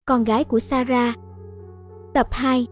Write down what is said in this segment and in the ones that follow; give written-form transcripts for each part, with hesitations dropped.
con gái của Sarah. Tập 2.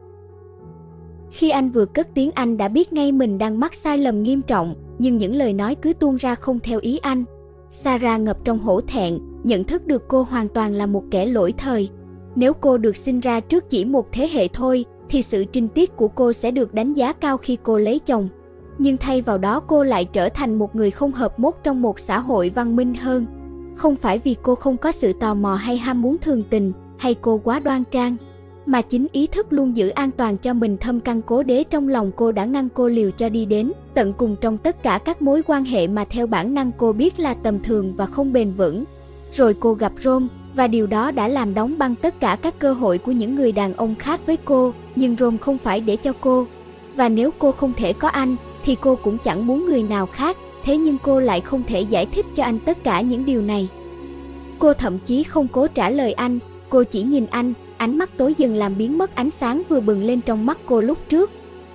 Khi anh vừa cất tiếng anh đã biết ngay mình đang mắc sai lầm nghiêm trọng, nhưng những lời nói cứ tuôn ra không theo ý anh. Sarah ngập trong hổ thẹn, nhận thức được cô hoàn toàn là một kẻ lỗi thời. Nếu cô được sinh ra trước chỉ một thế hệ thôi, thì sự trinh tiết của cô sẽ được đánh giá cao khi cô lấy chồng. Nhưng thay vào đó cô lại trở thành một người không hợp mốt trong một xã hội văn minh hơn. Không phải vì cô không có sự tò mò hay ham muốn thường tình, hay cô quá đoan trang, mà chính ý thức luôn giữ an toàn cho mình thâm căn cố đế trong lòng cô đã ngăn cô liều cho đi đến tận cùng trong tất cả các mối quan hệ mà theo bản năng cô biết là tầm thường và không bền vững. Rồi cô gặp Rom, và điều đó đã làm đóng băng tất cả các cơ hội của những người đàn ông khác với cô, nhưng Rom không phải để cho cô. Và nếu cô không thể có anh, thì cô cũng chẳng muốn người nào khác, thế nhưng cô lại không thể giải thích cho anh tất cả những điều này. Cô thậm chí không cố trả lời anh, cô chỉ nhìn anh, ánh mắt tối dần làm biến mất ánh sáng vừa bừng lên trong mắt cô lúc trước.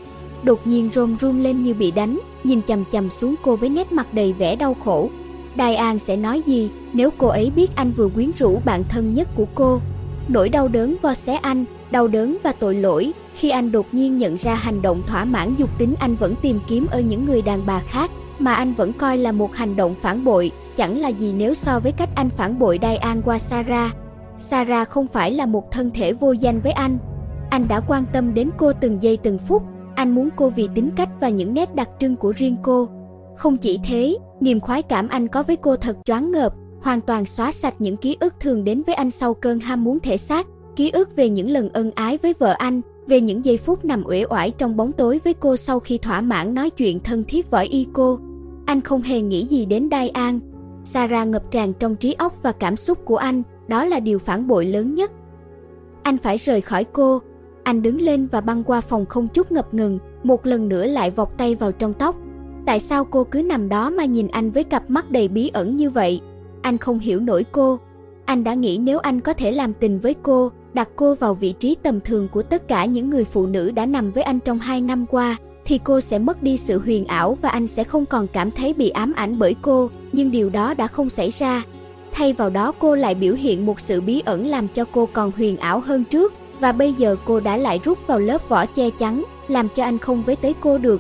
Đột nhiên Rom run lên như bị đánh, nhìn chằm chằm xuống cô với nét mặt đầy vẻ đau khổ. Diane sẽ nói gì nếu cô ấy biết anh vừa quyến rũ bạn thân nhất của cô? Nỗi đau đớn vo xé anh, đau đớn và tội lỗi khi anh đột nhiên nhận ra hành động thỏa mãn dục tính anh vẫn tìm kiếm ở những người đàn bà khác, mà anh vẫn coi là một hành động phản bội, chẳng là gì nếu so với cách anh phản bội Diane qua Sarah. Sarah không phải là một thân thể vô danh với anh. Anh đã quan tâm đến cô từng giây từng phút, anh muốn cô vì tính cách và những nét đặc trưng của riêng cô. Không chỉ thế, niềm khoái cảm anh có với cô thật choáng ngợp, hoàn toàn xóa sạch những ký ức thường đến với anh sau cơn ham muốn thể xác, ký ức về những lần ân ái với vợ anh, về những giây phút nằm uể oải trong bóng tối với cô sau khi thỏa mãn nói chuyện thân thiết vỏ y cô. Anh không hề nghĩ gì đến Diane. Sarah ngập tràn trong trí óc và cảm xúc của anh, đó là điều phản bội lớn nhất. Anh phải rời khỏi cô. Anh đứng lên và băng qua phòng không chút ngập ngừng, một lần nữa lại vọc tay vào trong tóc. Tại sao cô cứ nằm đó mà nhìn anh với cặp mắt đầy bí ẩn như vậy? Anh không hiểu nổi cô. Anh đã nghĩ nếu anh có thể làm tình với cô, đặt cô vào vị trí tầm thường của tất cả những người phụ nữ đã nằm với anh trong 2 năm qua, thì cô sẽ mất đi sự huyền ảo và anh sẽ không còn cảm thấy bị ám ảnh bởi cô, nhưng điều đó đã không xảy ra. Thay vào đó cô lại biểu hiện một sự bí ẩn làm cho cô còn huyền ảo hơn trước, và bây giờ cô đã lại rút vào lớp vỏ che chắn, làm cho anh không với tới cô được.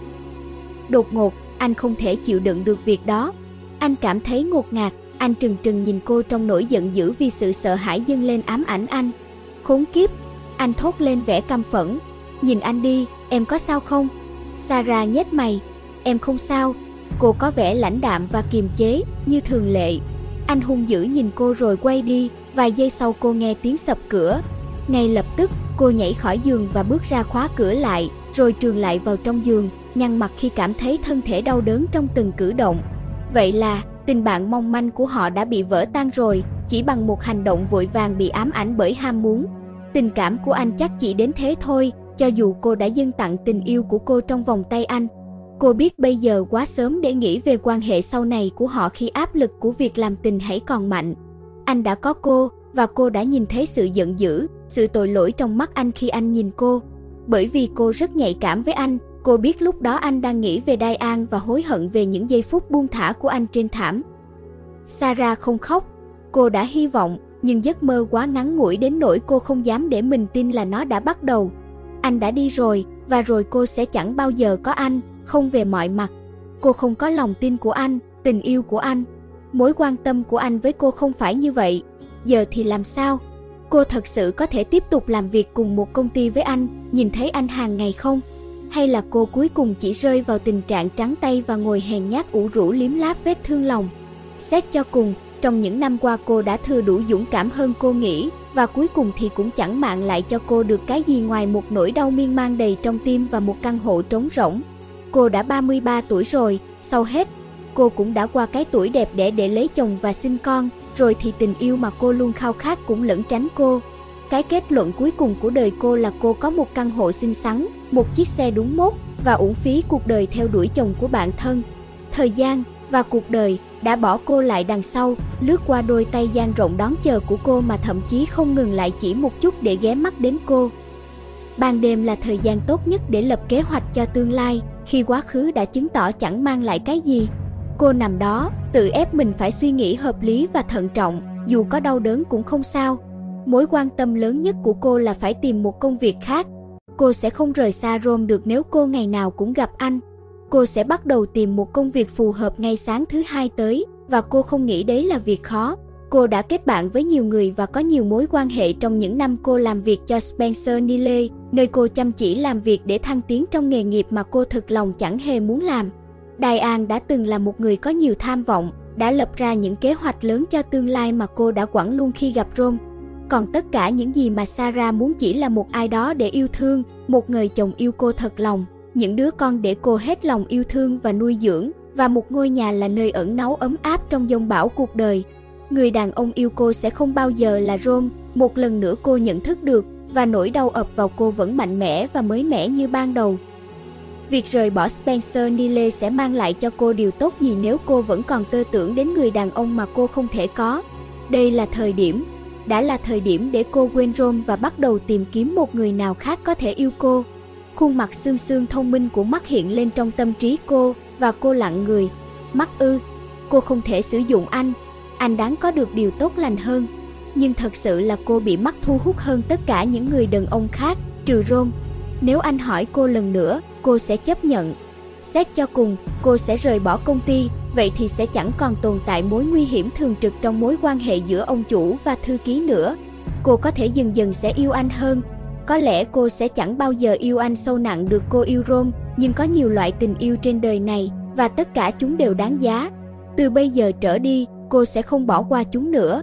Đột ngột, anh không thể chịu đựng được việc đó. Anh cảm thấy ngột ngạt, anh trừng trừng nhìn cô trong nỗi giận dữ vì sự sợ hãi dâng lên ám ảnh anh. Khốn kiếp, anh thốt lên vẻ căm phẫn. Nhìn anh đi, em có sao không? Sarah nhếch mày. Em không sao. Cô có vẻ lãnh đạm và kiềm chế, như thường lệ. Anh hung dữ nhìn cô rồi quay đi, vài giây sau cô nghe tiếng sập cửa. Ngay lập tức, cô nhảy khỏi giường và bước ra khóa cửa lại, rồi trườn lại vào trong giường, nhăn mặt khi cảm thấy thân thể đau đớn trong từng cử động. Vậy là, tình bạn mong manh của họ đã bị vỡ tan rồi, chỉ bằng một hành động vội vàng bị ám ảnh bởi ham muốn. Tình cảm của anh chắc chỉ đến thế thôi, cho dù cô đã dâng tặng tình yêu của cô trong vòng tay anh. Cô biết bây giờ quá sớm để nghĩ về quan hệ sau này của họ khi áp lực của việc làm tình hãy còn mạnh. Anh đã có cô, và cô đã nhìn thấy sự giận dữ, sự tội lỗi trong mắt anh khi anh nhìn cô. Bởi vì cô rất nhạy cảm với anh, cô biết lúc đó anh đang nghĩ về Diane và hối hận về những giây phút buông thả của anh trên thảm. Sarah không khóc. Cô đã hy vọng, nhưng giấc mơ quá ngắn ngủi đến nỗi cô không dám để mình tin là nó đã bắt đầu. Anh đã đi rồi, và rồi cô sẽ chẳng bao giờ có anh, không về mọi mặt. Cô không có lòng tin của anh, tình yêu của anh. Mối quan tâm của anh với cô không phải như vậy. Giờ thì làm sao? Cô thật sự có thể tiếp tục làm việc cùng một công ty với anh, nhìn thấy anh hàng ngày không? Hay là cô cuối cùng chỉ rơi vào tình trạng trắng tay và ngồi hèn nhát ủ rũ liếm láp vết thương lòng? Xét cho cùng, trong những năm qua cô đã thừa đủ dũng cảm hơn cô nghĩ, và cuối cùng thì cũng chẳng mang lại cho cô được cái gì ngoài một nỗi đau miên man đầy trong tim và một căn hộ trống rỗng. Cô đã 33 tuổi rồi, sau hết, cô cũng đã qua cái tuổi đẹp đẽ để lấy chồng và sinh con, rồi thì tình yêu mà cô luôn khao khát cũng lẩn tránh cô. Cái kết luận cuối cùng của đời cô là cô có một căn hộ xinh xắn, một chiếc xe đúng mốt, và uổng phí cuộc đời theo đuổi chồng của bạn thân. Thời gian và cuộc đời đã bỏ cô lại đằng sau, lướt qua đôi tay dang rộng đón chờ của cô mà thậm chí không ngừng lại chỉ một chút để ghé mắt đến cô. Ban đêm là thời gian tốt nhất để lập kế hoạch cho tương lai, khi quá khứ đã chứng tỏ chẳng mang lại cái gì. Cô nằm đó, tự ép mình phải suy nghĩ hợp lý và thận trọng, dù có đau đớn cũng không sao. Mối quan tâm lớn nhất của cô là phải tìm một công việc khác. Cô sẽ không rời xa Rome được nếu cô ngày nào cũng gặp anh. Cô sẽ bắt đầu tìm một công việc phù hợp ngay sáng thứ Hai tới, và cô không nghĩ đấy là việc khó. Cô đã kết bạn với nhiều người và có nhiều mối quan hệ trong những năm cô làm việc cho Spencer Nile, nơi cô chăm chỉ làm việc để thăng tiến trong nghề nghiệp mà cô thực lòng chẳng hề muốn làm. Diane đã từng là một người có nhiều tham vọng, đã lập ra những kế hoạch lớn cho tương lai mà cô đã quẳng luôn khi gặp Rome. Còn tất cả những gì mà Sarah muốn chỉ là một ai đó để yêu thương, một người chồng yêu cô thật lòng, những đứa con để cô hết lòng yêu thương và nuôi dưỡng, và một ngôi nhà là nơi ẩn náu ấm áp trong dông bão cuộc đời. Người đàn ông yêu cô sẽ không bao giờ là Rome, một lần nữa cô nhận thức được, và nỗi đau ập vào cô vẫn mạnh mẽ và mới mẻ như ban đầu. Việc rời bỏ Spencer Nile sẽ mang lại cho cô điều tốt gì nếu cô vẫn còn tơ tưởng đến người đàn ông mà cô không thể có? Đây là thời điểm, đã là thời điểm để cô quên Rome và bắt đầu tìm kiếm một người nào khác có thể yêu cô. Khuôn mặt xương xương thông minh của Mark hiện lên trong tâm trí cô, và cô lặng người. Mark ư? Cô không thể sử dụng anh đáng có được điều tốt lành hơn. Nhưng thật sự là cô bị Mark thu hút hơn tất cả những người đàn ông khác, trừ Rome. Nếu anh hỏi cô lần nữa, cô sẽ chấp nhận. Xét cho cùng, cô sẽ rời bỏ công ty, vậy thì sẽ chẳng còn tồn tại mối nguy hiểm thường trực trong mối quan hệ giữa ông chủ và thư ký nữa. Cô có thể dần dần sẽ yêu anh hơn. Có lẽ cô sẽ chẳng bao giờ yêu anh sâu nặng được cô yêu Rome, nhưng có nhiều loại tình yêu trên đời này, và tất cả chúng đều đáng giá. Từ bây giờ trở đi, cô sẽ không bỏ qua chúng nữa.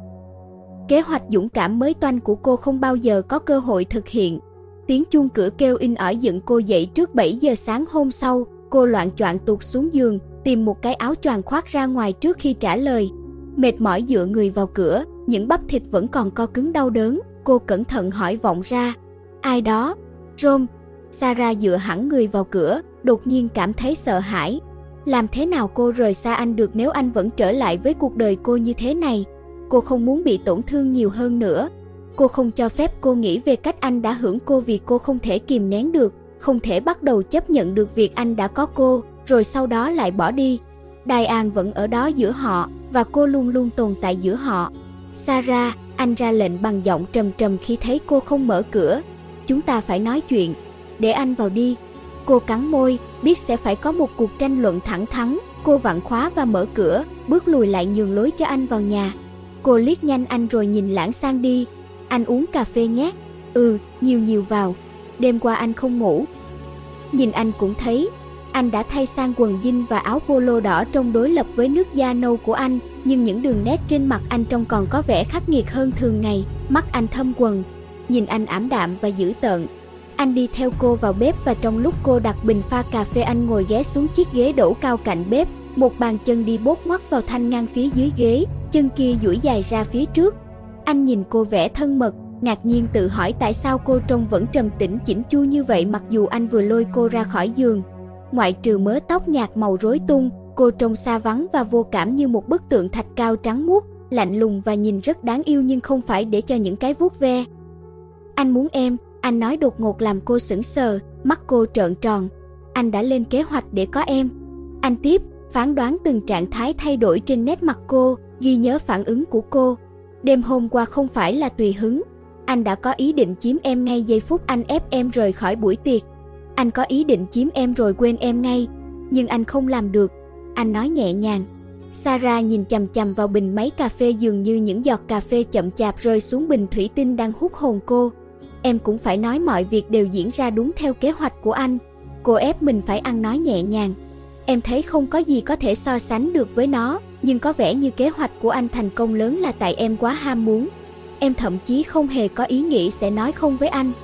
Kế hoạch dũng cảm mới toanh của cô không bao giờ có cơ hội thực hiện. Tiếng chuông cửa kêu in ỏi dựng cô dậy trước 7 giờ sáng hôm sau. Cô loạng choạng tụt xuống giường, tìm một cái áo choàng khoác ra ngoài trước khi trả lời. Mệt mỏi dựa người vào cửa, những bắp thịt vẫn còn co cứng đau đớn. Cô cẩn thận hỏi vọng ra. Ai đó? Rome. Sarah dựa hẳn người vào cửa, đột nhiên cảm thấy sợ hãi. Làm thế nào cô rời xa anh được nếu anh vẫn trở lại với cuộc đời cô như thế này? Cô không muốn bị tổn thương nhiều hơn nữa. Cô không cho phép cô nghĩ về cách anh đã hưởng cô vì cô không thể kìm nén được, không thể bắt đầu chấp nhận được việc anh đã có cô, rồi sau đó lại bỏ đi. Diane vẫn ở đó giữa họ, và cô luôn luôn tồn tại giữa họ. Sarah, anh ra lệnh bằng giọng trầm trầm khi thấy cô không mở cửa. Chúng ta phải nói chuyện. Để anh vào đi. Cô cắn môi, biết sẽ phải có một cuộc tranh luận thẳng thắn. Cô vặn khóa và mở cửa, bước lùi lại nhường lối cho anh vào nhà. Cô liếc nhanh anh rồi nhìn lãng sang đi. Anh uống cà phê nhé. Ừ, nhiều nhiều vào. Đêm qua anh không ngủ. Nhìn anh cũng thấy, anh đã thay sang quần jean và áo polo đỏ trông đối lập với nước da nâu của anh, nhưng những đường nét trên mặt anh trông còn có vẻ khắc nghiệt hơn thường ngày. Mắt anh thâm quầng, nhìn anh ảm đạm và dữ tợn. Anh đi theo cô vào bếp và trong lúc cô đặt bình pha cà phê anh ngồi ghé xuống chiếc ghế đổ cao cạnh bếp, một bàn chân đi bốt ngoắt vào thanh ngang phía dưới ghế, chân kia duỗi dài ra phía trước. Anh nhìn cô vẻ thân mật, ngạc nhiên tự hỏi tại sao cô trông vẫn trầm tĩnh chỉnh chu như vậy mặc dù anh vừa lôi cô ra khỏi giường. Ngoại trừ mớ tóc nhạt màu rối tung, cô trông xa vắng và vô cảm như một bức tượng thạch cao trắng muốt, lạnh lùng và nhìn rất đáng yêu nhưng không phải để cho những cái vuốt ve. Anh muốn em, anh nói đột ngột làm cô sững sờ, mắt cô trợn tròn. Anh đã lên kế hoạch để có em. Anh tiếp, phán đoán từng trạng thái thay đổi trên nét mặt cô, ghi nhớ phản ứng của cô. Đêm hôm qua không phải là tùy hứng. Anh đã có ý định chiếm em ngay giây phút anh ép em rời khỏi buổi tiệc. Anh có ý định chiếm em rồi quên em ngay. Nhưng anh không làm được. Anh nói nhẹ nhàng. Sarah nhìn chằm chằm vào bình máy cà phê dường như những giọt cà phê chậm chạp rơi xuống bình thủy tinh đang hút hồn cô. Em cũng phải nói mọi việc đều diễn ra đúng theo kế hoạch của anh. Cô ép mình phải ăn nói nhẹ nhàng. Em thấy không có gì có thể so sánh được với nó, nhưng có vẻ như kế hoạch của anh thành công lớn là tại em quá ham muốn. Em thậm chí không hề có ý nghĩ sẽ nói không với anh.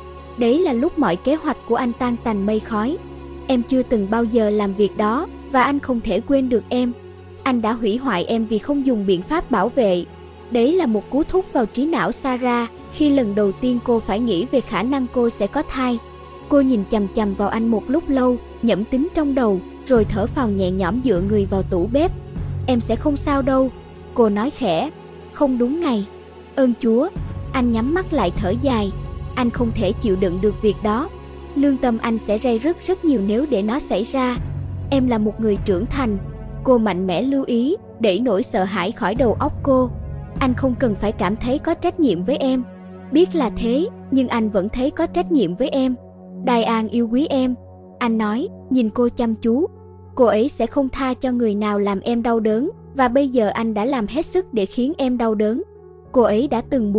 Đấy là lúc mọi kế hoạch của anh tan tành mây khói. Em chưa từng bao giờ làm việc đó, và anh không thể quên được em. Anh đã hủy hoại em vì không dùng biện pháp bảo vệ. Đấy là một cú thúc vào trí não Sarah, khi lần đầu tiên cô phải nghĩ về khả năng cô sẽ có thai. Cô nhìn chằm chằm vào anh một lúc lâu, nhẩm tính trong đầu, rồi thở phào nhẹ nhõm dựa người vào tủ bếp. Em sẽ không sao đâu, cô nói khẽ. Không đúng ngày. Ơn Chúa. Anh nhắm mắt lại thở dài. Anh không thể chịu đựng được việc đó. Lương tâm anh sẽ ray rứt rất nhiều nếu để nó xảy ra. Em là một người trưởng thành. Cô mạnh mẽ lưu ý, đẩy nỗi sợ hãi khỏi đầu óc cô. Anh không cần phải cảm thấy có trách nhiệm với em. Biết là thế, nhưng anh vẫn thấy có trách nhiệm với em. Diane yêu quý em. Anh nói, nhìn cô chăm chú. Cô ấy sẽ không tha cho người nào làm em đau đớn, và bây giờ anh đã làm hết sức để khiến em đau đớn. Cô ấy đã từng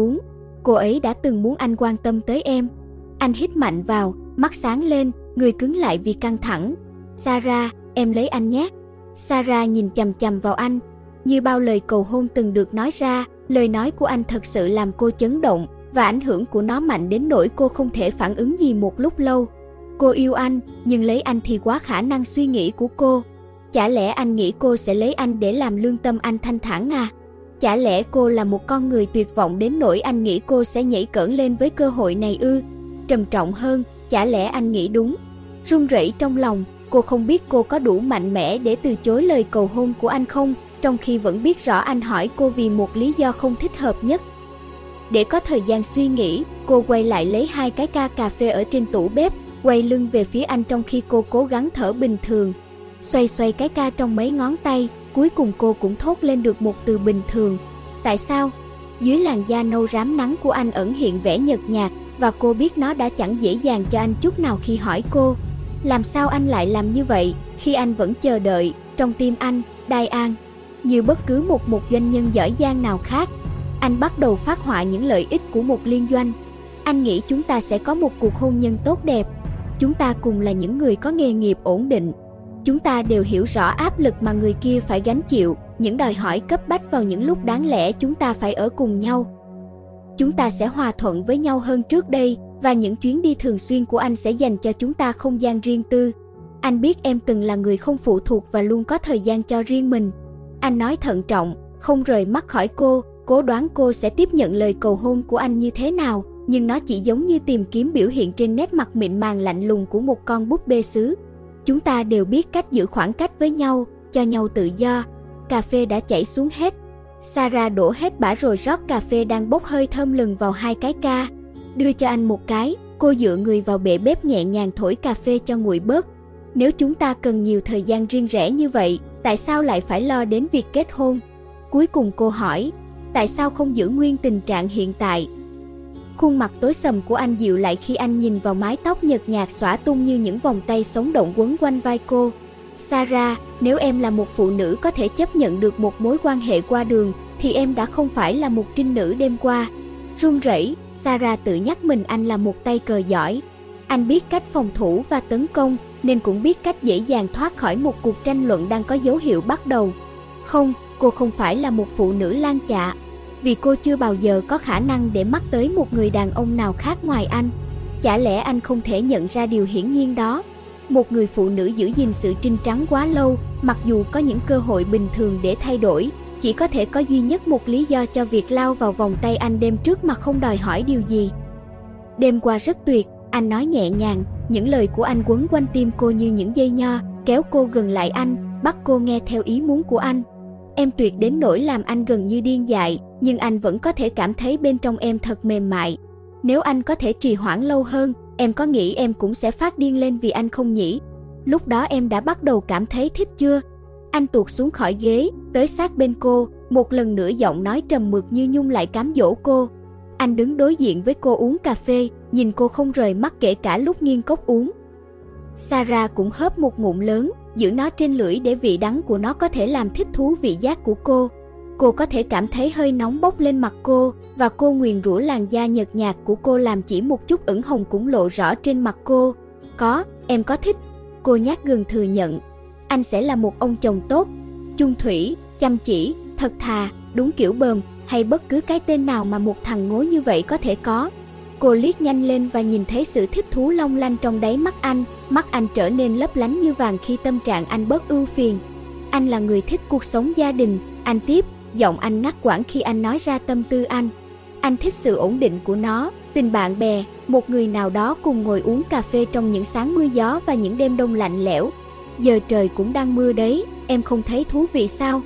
muốn anh quan tâm tới em. Anh hít mạnh vào, mắt sáng lên, người cứng lại vì căng thẳng. Sarah, em lấy anh nhé. Sarah nhìn chằm chằm vào anh. Như bao lời cầu hôn từng được nói ra, lời nói của anh thật sự làm cô chấn động, và ảnh hưởng của nó mạnh đến nỗi cô không thể phản ứng gì một lúc lâu. Cô yêu anh, nhưng lấy anh thì quá khả năng suy nghĩ của cô. Chả lẽ anh nghĩ cô sẽ lấy anh để làm lương tâm anh thanh thản à? Chả lẽ cô là một con người tuyệt vọng đến nỗi anh nghĩ cô sẽ nhảy cẫng lên với cơ hội này ư? Trầm trọng hơn, chả lẽ anh nghĩ đúng? Run rẩy trong lòng, cô không biết cô có đủ mạnh mẽ để từ chối lời cầu hôn của anh không, trong khi vẫn biết rõ anh hỏi cô vì một lý do không thích hợp nhất. Để có thời gian suy nghĩ, cô quay lại lấy 2 cái cà phê ở trên tủ bếp, quay lưng về phía anh trong khi cô cố gắng thở bình thường. Xoay cái ca trong mấy ngón tay, cuối cùng cô cũng thốt lên được một từ bình thường. Tại sao? Dưới làn da nâu rám nắng của anh ẩn hiện vẻ nhợt nhạt, và cô biết nó đã chẳng dễ dàng cho anh chút nào khi hỏi cô. Làm sao anh lại làm như vậy, khi anh vẫn chờ đợi, trong tim anh, Diane, như bất cứ một doanh nhân giỏi giang nào khác. Anh bắt đầu phác họa những lợi ích của một liên doanh. Anh nghĩ chúng ta sẽ có một cuộc hôn nhân tốt đẹp. Chúng ta cùng là những người có nghề nghiệp ổn định. Chúng ta đều hiểu rõ áp lực mà người kia phải gánh chịu, những đòi hỏi cấp bách vào những lúc đáng lẽ chúng ta phải ở cùng nhau. Chúng ta sẽ hòa thuận với nhau hơn trước đây, và những chuyến đi thường xuyên của anh sẽ dành cho chúng ta không gian riêng tư. Anh biết em từng là người không phụ thuộc và luôn có thời gian cho riêng mình. Anh nói thận trọng, không rời mắt khỏi cô, cố đoán cô sẽ tiếp nhận lời cầu hôn của anh như thế nào, nhưng nó chỉ giống như tìm kiếm biểu hiện trên nét mặt mịn màng lạnh lùng của một con búp bê sứ. Chúng ta đều biết cách giữ khoảng cách với nhau, cho nhau tự do. Cà phê đã chảy xuống hết. Sarah đổ hết bã rồi rót cà phê đang bốc hơi thơm lừng vào 2 cái ca. Đưa cho anh một cái, cô dựa người vào bệ bếp nhẹ nhàng thổi cà phê cho nguội bớt. Nếu chúng ta cần nhiều thời gian riêng rẽ như vậy, tại sao lại phải lo đến việc kết hôn? Cuối cùng cô hỏi, tại sao không giữ nguyên tình trạng hiện tại? Khuôn mặt tối sầm của anh dịu lại khi anh nhìn vào mái tóc nhợt nhạt xõa tung như những vòng tay sống động quấn quanh vai cô. Sarah, nếu em là một phụ nữ có thể chấp nhận được một mối quan hệ qua đường, thì em đã không phải là một trinh nữ đêm qua. Run rẩy, Sarah tự nhắc mình anh là một tay cờ giỏi. Anh biết cách phòng thủ và tấn công, nên cũng biết cách dễ dàng thoát khỏi một cuộc tranh luận đang có dấu hiệu bắt đầu. Không, cô không phải là một phụ nữ lang chạ, vì cô chưa bao giờ có khả năng để mắt tới một người đàn ông nào khác ngoài anh. Chả lẽ anh không thể nhận ra điều hiển nhiên đó? Một người phụ nữ giữ gìn sự trinh trắng quá lâu, mặc dù có những cơ hội bình thường để thay đổi, chỉ có thể có duy nhất một lý do cho việc lao vào vòng tay anh đêm trước mà không đòi hỏi điều gì. Đêm qua rất tuyệt, anh nói nhẹ nhàng, những lời của anh quấn quanh tim cô như những dây nho, kéo cô gần lại anh, bắt cô nghe theo ý muốn của anh. Em tuyệt đến nỗi làm anh gần như điên dại, nhưng anh vẫn có thể cảm thấy bên trong em thật mềm mại. Nếu anh có thể trì hoãn lâu hơn, em có nghĩ em cũng sẽ phát điên lên vì anh không nhỉ? Lúc đó em đã bắt đầu cảm thấy thích chưa? Anh tuột xuống khỏi ghế, tới sát bên cô, một lần nữa giọng nói trầm mực như nhung lại cám dỗ cô. Anh đứng đối diện với cô uống cà phê, nhìn cô không rời mắt kể cả lúc nghiêng cốc uống. Sarah cũng hớp một ngụm lớn, giữ nó trên lưỡi để vị đắng của nó có thể làm thích thú vị giác của cô. Cô có thể cảm thấy hơi nóng bốc lên mặt cô, và cô nguyền rủa làn da nhợt nhạt của cô làm chỉ một chút ửng hồng cũng lộ rõ trên mặt cô. Em có thích. Cô nhát gừng thừa nhận. Anh sẽ là một ông chồng tốt, chung thủy, chăm chỉ, thật thà, đúng kiểu bờm, hay bất cứ cái tên nào mà một thằng ngố như vậy có thể có. Cô liếc nhanh lên và nhìn thấy sự thích thú long lanh trong đáy mắt anh trở nên lấp lánh như vàng khi tâm trạng anh bớt ưu phiền. Anh là người thích cuộc sống gia đình, anh tiếp, giọng anh ngắt quãng khi anh nói ra tâm tư anh. Anh thích sự ổn định của nó, tình bạn bè, một người nào đó cùng ngồi uống cà phê trong những sáng mưa gió và những đêm đông lạnh lẽo. Giờ trời cũng đang mưa đấy, em không thấy thú vị sao?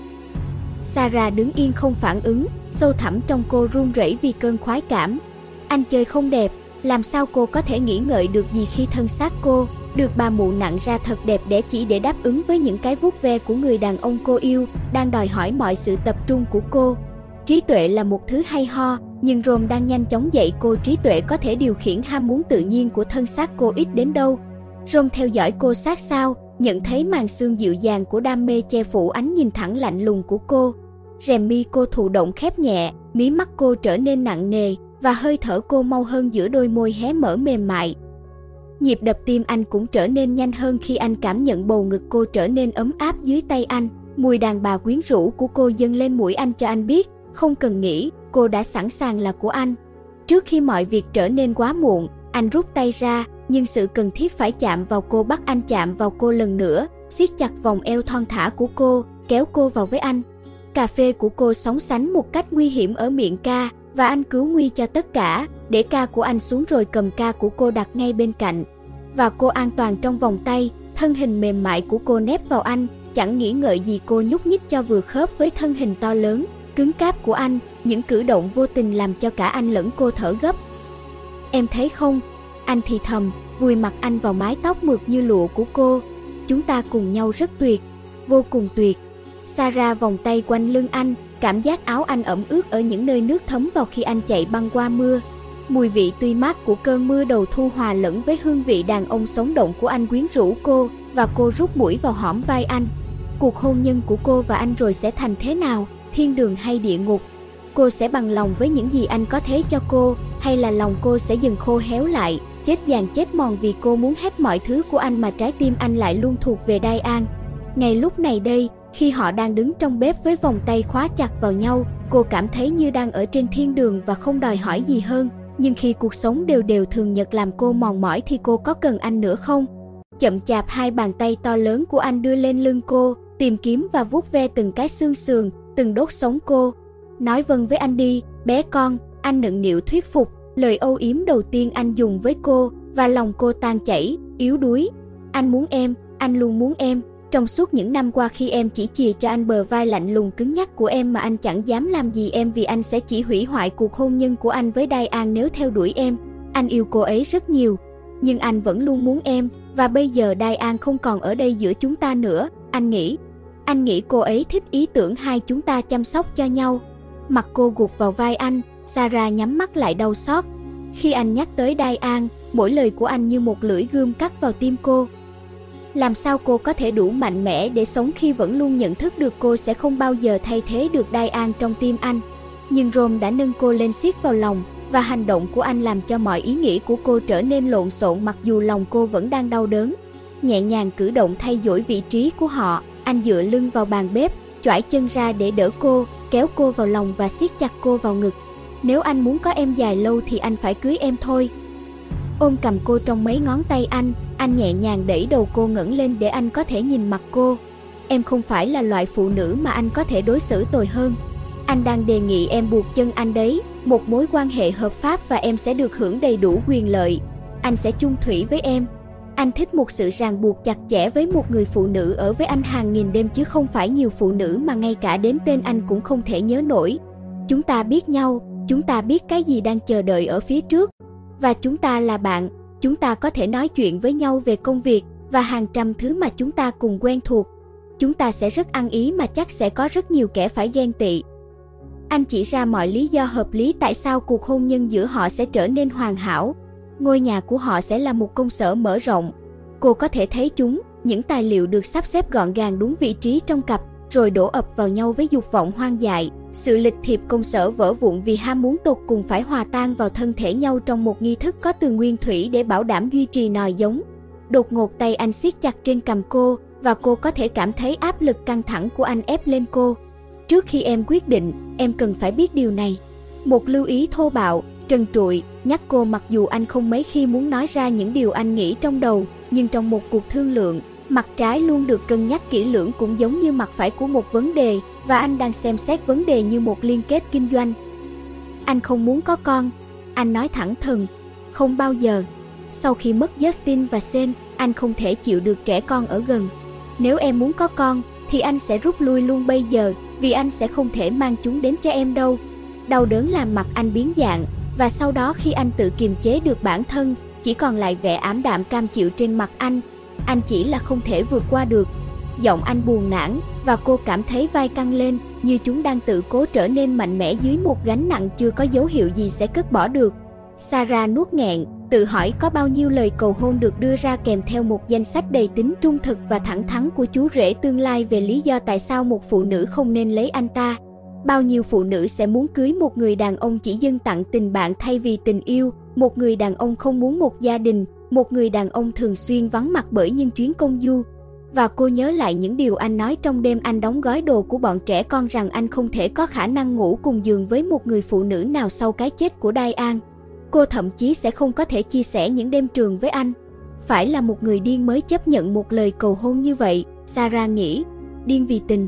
Sarah đứng yên không phản ứng, sâu thẳm trong cô run rẩy vì cơn khoái cảm. Anh chơi không đẹp, làm sao cô có thể nghĩ ngợi được gì khi thân xác cô được bà mụ nặng ra thật đẹp đẽ chỉ để đáp ứng với những cái vuốt ve của người đàn ông cô yêu, đang đòi hỏi mọi sự tập trung của cô. Trí tuệ là một thứ hay ho, nhưng Rome đang nhanh chóng dạy cô trí tuệ có thể điều khiển ham muốn tự nhiên của thân xác cô ít đến đâu. Rome theo dõi cô sát sao, nhận thấy màn sương dịu dàng của đam mê che phủ ánh nhìn thẳng lạnh lùng của cô. Rèm mi cô thụ động khép nhẹ, mí mắt cô trở nên nặng nề, và hơi thở cô mau hơn giữa đôi môi hé mở mềm mại. Nhịp đập tim anh cũng trở nên nhanh hơn khi anh cảm nhận bầu ngực cô trở nên ấm áp dưới tay anh. Mùi đàn bà quyến rũ của cô dâng lên mũi anh cho anh biết, không cần nghĩ, cô đã sẵn sàng là của anh. Trước khi mọi việc trở nên quá muộn, anh rút tay ra, nhưng sự cần thiết phải chạm vào cô bắt anh chạm vào cô lần nữa, siết chặt vòng eo thon thả của cô, kéo cô vào với anh. Cà phê của cô sóng sánh một cách nguy hiểm ở miệng ca, và anh cứu nguy cho tất cả, để ca của anh xuống rồi cầm ca của cô đặt ngay bên cạnh. Và cô an toàn trong vòng tay, thân hình mềm mại của cô nép vào anh, chẳng nghĩ ngợi gì cô nhúc nhích cho vừa khớp với thân hình to lớn, cứng cáp của anh. Những cử động vô tình làm cho cả anh lẫn cô thở gấp. Em thấy không? Anh thì thầm, vùi mặt anh vào mái tóc mượt như lụa của cô. Chúng ta cùng nhau rất tuyệt, vô cùng tuyệt. Sarah vòng tay quanh lưng anh, cảm giác áo anh ẩm ướt ở những nơi nước thấm vào khi anh chạy băng qua mưa. Mùi vị tươi mát của cơn mưa đầu thu hòa lẫn với hương vị đàn ông sống động của anh quyến rũ cô, và cô rút mũi vào hõm vai anh. Cuộc hôn nhân của cô và anh rồi sẽ thành thế nào, thiên đường hay địa ngục? Cô sẽ bằng lòng với những gì anh có thế cho cô, hay là lòng cô sẽ dần khô héo lại, chết dàng chết mòn vì cô muốn hết mọi thứ của anh mà trái tim anh lại luôn thuộc về Diane. Ngay lúc này đây, khi họ đang đứng trong bếp với vòng tay khóa chặt vào nhau, cô cảm thấy như đang ở trên thiên đường và không đòi hỏi gì hơn. Nhưng khi cuộc sống đều đều thường nhật làm cô mòn mỏi thì cô có cần anh nữa không? Chậm chạp hai bàn tay to lớn của anh đưa lên lưng cô, tìm kiếm và vuốt ve từng cái xương sườn, từng đốt sống cô. Nói vâng với anh đi, bé con, anh nựng nịu thuyết phục, lời âu yếm đầu tiên anh dùng với cô, và lòng cô tan chảy, yếu đuối. Anh muốn em, anh luôn muốn em. Trong suốt những năm qua khi em chỉ chìa cho anh bờ vai lạnh lùng cứng nhắc của em mà anh chẳng dám làm gì em vì anh sẽ chỉ hủy hoại cuộc hôn nhân của anh với Diane nếu theo đuổi em. Anh yêu cô ấy rất nhiều, nhưng anh vẫn luôn muốn em, và bây giờ Diane không còn ở đây giữa chúng ta nữa. Anh nghĩ cô ấy thích ý tưởng hai chúng ta chăm sóc cho nhau. Mặt cô gục vào vai anh, Sarah nhắm mắt lại đau xót. Khi anh nhắc tới Diane, mỗi lời của anh như một lưỡi gươm cắt vào tim cô. Làm sao cô có thể đủ mạnh mẽ để sống khi vẫn luôn nhận thức được cô sẽ không bao giờ thay thế được Diane trong tim anh? Nhưng Rome đã nâng cô lên siết vào lòng, và hành động của anh làm cho mọi ý nghĩ của cô trở nên lộn xộn mặc dù lòng cô vẫn đang đau đớn. Nhẹ nhàng cử động thay đổi vị trí của họ, anh dựa lưng vào bàn bếp, choải chân ra để đỡ cô, kéo cô vào lòng và siết chặt cô vào ngực. Nếu anh muốn có em dài lâu thì anh phải cưới em thôi. Ôm cầm cô trong mấy ngón tay anh nhẹ nhàng đẩy đầu cô ngẩng lên để anh có thể nhìn mặt cô. Em không phải là loại phụ nữ mà anh có thể đối xử tồi hơn. Anh đang đề nghị em buộc chân anh đấy, một mối quan hệ hợp pháp và em sẽ được hưởng đầy đủ quyền lợi. Anh sẽ chung thủy với em. Anh thích một sự ràng buộc chặt chẽ với một người phụ nữ ở với anh hàng nghìn đêm chứ không phải nhiều phụ nữ mà ngay cả đến tên anh cũng không thể nhớ nổi. Chúng ta biết nhau, chúng ta biết cái gì đang chờ đợi ở phía trước. Và chúng ta là bạn, chúng ta có thể nói chuyện với nhau về công việc và hàng trăm thứ mà chúng ta cùng quen thuộc. Chúng ta sẽ rất ăn ý mà chắc sẽ có rất nhiều kẻ phải ghen tị. Anh chỉ ra mọi lý do hợp lý tại sao cuộc hôn nhân giữa họ sẽ trở nên hoàn hảo. Ngôi nhà của họ sẽ là một công sở mở rộng. Cô có thể thấy chúng, những tài liệu được sắp xếp gọn gàng đúng vị trí trong cặp, rồi đổ ập vào nhau với dục vọng hoang dại. Sự lịch thiệp công sở vỡ vụn vì ham muốn tột cùng phải hòa tan vào thân thể nhau trong một nghi thức có từ nguyên thủy để bảo đảm duy trì nòi giống. Đột ngột tay anh siết chặt trên cằm cô, và cô có thể cảm thấy áp lực căng thẳng của anh ép lên cô. Trước khi em quyết định, em cần phải biết điều này. Một lưu ý thô bạo, trần trụi, nhắc cô mặc dù anh không mấy khi muốn nói ra những điều anh nghĩ trong đầu, nhưng trong một cuộc thương lượng, mặt trái luôn được cân nhắc kỹ lưỡng cũng giống như mặt phải của một vấn đề, và anh đang xem xét vấn đề như một liên kết kinh doanh. Anh không muốn có con, anh nói thẳng thừng, không bao giờ. Sau khi mất Justin và Shane, anh không thể chịu được trẻ con ở gần. Nếu em muốn có con, thì anh sẽ rút lui luôn bây giờ, vì anh sẽ không thể mang chúng đến cho em đâu. Đau đớn làm mặt anh biến dạng, và sau đó khi anh tự kiềm chế được bản thân, chỉ còn lại vẻ ảm đạm cam chịu trên mặt anh chỉ là không thể vượt qua được. Giọng anh buồn nản, và cô cảm thấy vai căng lên, như chúng đang tự cố trở nên mạnh mẽ dưới một gánh nặng chưa có dấu hiệu gì sẽ cất bỏ được. Sarah nuốt nghẹn, tự hỏi có bao nhiêu lời cầu hôn được đưa ra kèm theo một danh sách đầy tính trung thực và thẳng thắn của chú rể tương lai về lý do tại sao một phụ nữ không nên lấy anh ta. Bao nhiêu phụ nữ sẽ muốn cưới một người đàn ông chỉ dâng tặng tình bạn thay vì tình yêu, một người đàn ông không muốn một gia đình, một người đàn ông thường xuyên vắng mặt bởi những chuyến công du. Và cô nhớ lại những điều anh nói trong đêm anh đóng gói đồ của bọn trẻ con, rằng anh không thể có khả năng ngủ cùng giường với một người phụ nữ nào sau cái chết của Diane. Cô thậm chí sẽ không có thể chia sẻ những đêm trường với anh. Phải là một người điên mới chấp nhận một lời cầu hôn như vậy, Sarah nghĩ. Điên vì tình.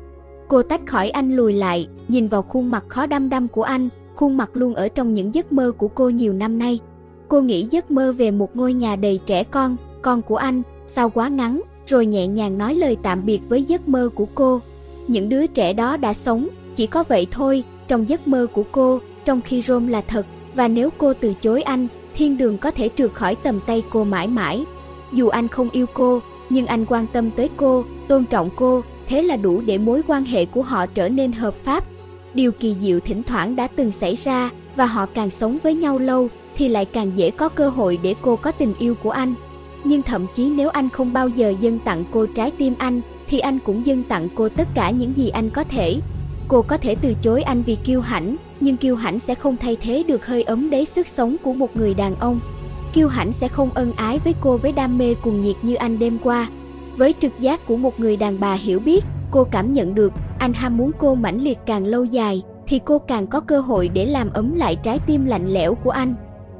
Cô tách khỏi anh, lùi lại, nhìn vào khuôn mặt khó đăm đăm của anh, khuôn mặt luôn ở trong những giấc mơ của cô nhiều năm nay. Cô nghĩ giấc mơ về một ngôi nhà đầy trẻ con của anh, sao quá ngắn, rồi nhẹ nhàng nói lời tạm biệt với giấc mơ của cô. Những đứa trẻ đó đã sống, chỉ có vậy thôi, trong giấc mơ của cô, trong khi Rome là thật, và nếu cô từ chối anh, thiên đường có thể trượt khỏi tầm tay cô mãi mãi. Dù anh không yêu cô, nhưng anh quan tâm tới cô, tôn trọng cô, thế là đủ để mối quan hệ của họ trở nên hợp pháp. Điều kỳ diệu thỉnh thoảng đã từng xảy ra, và họ càng sống với nhau lâu, thì lại càng dễ có cơ hội để cô có tình yêu của anh. Nhưng thậm chí nếu anh không bao giờ dâng tặng cô trái tim anh, thì anh cũng dâng tặng cô tất cả những gì anh có thể. Cô có thể từ chối anh vì kiêu hãnh, nhưng kiêu hãnh sẽ không thay thế được hơi ấm đầy sức sống của một người đàn ông. Kiêu hãnh sẽ không ân ái với cô với đam mê cuồng nhiệt như anh đêm qua. Với trực giác của một người đàn bà hiểu biết, cô cảm nhận được anh ham muốn cô mãnh liệt càng lâu dài, thì cô càng có cơ hội để làm ấm lại trái tim lạnh lẽo của anh.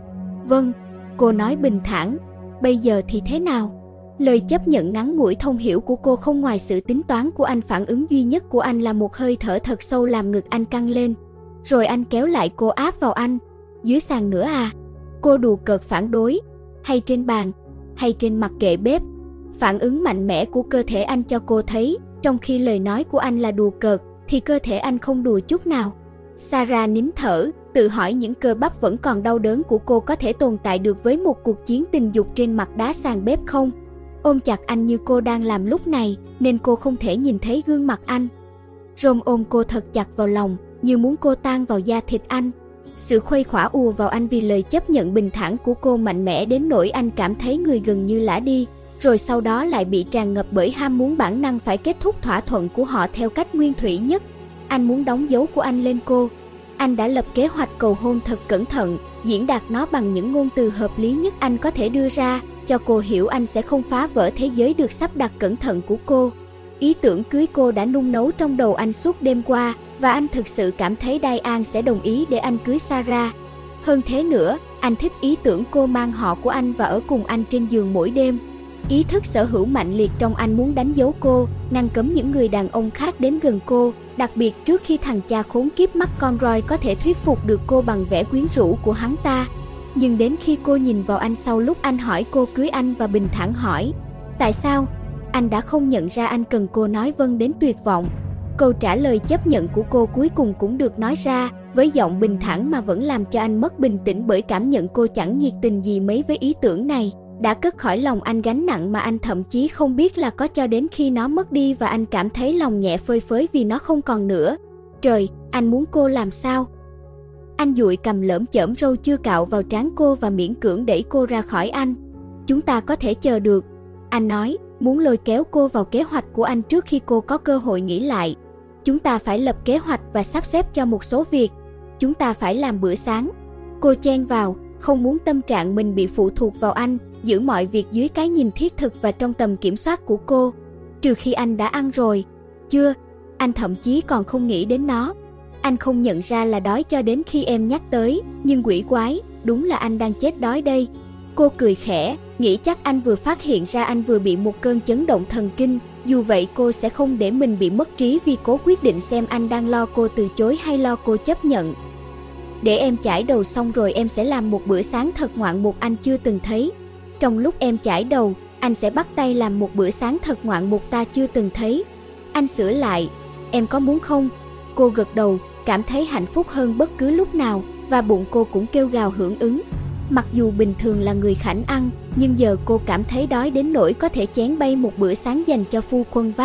Vâng, cô nói bình thản. Bây giờ thì thế nào? Lời chấp nhận ngắn ngủi thông hiểu của cô không ngoài sự tính toán của anh. Phản ứng duy nhất của anh là một hơi thở thật sâu làm ngực anh căng lên. Rồi anh kéo lại cô, áp vào anh. Dưới sàn nữa à? Cô đùa cợt phản đối. Hay trên bàn? Hay trên mặt kệ bếp? Phản ứng mạnh mẽ của cơ thể anh cho cô thấy, trong khi lời nói của anh là đùa cợt, thì cơ thể anh không đùa chút nào. Sarah nín thở, tự hỏi những cơ bắp vẫn còn đau đớn của cô có thể tồn tại được với một cuộc chiến tình dục trên mặt đá sàn bếp không? Ôm chặt anh như cô đang làm lúc này, nên cô không thể nhìn thấy gương mặt anh. Rome ôm cô thật chặt vào lòng, như muốn cô tan vào da thịt anh. Sự khuây khỏa ùa vào anh vì lời chấp nhận bình thản của cô mạnh mẽ đến nỗi anh cảm thấy người gần như lả đi, rồi sau đó lại bị tràn ngập bởi ham muốn bản năng phải kết thúc thỏa thuận của họ theo cách nguyên thủy nhất. Anh muốn đóng dấu của anh lên cô. Anh đã lập kế hoạch cầu hôn thật cẩn thận, diễn đạt nó bằng những ngôn từ hợp lý nhất anh có thể đưa ra, cho cô hiểu anh sẽ không phá vỡ thế giới được sắp đặt cẩn thận của cô. Ý tưởng cưới cô đã nung nấu trong đầu anh suốt đêm qua, và anh thực sự cảm thấy Diane sẽ đồng ý để anh cưới Sarah. Hơn thế nữa, anh thích ý tưởng cô mang họ của anh và ở cùng anh trên giường mỗi đêm. Ý thức sở hữu mạnh liệt trong anh muốn đánh dấu cô, ngăn cấm những người đàn ông khác đến gần cô, đặc biệt trước khi thằng cha khốn kiếp mắt Conroy có thể thuyết phục được cô bằng vẻ quyến rũ của hắn ta. Nhưng đến khi cô nhìn vào anh sau lúc anh hỏi cô cưới anh và bình thản hỏi tại sao, anh đã không nhận ra anh cần cô nói vâng đến tuyệt vọng. Câu trả lời chấp nhận của cô cuối cùng cũng được nói ra, với giọng bình thản mà vẫn làm cho anh mất bình tĩnh, bởi cảm nhận cô chẳng nhiệt tình gì mấy với ý tưởng này đã cất khỏi lòng anh gánh nặng mà anh thậm chí không biết là có, cho đến khi nó mất đi và anh cảm thấy lòng nhẹ phơi phới vì nó không còn nữa. Trời, anh muốn cô làm sao? Anh dụi cằm lởm chởm râu chưa cạo vào trán cô và miễn cưỡng đẩy cô ra khỏi anh. Chúng ta có thể chờ được, anh nói, muốn lôi kéo cô vào kế hoạch của anh trước khi cô có cơ hội nghĩ lại. Chúng ta phải lập kế hoạch và sắp xếp cho một số việc. Chúng ta phải làm bữa sáng. Cô chen vào, không muốn tâm trạng mình bị phụ thuộc vào anh, giữ mọi việc dưới cái nhìn thiết thực và trong tầm kiểm soát của cô. Trừ khi anh đã ăn rồi. Chưa, anh thậm chí còn không nghĩ đến nó. Anh không nhận ra là đói cho đến khi em nhắc tới, nhưng quỷ quái, đúng là anh đang chết đói đây. Cô cười khẽ, nghĩ chắc anh vừa phát hiện ra anh vừa bị một cơn chấn động thần kinh. Dù vậy cô sẽ không để mình bị mất trí vì cố quyết định xem anh đang lo cô từ chối hay lo cô chấp nhận. Để em chải đầu xong rồi em sẽ làm một bữa sáng thật ngoạn mục anh chưa từng thấy. Trong lúc em chải đầu, anh sẽ bắt tay làm một bữa sáng thật ngoạn mục ta chưa từng thấy. Anh sửa lại, em có muốn không? Cô gật đầu, cảm thấy hạnh phúc hơn bất cứ lúc nào, và bụng cô cũng kêu gào hưởng ứng. Mặc dù bình thường là người khảnh ăn, nhưng giờ cô cảm thấy đói đến nỗi có thể chén bay một bữa sáng dành cho phu quân vác.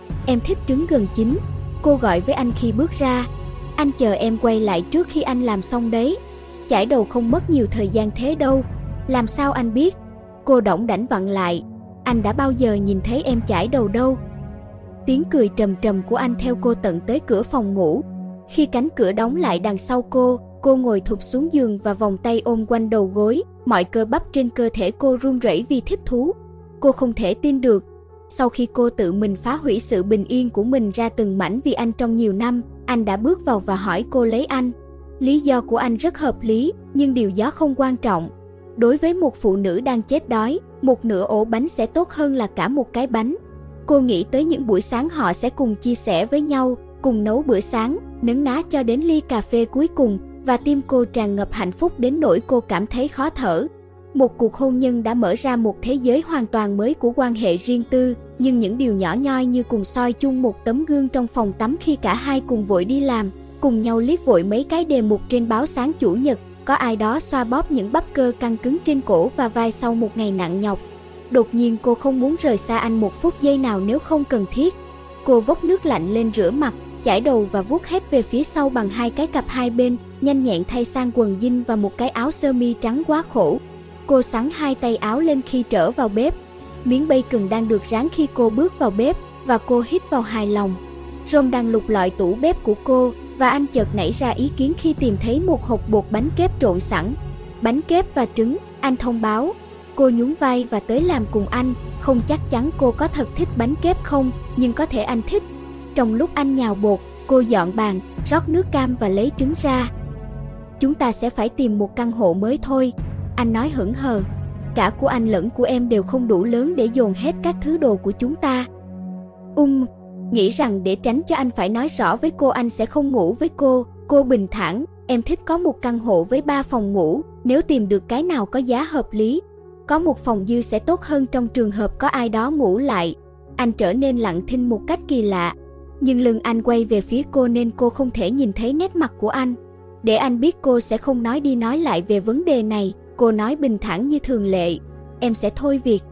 Em thích trứng gần chín, cô gọi với anh khi bước ra. Anh chờ em quay lại trước khi anh làm xong đấy. Chải đầu không mất nhiều thời gian thế đâu. Làm sao anh biết? Cô đỏng đảnh vặn lại. Anh đã bao giờ nhìn thấy em chải đầu đâu. Tiếng cười trầm trầm của anh theo cô tận tới cửa phòng ngủ. Khi cánh cửa đóng lại đằng sau cô ngồi thụp xuống giường và vòng tay ôm quanh đầu gối, mọi cơ bắp trên cơ thể cô run rẩy vì thích thú. Cô không thể tin được. Sau khi cô tự mình phá hủy sự bình yên của mình ra từng mảnh vì anh trong nhiều năm, anh đã bước vào và hỏi cô lấy anh. Lý do của anh rất hợp lý, nhưng điều đó không quan trọng. Đối với một phụ nữ đang chết đói, một nửa ổ bánh sẽ tốt hơn là cả một cái bánh. Cô nghĩ tới những buổi sáng họ sẽ cùng chia sẻ với nhau, cùng nấu bữa sáng, nấn ná cho đến ly cà phê cuối cùng, và tim cô tràn ngập hạnh phúc đến nỗi cô cảm thấy khó thở. Một cuộc hôn nhân đã mở ra một thế giới hoàn toàn mới của quan hệ riêng tư, nhưng những điều nhỏ nhoi như cùng soi chung một tấm gương trong phòng tắm khi cả hai cùng vội đi làm, cùng nhau liếc vội mấy cái đề mục trên báo sáng chủ nhật, có ai đó xoa bóp những bắp cơ căng cứng trên cổ và vai sau một ngày nặng nhọc. Đột nhiên cô không muốn rời xa anh một phút giây nào nếu không cần thiết. Cô vốc nước lạnh lên rửa mặt, chải đầu và vuốt hết về phía sau bằng hai cái cặp hai bên, nhanh nhẹn thay sang quần jean và một cái áo sơ mi trắng quá khổ. Cô xắn hai tay áo lên khi trở vào bếp. Miếng bacon đang được rán khi cô bước vào bếp, và cô hít vào hài lòng. Rom đang lục lọi tủ bếp của cô, và anh chợt nảy ra ý kiến khi tìm thấy một hộp bột bánh kép trộn sẵn. Bánh kép và trứng, anh thông báo. Cô nhún vai và tới làm cùng anh, không chắc chắn cô có thật thích bánh kép không, nhưng có thể anh thích. Trong lúc anh nhào bột, cô dọn bàn, rót nước cam và lấy trứng ra. Chúng ta sẽ phải tìm một căn hộ mới thôi, anh nói hững hờ. Cả của anh lẫn của em đều không đủ lớn để dồn hết các thứ đồ của chúng ta. Nghĩ rằng để tránh cho anh phải nói rõ với cô anh sẽ không ngủ với cô bình thản, em thích có một căn hộ với 3 phòng ngủ, nếu tìm được cái nào có giá hợp lý. Có một phòng dư sẽ tốt hơn trong trường hợp có ai đó ngủ lại. Anh trở nên lặng thinh một cách kỳ lạ, nhưng lưng anh quay về phía cô nên cô không thể nhìn thấy nét mặt của anh. Để anh biết cô sẽ không nói đi nói lại về vấn đề này, cô nói bình thản như thường lệ, em sẽ thôi việc.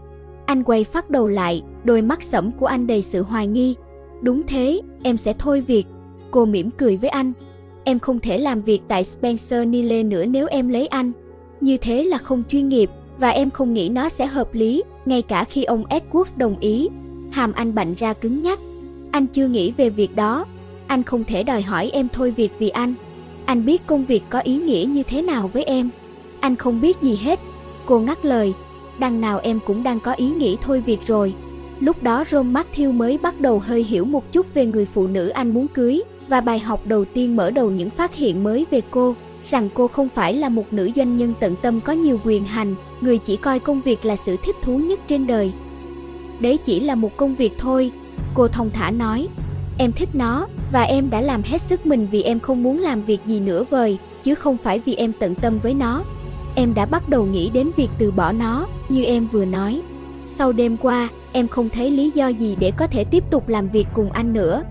Anh quay phát đầu lại, đôi mắt sẫm của anh đầy sự hoài nghi. Đúng thế, em sẽ thôi việc. Cô mỉm cười với anh. Em không thể làm việc tại Spencer Nile nữa nếu em lấy anh. Như thế là không chuyên nghiệp, và em không nghĩ nó sẽ hợp lý, ngay cả khi ông Edward đồng ý. Hàm anh bạnh ra cứng nhắc. Anh chưa nghĩ về việc đó. Anh không thể đòi hỏi em thôi việc vì anh. Anh biết công việc có ý nghĩa như thế nào với em. Anh không biết gì hết. Cô ngắt lời. Đằng nào em cũng đang có ý nghĩ thôi việc rồi. Lúc đó Ron Matthew mới bắt đầu hơi hiểu một chút về người phụ nữ anh muốn cưới, và bài học đầu tiên mở đầu những phát hiện mới về cô, rằng cô không phải là một nữ doanh nhân tận tâm có nhiều quyền hành, người chỉ coi công việc là sự thích thú nhất trên đời. Đấy chỉ là một công việc thôi, cô thong thả nói. Em thích nó, và em đã làm hết sức mình vì em không muốn làm việc gì nữa vời, chứ không phải vì em tận tâm với nó. Em đã bắt đầu nghĩ đến việc từ bỏ nó, như em vừa nói. Sau đêm qua, em không thấy lý do gì để có thể tiếp tục làm việc cùng anh nữa.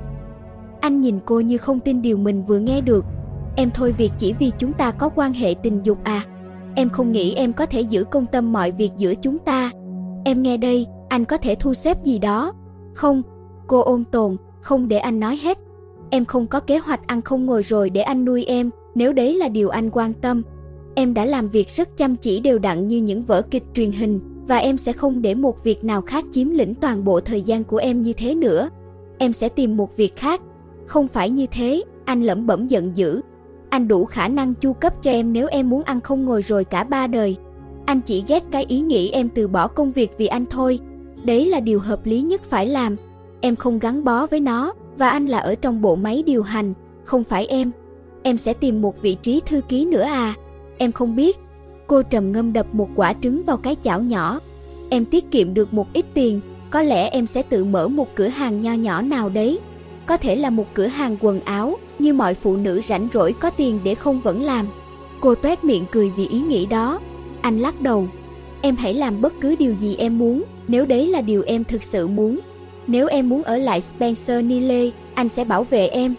Anh nhìn cô như không tin điều mình vừa nghe được. Em thôi việc chỉ vì chúng ta có quan hệ tình dục à? Em không nghĩ em có thể giữ công tâm mọi việc giữa chúng ta. Em nghe đây, anh có thể thu xếp gì đó. Không, cô ôn tồn, không để anh nói hết. Em không có kế hoạch ăn không ngồi rồi để anh nuôi em, nếu đấy là điều anh quan tâm. Em đã làm việc rất chăm chỉ đều đặn như những vở kịch truyền hình, và em sẽ không để một việc nào khác chiếm lĩnh toàn bộ thời gian của em như thế nữa. Em sẽ tìm một việc khác. Không phải như thế, anh lẩm bẩm giận dữ. Anh đủ khả năng chu cấp cho em nếu em muốn ăn không ngồi rồi cả 3 đời. Anh chỉ ghét cái ý nghĩ em từ bỏ công việc vì anh thôi. Đấy là điều hợp lý nhất phải làm. Em không gắn bó với nó, và anh là ở trong bộ máy điều hành, không phải em. Em sẽ tìm một vị trí thư ký nữa à? Em không biết. Cô trầm ngâm đập một quả trứng vào cái chảo nhỏ. Em tiết kiệm được một ít tiền, có lẽ em sẽ tự mở một cửa hàng nho nhỏ nào đấy. Có thể là một cửa hàng quần áo, như mọi phụ nữ rảnh rỗi có tiền để không vẫn làm. Cô toét miệng cười vì ý nghĩ đó. Anh lắc đầu. Em hãy làm bất cứ điều gì em muốn, nếu đấy là điều em thực sự muốn. Nếu em muốn ở lại Spencer Nile, anh sẽ bảo vệ em.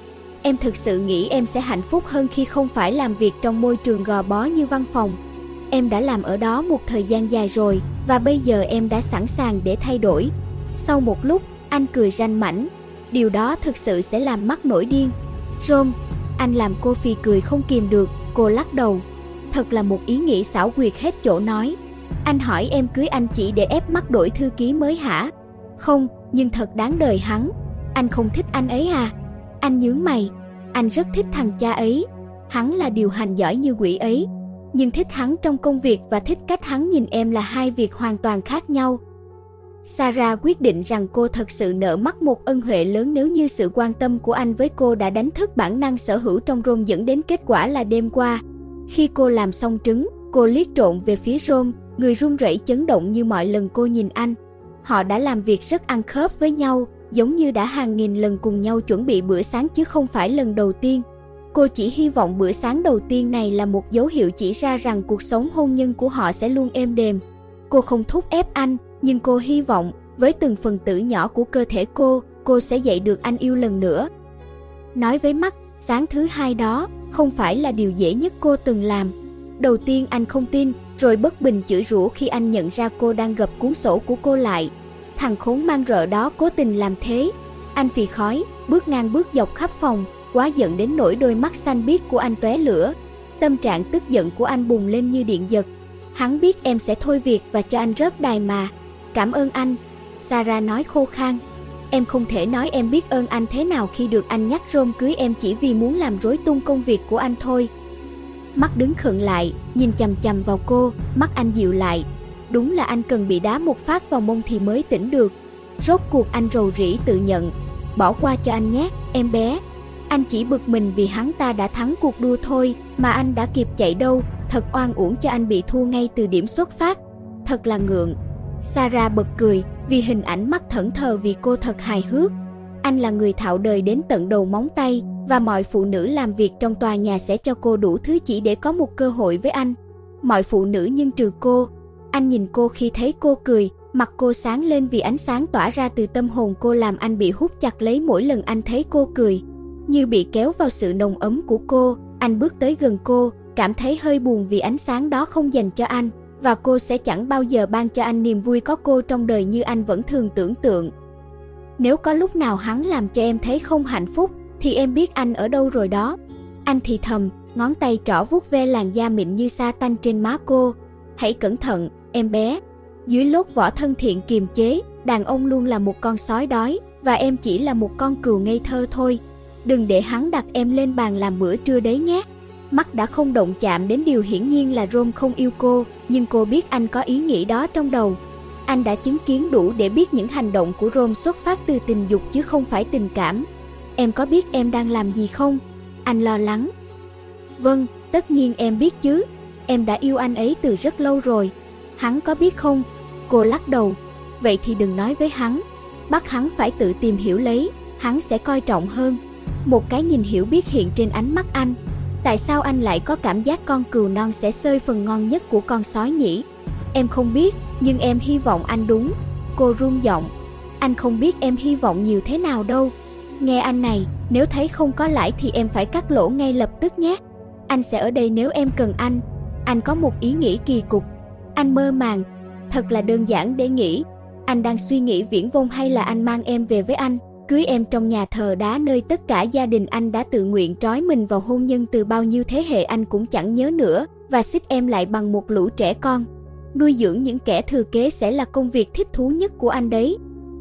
Em thực sự nghĩ em sẽ hạnh phúc hơn khi không phải làm việc trong môi trường gò bó như văn phòng. Em đã làm ở đó một thời gian dài rồi, và bây giờ em đã sẵn sàng để thay đổi. Sau một lúc, Anh cười ranh mãnh. Điều đó thực sự sẽ làm Mark nổi điên. Rom, anh làm cô phì cười không kìm được, cô lắc đầu. Thật là một ý nghĩ xảo quyệt hết chỗ nói. Anh hỏi em cưới anh chỉ để ép Mark đổi thư ký mới hả? Không, nhưng thật đáng đời hắn. Anh không thích anh ấy à? Anh nhướng mày. Anh rất thích thằng cha ấy. Hắn là điều hành giỏi như quỷ ấy. Nhưng thích hắn trong công việc và thích cách hắn nhìn em là hai việc hoàn toàn khác nhau. Sarah quyết định rằng cô thật sự nợ Mark một ân huệ lớn nếu như sự quan tâm của anh với cô đã đánh thức bản năng sở hữu trong Rom dẫn đến kết quả là đêm qua. Khi cô làm xong trứng, cô liếc trộn về phía Rom, người run rẩy chấn động như mọi lần cô nhìn anh. Họ đã làm việc rất ăn khớp với nhau, giống như đã hàng nghìn lần cùng nhau chuẩn bị bữa sáng chứ không phải lần đầu tiên. Cô chỉ hy vọng bữa sáng đầu tiên này là một dấu hiệu chỉ ra rằng cuộc sống hôn nhân của họ sẽ luôn êm đềm. Cô không thúc ép anh, nhưng cô hy vọng, với từng phần tử nhỏ của cơ thể cô sẽ dạy được anh yêu lần nữa. Nói với Mark, sáng thứ hai đó, không phải là điều dễ nhất cô từng làm. Đầu tiên anh không tin, rồi bất bình chửi rủa khi anh nhận ra cô đang gập cuốn sổ của cô lại. Thằng khốn mang rợ đó cố tình làm thế. Anh phì khói, bước ngang bước dọc khắp phòng, quá giận đến nỗi đôi mắt xanh biếc của anh tóe lửa. Tâm trạng tức giận của anh bùng lên như điện giật. Hắn biết em sẽ thôi việc và cho anh rớt đài mà. Cảm ơn anh, Sarah nói khô khan. Em không thể nói em biết ơn anh thế nào khi được anh nhắc Rom cưới em chỉ vì muốn làm rối tung công việc của anh thôi. Mark đứng khựng lại, nhìn chằm chằm vào cô, mắt anh dịu lại. Đúng là anh cần bị đá một phát vào mông thì mới tỉnh được. Rốt cuộc anh rầu rĩ tự nhận. Bỏ qua cho anh nhé, em bé. Anh chỉ bực mình vì hắn ta đã thắng cuộc đua thôi, mà anh đã kịp chạy đâu. Thật oan uổng cho anh bị thua ngay từ điểm xuất phát. Thật là ngượng. Sarah bật cười, vì hình ảnh Mark thẫn thờ vì cô thật hài hước. Anh là người thạo đời đến tận đầu móng tay, và mọi phụ nữ làm việc trong tòa nhà sẽ cho cô đủ thứ chỉ để có một cơ hội với anh. Mọi phụ nữ nhưng trừ cô. Anh nhìn cô khi thấy cô cười, mặt cô sáng lên vì ánh sáng tỏa ra từ tâm hồn cô làm anh bị hút chặt lấy mỗi lần anh thấy cô cười. Như bị kéo vào sự nồng ấm của cô, anh bước tới gần cô, cảm thấy hơi buồn vì ánh sáng đó không dành cho anh, và cô sẽ chẳng bao giờ ban cho anh niềm vui có cô trong đời như anh vẫn thường tưởng tượng. Nếu có lúc nào hắn làm cho em thấy không hạnh phúc, thì em biết anh ở đâu rồi đó. Anh thì thầm, ngón tay trỏ vuốt ve làn da mịn như sa tanh trên má cô. Hãy cẩn thận, em bé. Dưới lốt vỏ thân thiện kiềm chế, đàn ông luôn là một con sói đói, và em chỉ là một con cừu ngây thơ thôi. Đừng để hắn đặt em lên bàn làm bữa trưa đấy nhé. Mark đã không động chạm đến điều hiển nhiên là Rom không yêu cô, nhưng cô biết anh có ý nghĩ đó trong đầu. Anh đã chứng kiến đủ để biết những hành động của Rom xuất phát từ tình dục chứ không phải tình cảm. Em có biết em đang làm gì không? Anh lo lắng. Vâng, tất nhiên em biết chứ. Em đã yêu anh ấy từ rất lâu rồi. Hắn có biết không? Cô lắc đầu. Vậy thì đừng nói với hắn. Bắt hắn phải tự tìm hiểu lấy. Hắn sẽ coi trọng hơn. Một cái nhìn hiểu biết hiện trên ánh mắt anh. Tại sao anh lại có cảm giác con cừu non sẽ xơi phần ngon nhất của con sói nhỉ? Em không biết, nhưng em hy vọng anh đúng. Cô run giọng. Anh không biết em hy vọng nhiều thế nào đâu. Nghe anh này, nếu thấy không có lãi thì em phải cắt lỗ ngay lập tức nhé. Anh sẽ ở đây nếu em cần anh. Anh có một ý nghĩ kỳ cục. Anh mơ màng. Thật là đơn giản để nghĩ. Anh đang suy nghĩ viển vông hay là anh mang em về với anh, cưới em trong nhà thờ đá nơi tất cả gia đình anh đã tự nguyện trói mình vào hôn nhân từ bao nhiêu thế hệ anh cũng chẳng nhớ nữa, và xích em lại bằng một lũ trẻ con. Nuôi dưỡng những kẻ thừa kế sẽ là công việc thích thú nhất của anh đấy.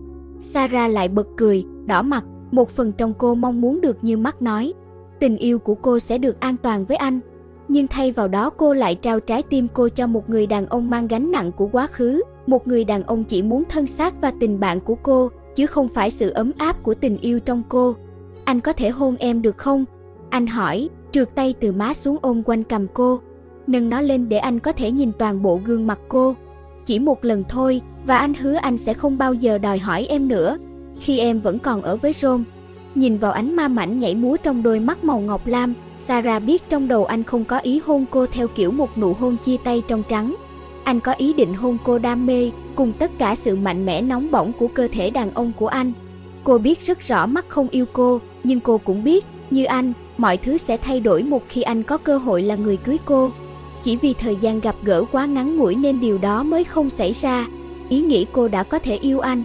Sarah lại bật cười, đỏ mặt. Một phần trong cô mong muốn được như Mark nói. Tình yêu của cô sẽ được an toàn với anh. Nhưng thay vào đó cô lại trao trái tim cô cho một người đàn ông mang gánh nặng của quá khứ. Một người đàn ông chỉ muốn thân xác và tình bạn của cô, chứ không phải sự ấm áp của tình yêu trong cô. Anh có thể hôn em được không? Anh hỏi, trượt tay từ má xuống ôm quanh cằm cô. Nâng nó lên để anh có thể nhìn toàn bộ gương mặt cô. Chỉ một lần thôi, và anh hứa anh sẽ không bao giờ đòi hỏi em nữa. Khi em vẫn còn ở với Rom. Nhìn vào ánh ma mảnh nhảy múa trong đôi mắt màu ngọc lam, Sarah biết trong đầu anh không có ý hôn cô theo kiểu một nụ hôn chia tay trong trắng. Anh có ý định hôn cô đam mê, cùng tất cả sự mạnh mẽ nóng bỏng của cơ thể đàn ông của anh. Cô biết rất rõ Mark không yêu cô, nhưng cô cũng biết, như anh, mọi thứ sẽ thay đổi một khi anh có cơ hội là người cưới cô. Chỉ vì thời gian gặp gỡ quá ngắn ngủi nên điều đó mới không xảy ra. Ý nghĩ cô đã có thể yêu anh.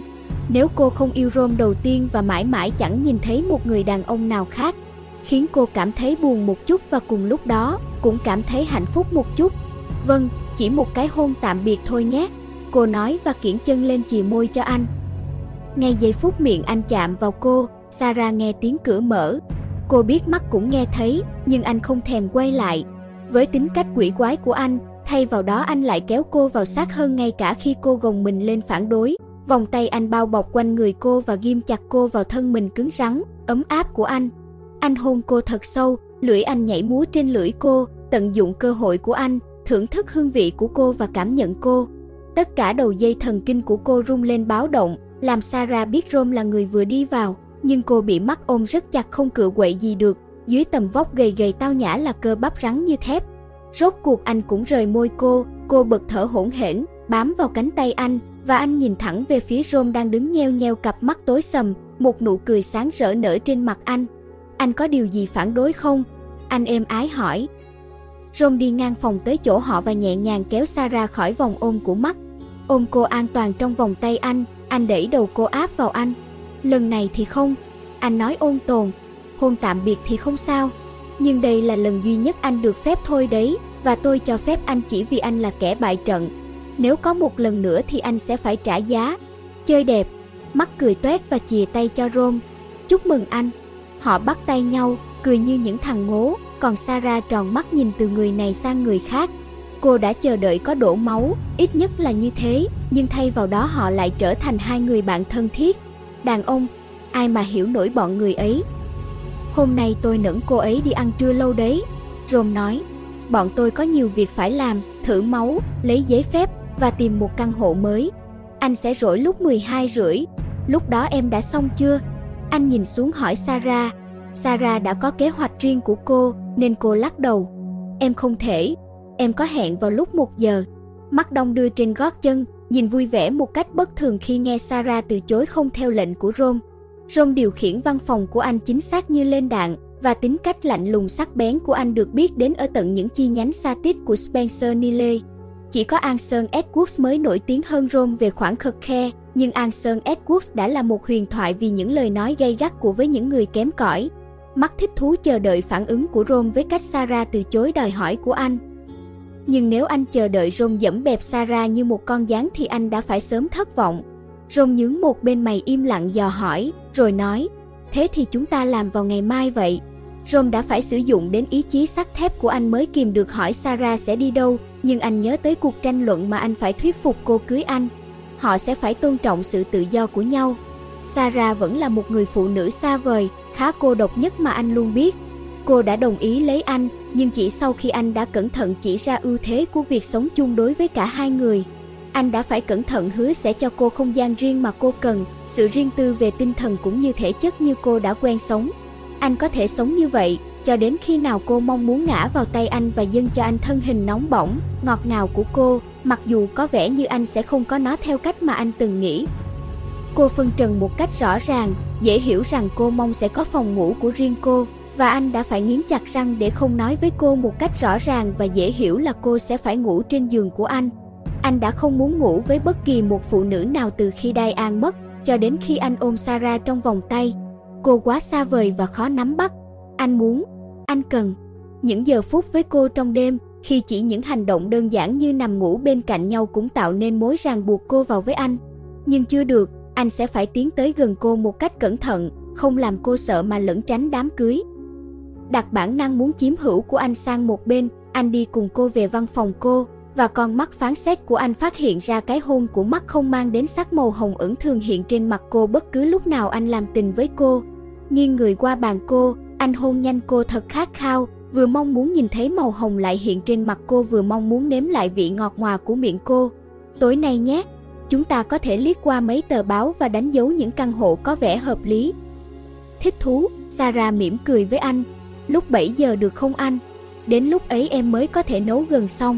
Nếu cô không yêu Rome đầu tiên và mãi mãi chẳng nhìn thấy một người đàn ông nào khác, khiến cô cảm thấy buồn một chút và cùng lúc đó cũng cảm thấy hạnh phúc một chút. Vâng, chỉ một cái hôn tạm biệt thôi nhé, cô nói và kiễng chân lên chì môi cho anh. Ngay giây phút miệng anh chạm vào cô, Sarah nghe tiếng cửa mở. Cô biết mắt cũng nghe thấy, nhưng anh không thèm quay lại. Với tính cách quỷ quái của anh, thay vào đó anh lại kéo cô vào sát hơn ngay cả khi cô gồng mình lên phản đối. Vòng tay anh bao bọc quanh người cô và ghim chặt cô vào thân mình cứng rắn, ấm áp của anh. Anh hôn cô thật sâu, lưỡi anh nhảy múa trên lưỡi cô, tận dụng cơ hội của anh, thưởng thức hương vị của cô và cảm nhận cô. Tất cả đầu dây thần kinh của cô rung lên báo động, làm Sarah biết Rome là người vừa đi vào, nhưng cô bị mắt ôm rất chặt không cựa quậy gì được. Dưới tầm vóc gầy gầy tao nhã là cơ bắp rắn như thép. Rốt cuộc anh cũng rời môi cô bật thở hổn hển, bám vào cánh tay anh, và anh nhìn thẳng về phía Rome đang đứng nheo nheo cặp mắt tối sầm, một nụ cười sáng rỡ nở trên mặt anh. Anh có điều gì phản đối không? Anh êm ái hỏi. Rome đi ngang phòng tới chỗ họ và nhẹ nhàng kéo Sarah khỏi vòng ôm của mắt. Ôm cô an toàn trong vòng tay anh đẩy đầu cô áp vào anh. Lần này thì không, anh nói ôn tồn. Hôn tạm biệt thì không sao, nhưng đây là lần duy nhất anh được phép thôi đấy, và tôi cho phép anh chỉ vì anh là kẻ bại trận. Nếu có một lần nữa thì anh sẽ phải trả giá. Chơi đẹp. Mắt cười toét và chìa tay cho Rome. Chúc mừng anh. Họ bắt tay nhau, cười như những thằng ngố, còn Sarah tròn mắt nhìn từ người này sang người khác. Cô đã chờ đợi có đổ máu, ít nhất là như thế, nhưng thay vào đó họ lại trở thành hai người bạn thân thiết. Đàn ông, ai mà hiểu nổi bọn người ấy. Hôm nay tôi nẫn cô ấy đi ăn trưa lâu đấy, Rome nói. Bọn tôi có nhiều việc phải làm, thử máu, lấy giấy phép và tìm một căn hộ mới. Anh sẽ rỗi lúc 12:30. Lúc đó em đã xong chưa? Anh nhìn xuống hỏi Sarah. Sarah đã có kế hoạch riêng của cô, nên cô lắc đầu. Em không thể. Em có hẹn vào lúc 1 giờ. Mắt đong đưa trên gót chân, nhìn vui vẻ một cách bất thường khi nghe Sarah từ chối không theo lệnh của Rome. Rome điều khiển văn phòng của anh chính xác như lên đạn, và tính cách lạnh lùng sắc bén của anh được biết đến ở tận những chi nhánh xa tít của Spencer Nile. Chỉ có Anson Edwards mới nổi tiếng hơn Rome về khoản khắt khe, nhưng Anson Edwards đã là một huyền thoại vì những lời nói gay gắt của với những người kém cỏi. Mắt thích thú chờ đợi phản ứng của Rome với cách Sarah từ chối đòi hỏi của anh. Nhưng nếu anh chờ đợi Rome dẫm bẹp Sarah như một con gián thì anh đã phải sớm thất vọng. Rome nhướng một bên mày im lặng dò hỏi, rồi nói, thế thì chúng ta làm vào ngày mai vậy. Rome đã phải sử dụng đến ý chí sắt thép của anh mới kìm được hỏi Sarah sẽ đi đâu, nhưng anh nhớ tới cuộc tranh luận mà anh phải thuyết phục cô cưới anh. Họ sẽ phải tôn trọng sự tự do của nhau. Sarah vẫn là một người phụ nữ xa vời, khá cô độc nhất mà anh luôn biết. Cô đã đồng ý lấy anh, nhưng chỉ sau khi anh đã cẩn thận chỉ ra ưu thế của việc sống chung đối với cả hai người. Anh đã phải cẩn thận hứa sẽ cho cô không gian riêng mà cô cần, sự riêng tư về tinh thần cũng như thể chất như cô đã quen sống. Anh có thể sống như vậy, cho đến khi nào cô mong muốn ngã vào tay anh và dâng cho anh thân hình nóng bỏng, ngọt ngào của cô, mặc dù có vẻ như anh sẽ không có nó theo cách mà anh từng nghĩ. Cô phân trần một cách rõ ràng, dễ hiểu rằng cô mong sẽ có phòng ngủ của riêng cô, và anh đã phải nghiến chặt răng để không nói với cô một cách rõ ràng và dễ hiểu là cô sẽ phải ngủ trên giường của anh. Anh đã không muốn ngủ với bất kỳ một phụ nữ nào từ khi Diane mất, cho đến khi anh ôm Sarah trong vòng tay. Cô quá xa vời và khó nắm bắt. Anh muốn, anh cần những giờ phút với cô trong đêm, khi chỉ những hành động đơn giản như nằm ngủ bên cạnh nhau cũng tạo nên mối ràng buộc cô vào với anh. Nhưng chưa được, anh sẽ phải tiến tới gần cô một cách cẩn thận, không làm cô sợ mà lẩn tránh đám cưới. Đặt bản năng muốn chiếm hữu của anh sang một bên, anh đi cùng cô về văn phòng cô, và con mắt phán xét của anh phát hiện ra cái hôn của mắt không mang đến sắc màu hồng ửng thường hiện trên mặt cô bất cứ lúc nào anh làm tình với cô. Nghiêng người qua bàn cô, anh hôn nhanh cô thật khát khao, vừa mong muốn nhìn thấy màu hồng lại hiện trên mặt cô, vừa mong muốn nếm lại vị ngọt ngào của miệng cô. Tối nay nhé, chúng ta có thể liếc qua mấy tờ báo và đánh dấu những căn hộ có vẻ hợp lý. Thích thú, Sarah mỉm cười với anh. Lúc 7 giờ được không anh? Đến lúc ấy em mới có thể nấu gần xong.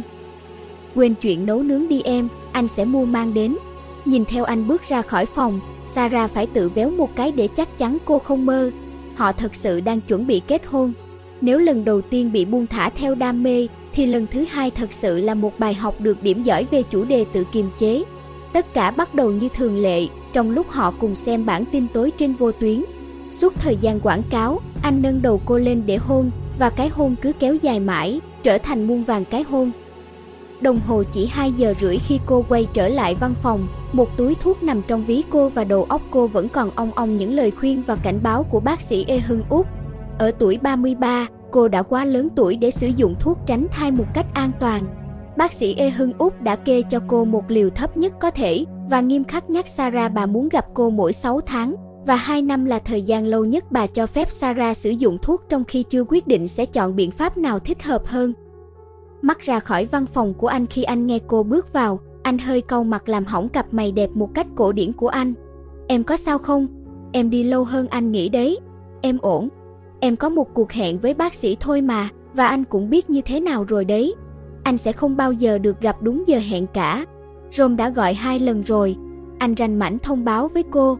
Quên chuyện nấu nướng đi em, anh sẽ mua mang đến. Nhìn theo anh bước ra khỏi phòng, Sarah phải tự véo một cái để chắc chắn cô không mơ. Họ thật sự đang chuẩn bị kết hôn. Nếu lần đầu tiên bị buông thả theo đam mê, thì lần thứ hai thật sự là một bài học được điểm giỏi về chủ đề tự kiềm chế. Tất cả bắt đầu như thường lệ, Trong lúc họ cùng xem bản tin tối trên vô tuyến, suốt thời gian quảng cáo, anh nâng đầu cô lên để hôn, và cái hôn cứ kéo dài mãi, trở thành muôn vàn cái hôn. Đồng hồ chỉ 2 giờ rưỡi khi cô quay trở lại văn phòng, một túi thuốc nằm trong ví cô và đầu óc cô vẫn còn ong ong những lời khuyên và cảnh báo của bác sĩ Ê Hưng Úc. Ở tuổi 33, cô đã quá lớn tuổi để sử dụng thuốc tránh thai một cách an toàn. Bác sĩ Ê Hưng Úc đã kê cho cô một liều thấp nhất có thể và nghiêm khắc nhắc Sarah bà muốn gặp cô mỗi 6 tháng. Và 2 năm là thời gian lâu nhất bà cho phép Sarah sử dụng thuốc trong khi chưa quyết định sẽ chọn biện pháp nào thích hợp hơn. Mắt ra khỏi văn phòng của anh khi anh nghe cô bước vào, anh hơi cau mặt làm hỏng cặp mày đẹp một cách cổ điển của anh. Em có sao không? Em đi lâu hơn anh nghĩ đấy. Em ổn. Em có một cuộc hẹn với bác sĩ thôi mà, và anh cũng biết như thế nào rồi đấy. Anh sẽ không bao giờ được gặp đúng giờ hẹn cả. Rome đã gọi 2 lần rồi. Anh rành mãnh thông báo với cô.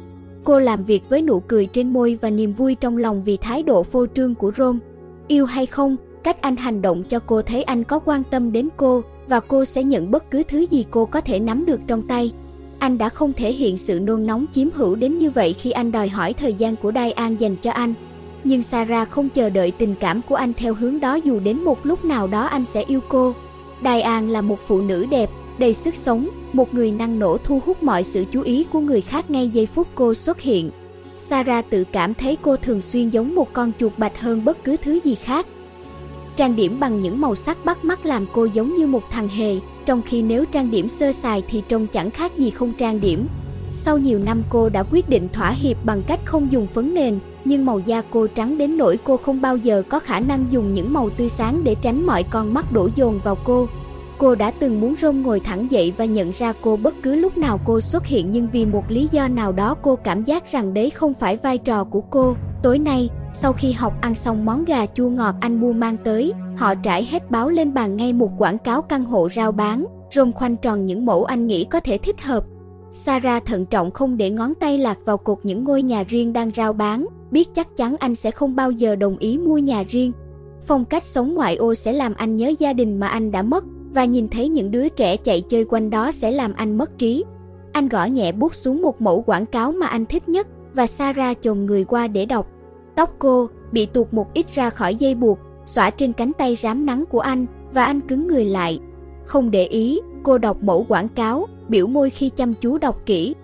Cô làm việc với nụ cười trên môi và niềm vui trong lòng vì thái độ phô trương của Rome. Yêu hay không, cách anh hành động cho cô thấy anh có quan tâm đến cô, và cô sẽ nhận bất cứ thứ gì cô có thể nắm được trong tay. Anh đã không thể hiện sự nôn nóng chiếm hữu đến như vậy khi anh đòi hỏi thời gian của Diane dành cho anh. Nhưng Sarah không chờ đợi tình cảm của anh theo hướng đó dù đến một lúc nào đó anh sẽ yêu cô. Diane là một phụ nữ đẹp, đầy sức sống, một người năng nổ thu hút mọi sự chú ý của người khác ngay giây phút cô xuất hiện. Sarah tự cảm thấy cô thường xuyên giống một con chuột bạch hơn bất cứ thứ gì khác. Trang điểm bằng những màu sắc bắt mắt làm cô giống như một thằng hề, trong khi nếu trang điểm sơ sài thì trông chẳng khác gì không trang điểm. Sau nhiều năm cô đã quyết định thỏa hiệp bằng cách không dùng phấn nền, nhưng màu da cô trắng đến nỗi cô không bao giờ có khả năng dùng những màu tươi sáng để tránh mọi con mắt đổ dồn vào cô. Cô đã từng muốn Rome ngồi thẳng dậy và nhận ra cô bất cứ lúc nào cô xuất hiện, nhưng vì một lý do nào đó cô cảm giác rằng đấy không phải vai trò của cô. Tối nay, sau khi học ăn xong món gà chua ngọt anh mua mang tới, họ trải hết báo lên bàn ngay một quảng cáo căn hộ rao bán. Rome khoanh tròn những mẫu anh nghĩ có thể thích hợp. Sarah thận trọng không để ngón tay lạc vào cột những ngôi nhà riêng đang rao bán, biết chắc chắn anh sẽ không bao giờ đồng ý mua nhà riêng. Phong cách sống ngoại ô sẽ làm anh nhớ gia đình mà anh đã mất, và nhìn thấy những đứa trẻ chạy chơi quanh đó sẽ làm anh mất trí. Anh gõ nhẹ bút xuống một mẫu quảng cáo mà anh thích nhất, và Sarah chồm người qua để đọc. Tóc cô bị tuột một ít ra khỏi dây buộc, xõa trên cánh tay rám nắng của anh, và anh cứng người lại. Không để ý, cô đọc mẫu quảng cáo, biểu môi khi chăm chú đọc kỹ.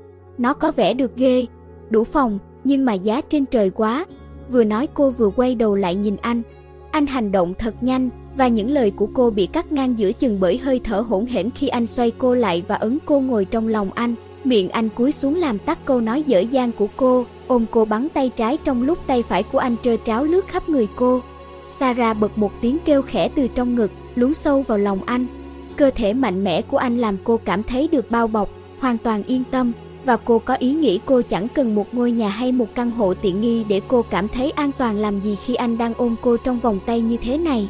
Nó có vẻ được ghê, đủ phòng, nhưng mà giá trên trời quá. Vừa nói cô vừa quay đầu lại nhìn anh. Anh hành động thật nhanh, và những lời của cô bị cắt ngang giữa chừng bởi hơi thở hỗn hển khi anh xoay cô lại và ấn cô ngồi trong lòng anh. Miệng anh cúi xuống làm tắt câu nói dở dang của cô, ôm cô bắn tay trái trong lúc tay phải của anh trơ tráo lướt khắp người cô. Sarah bật một tiếng kêu khẽ từ trong ngực, lún sâu vào lòng anh. Cơ thể mạnh mẽ của anh làm cô cảm thấy được bao bọc, hoàn toàn yên tâm, và cô có ý nghĩ cô chẳng cần một ngôi nhà hay một căn hộ tiện nghi để cô cảm thấy an toàn làm gì khi anh đang ôm cô trong vòng tay như thế này.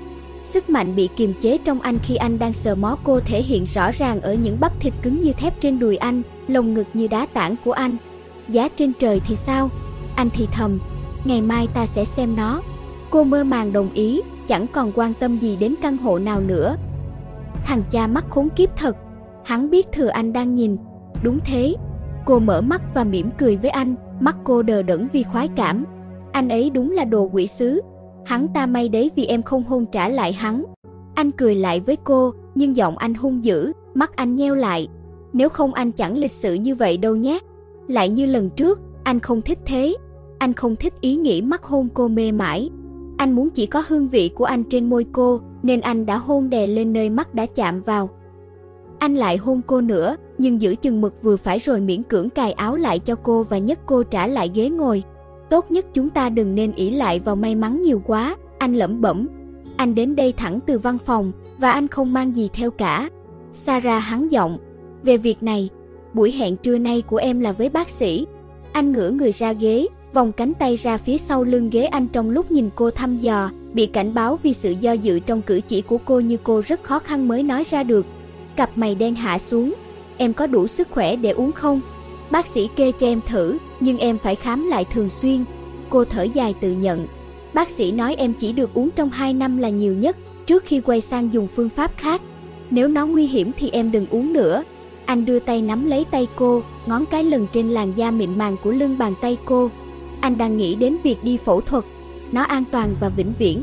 Sức mạnh bị kiềm chế trong anh khi anh đang sờ mó cô thể hiện rõ ràng ở những bắp thịt cứng như thép trên đùi anh, lồng ngực như đá tảng của anh. Giá trên trời thì sao? Anh thì thầm, ngày mai ta sẽ xem nó. Cô mơ màng đồng ý, chẳng còn quan tâm gì đến căn hộ nào nữa. Thằng cha mắt khốn kiếp thật, hắn biết thừa anh đang nhìn. Đúng thế. Cô mở mắt và mỉm cười với anh, mắt cô đờ đẫn vì khoái cảm. Anh ấy đúng là đồ quỷ sứ. Hắn ta may đấy vì em không hôn trả lại hắn. Anh cười lại với cô, nhưng giọng anh hung dữ, mắt anh nheo lại. Nếu không anh chẳng lịch sự như vậy đâu nhé. Lại như lần trước, anh không thích thế. Anh không thích ý nghĩ mắt hôn cô mê mải. Anh muốn chỉ có hương vị của anh trên môi cô, nên anh đã hôn đè lên nơi mắt đã chạm vào. Anh lại hôn cô nữa, nhưng giữ chừng mực vừa phải rồi miễn cưỡng cài áo lại cho cô và nhấc cô trả lại ghế ngồi. Tốt nhất chúng ta đừng nên ỷ lại vào may mắn nhiều quá, anh lẩm bẩm. Anh đến đây thẳng từ văn phòng, và anh không mang gì theo cả. Sarah hắn giọng. Về việc này, buổi hẹn trưa nay của em là với bác sĩ. Anh ngửa người ra ghế, vòng cánh tay ra phía sau lưng ghế anh trong lúc nhìn cô thăm dò, bị cảnh báo vì sự do dự trong cử chỉ của cô như cô rất khó khăn mới nói ra được. Cặp mày đen hạ xuống. Em có đủ sức khỏe để uống không? Bác sĩ kê cho em thử, nhưng em phải khám lại thường xuyên. Cô thở dài tự nhận. Bác sĩ nói em chỉ được uống trong 2 năm là nhiều nhất, trước khi quay sang dùng phương pháp khác. Nếu nó nguy hiểm thì em đừng uống nữa. Anh đưa tay nắm lấy tay cô, ngón cái lần trên làn da mịn màng của lưng bàn tay cô. Anh đang nghĩ đến việc đi phẫu thuật. Nó an toàn và vĩnh viễn.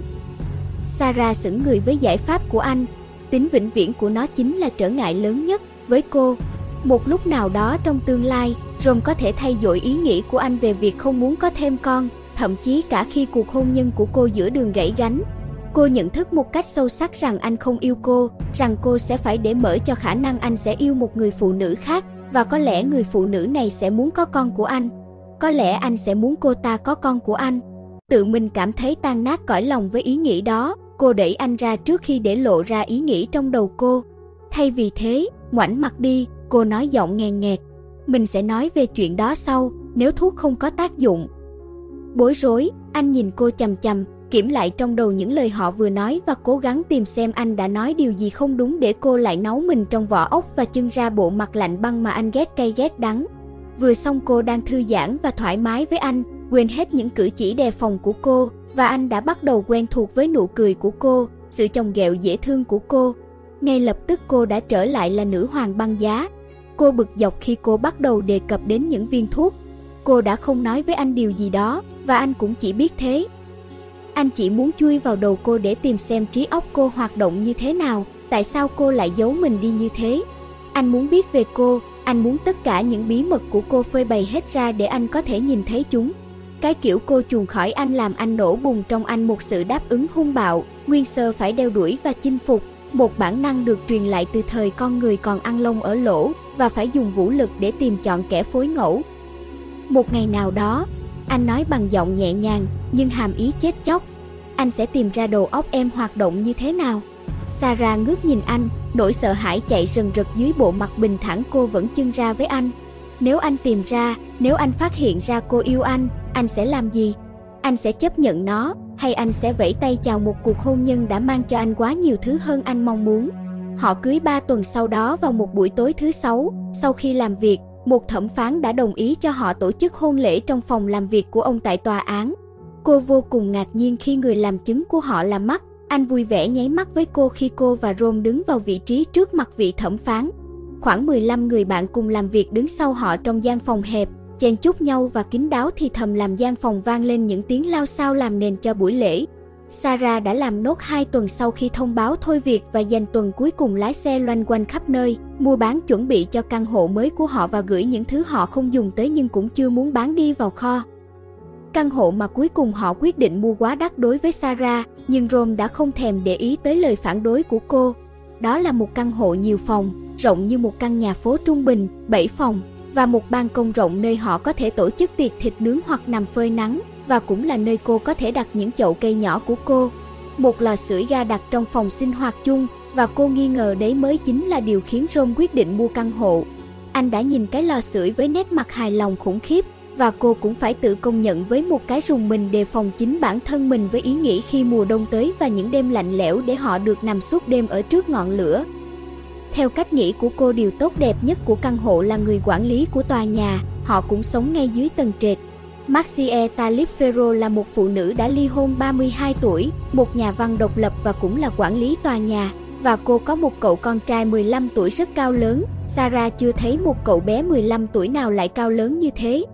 Sarah sững người với giải pháp của anh. Tính vĩnh viễn của nó chính là trở ngại lớn nhất với cô. Một lúc nào đó trong tương lai, Rome có thể thay đổi ý nghĩ của anh về việc không muốn có thêm con, thậm chí cả khi cuộc hôn nhân của cô giữa đường gãy gánh. Cô nhận thức một cách sâu sắc rằng anh không yêu cô, rằng cô sẽ phải để mở cho khả năng anh sẽ yêu một người phụ nữ khác, và có lẽ người phụ nữ này sẽ muốn có con của anh. Có lẽ anh sẽ muốn cô ta có con của anh. Tự mình cảm thấy tan nát cõi lòng với ý nghĩ đó, cô đẩy anh ra trước khi để lộ ra ý nghĩ trong đầu cô. Thay vì thế, ngoảnh mặt đi, cô nói giọng nghèn nghẹt. Mình sẽ nói về chuyện đó sau, nếu thuốc không có tác dụng. Bối rối, anh nhìn cô chằm chằm, kiểm lại trong đầu những lời họ vừa nói và cố gắng tìm xem anh đã nói điều gì không đúng để cô lại náu mình trong vỏ ốc và chưng ra bộ mặt lạnh băng mà anh ghét cay ghét đắng. Vừa xong cô đang thư giãn và thoải mái với anh, quên hết những cử chỉ đề phòng của cô, và anh đã bắt đầu quen thuộc với nụ cười của cô, sự chồng ghẹo dễ thương của cô. Ngay lập tức cô đã trở lại là nữ hoàng băng giá. Cô bực dọc khi cô bắt đầu đề cập đến những viên thuốc. Cô đã không nói với anh điều gì đó, và anh cũng chỉ biết thế. Anh chỉ muốn chui vào đầu cô để tìm xem trí óc cô hoạt động như thế nào, tại sao cô lại giấu mình đi như thế. Anh muốn biết về cô, anh muốn tất cả những bí mật của cô phơi bày hết ra để anh có thể nhìn thấy chúng. Cái kiểu cô chuồn khỏi anh làm anh nổ bùng trong anh một sự đáp ứng hung bạo, nguyên sơ phải đeo đuổi và chinh phục, một bản năng được truyền lại từ thời con người còn ăn lông ở lỗ và phải dùng vũ lực để tìm chọn kẻ phối ngẫu. Một ngày nào đó, anh nói bằng giọng nhẹ nhàng nhưng hàm ý chết chóc, anh sẽ tìm ra đầu óc em hoạt động như thế nào. Sarah ngước nhìn anh, nỗi sợ hãi chạy rần rật dưới bộ mặt bình thản cô vẫn chưng ra với anh. Nếu anh tìm ra, nếu anh phát hiện ra cô yêu anh sẽ làm gì? Anh sẽ chấp nhận nó, hay anh sẽ vẫy tay chào một cuộc hôn nhân đã mang cho anh quá nhiều thứ hơn anh mong muốn? Họ cưới 3 tuần sau đó vào một buổi tối thứ Sáu, sau khi làm việc, một thẩm phán đã đồng ý cho họ tổ chức hôn lễ trong phòng làm việc của ông tại tòa án. Cô vô cùng ngạc nhiên khi người làm chứng của họ là Mark. Anh vui vẻ nháy mắt với cô khi cô và Rome đứng vào vị trí trước mặt vị thẩm phán. Khoảng 15 người bạn cùng làm việc đứng sau họ trong gian phòng hẹp, chen chúc nhau và kín đáo thì thầm làm gian phòng vang lên những tiếng lao xao làm nền cho buổi lễ. Sarah đã làm nốt 2 tuần sau khi thông báo thôi việc và dành tuần cuối cùng lái xe loanh quanh khắp nơi, mua bán chuẩn bị cho căn hộ mới của họ và gửi những thứ họ không dùng tới nhưng cũng chưa muốn bán đi vào kho. Căn hộ mà cuối cùng họ quyết định mua quá đắt đối với Sarah, nhưng Rome đã không thèm để ý tới lời phản đối của cô. Đó là một căn hộ nhiều phòng, rộng như một căn nhà phố trung bình, 7 phòng, và một ban công rộng nơi họ có thể tổ chức tiệc thịt nướng hoặc nằm phơi nắng, và cũng là nơi cô có thể đặt những chậu cây nhỏ của cô. Một lò sưởi ga đặt trong phòng sinh hoạt chung, và cô nghi ngờ đấy mới chính là điều khiến Rome quyết định mua căn hộ. Anh đã nhìn cái lò sưởi với nét mặt hài lòng khủng khiếp, và cô cũng phải tự công nhận với một cái rùng mình đề phòng chính bản thân mình với ý nghĩ khi mùa đông tới và những đêm lạnh lẽo để họ được nằm suốt đêm ở trước ngọn lửa. Theo cách nghĩ của cô, điều tốt đẹp nhất của căn hộ là người quản lý của tòa nhà, họ cũng sống ngay dưới tầng trệt. Marcia Taliaferro là một phụ nữ đã ly hôn 32 tuổi, một nhà văn độc lập và cũng là quản lý tòa nhà, và cô có một cậu con trai 15 tuổi rất cao lớn. Sarah chưa thấy một cậu bé 15 tuổi nào lại cao lớn như thế.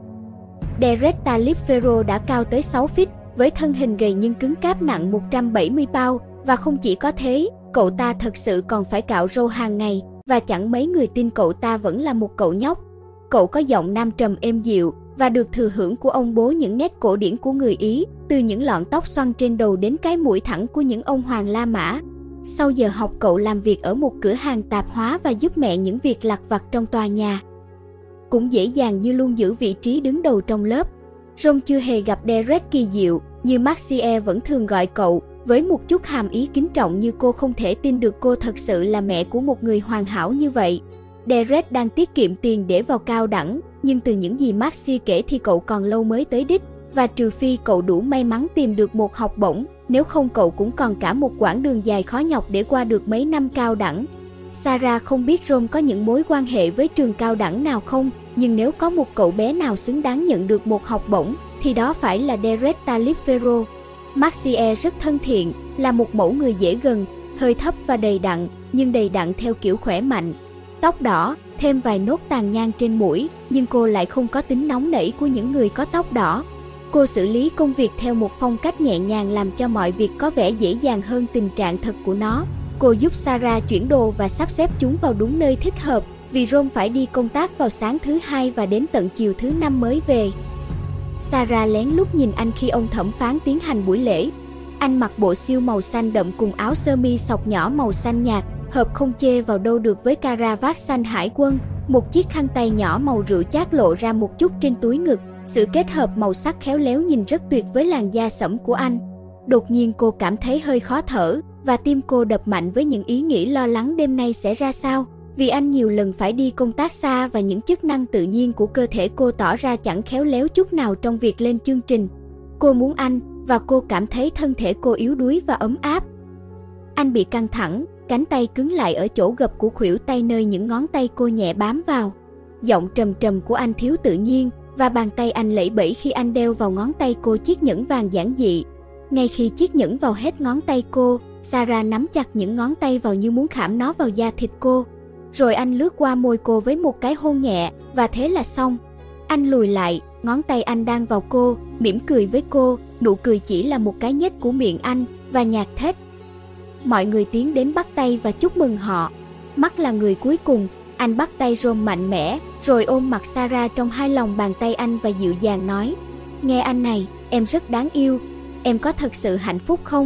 Derek Taliaferro đã cao tới 6 feet, với thân hình gầy nhưng cứng cáp nặng 170 pound, và không chỉ có thế, cậu ta thật sự còn phải cạo râu hàng ngày, và chẳng mấy người tin cậu ta vẫn là một cậu nhóc. Cậu có giọng nam trầm êm dịu, và được thừa hưởng của ông bố những nét cổ điển của người Ý, từ những lọn tóc xoăn trên đầu đến cái mũi thẳng của những ông hoàng La Mã. Sau giờ học cậu làm việc ở một cửa hàng tạp hóa và giúp mẹ những việc lặt vặt trong tòa nhà. Cũng dễ dàng như luôn giữ vị trí đứng đầu trong lớp. Rome chưa hề gặp Derek kỳ diệu, như Marcia vẫn thường gọi cậu, với một chút hàm ý kính trọng như cô không thể tin được cô thật sự là mẹ của một người hoàn hảo như vậy. Derek đang tiết kiệm tiền để vào cao đẳng, nhưng từ những gì Marcia kể thì cậu còn lâu mới tới đích, và trừ phi cậu đủ may mắn tìm được một học bổng, nếu không cậu cũng còn cả một quãng đường dài khó nhọc để qua được mấy năm cao đẳng. Sarah không biết Rome có những mối quan hệ với trường cao đẳng nào không, nhưng nếu có một cậu bé nào xứng đáng nhận được một học bổng, thì đó phải là Derek Taliaferro. Marcia rất thân thiện, là một mẫu người dễ gần, hơi thấp và đầy đặn, nhưng đầy đặn theo kiểu khỏe mạnh. tóc đỏ, thêm vài nốt tàn nhang trên mũi, nhưng cô lại không có tính nóng nảy của những người có tóc đỏ. Cô xử lý công việc theo một phong cách nhẹ nhàng làm cho mọi việc có vẻ dễ dàng hơn tình trạng thật của nó. Cô giúp Sarah chuyển đồ và sắp xếp chúng vào đúng nơi thích hợp, vì Ron phải đi công tác vào sáng thứ Hai và đến tận chiều thứ Năm mới về. Sarah lén lút nhìn anh khi ông thẩm phán tiến hành buổi lễ. Anh mặc bộ siêu màu xanh đậm cùng áo sơ mi sọc nhỏ màu xanh nhạt, hợp không chê vào đâu được với caravat xanh hải quân. Một chiếc khăn tay nhỏ màu rượu chát lộ ra một chút trên túi ngực. Sự kết hợp màu sắc khéo léo nhìn rất tuyệt với làn da sẫm của anh. Đột nhiên cô cảm thấy hơi khó thở, và tim cô đập mạnh với những ý nghĩ lo lắng đêm nay sẽ ra sao. Vì anh nhiều lần phải đi công tác xa và những chức năng tự nhiên của cơ thể cô tỏ ra chẳng khéo léo chút nào trong việc lên chương trình. Cô muốn anh, và cô cảm thấy thân thể cô yếu đuối và ấm áp. Anh bị căng thẳng, cánh tay cứng lại ở chỗ gập của khuỷu tay nơi những ngón tay cô nhẹ bám vào. Giọng trầm trầm của anh thiếu tự nhiên, và bàn tay anh lẫy bẫy khi anh đeo vào ngón tay cô chiếc nhẫn vàng giản dị. Ngay khi chiếc nhẫn vào hết ngón tay cô, Sarah nắm chặt những ngón tay vào như muốn khảm nó vào da thịt cô. Rồi anh lướt qua môi cô với một cái hôn nhẹ, và thế là xong. Anh lùi lại, ngón tay anh đang vào cô, mỉm cười với cô, nụ cười chỉ là một cái nhếch của miệng anh, và nhạt thét. Mọi người tiến đến bắt tay và chúc mừng họ. Mark là người cuối cùng, anh bắt tay Ron mạnh mẽ, rồi ôm mặt Sarah trong hai lòng bàn tay anh và dịu dàng nói: Nghe anh này, em rất đáng yêu, em có thật sự hạnh phúc không?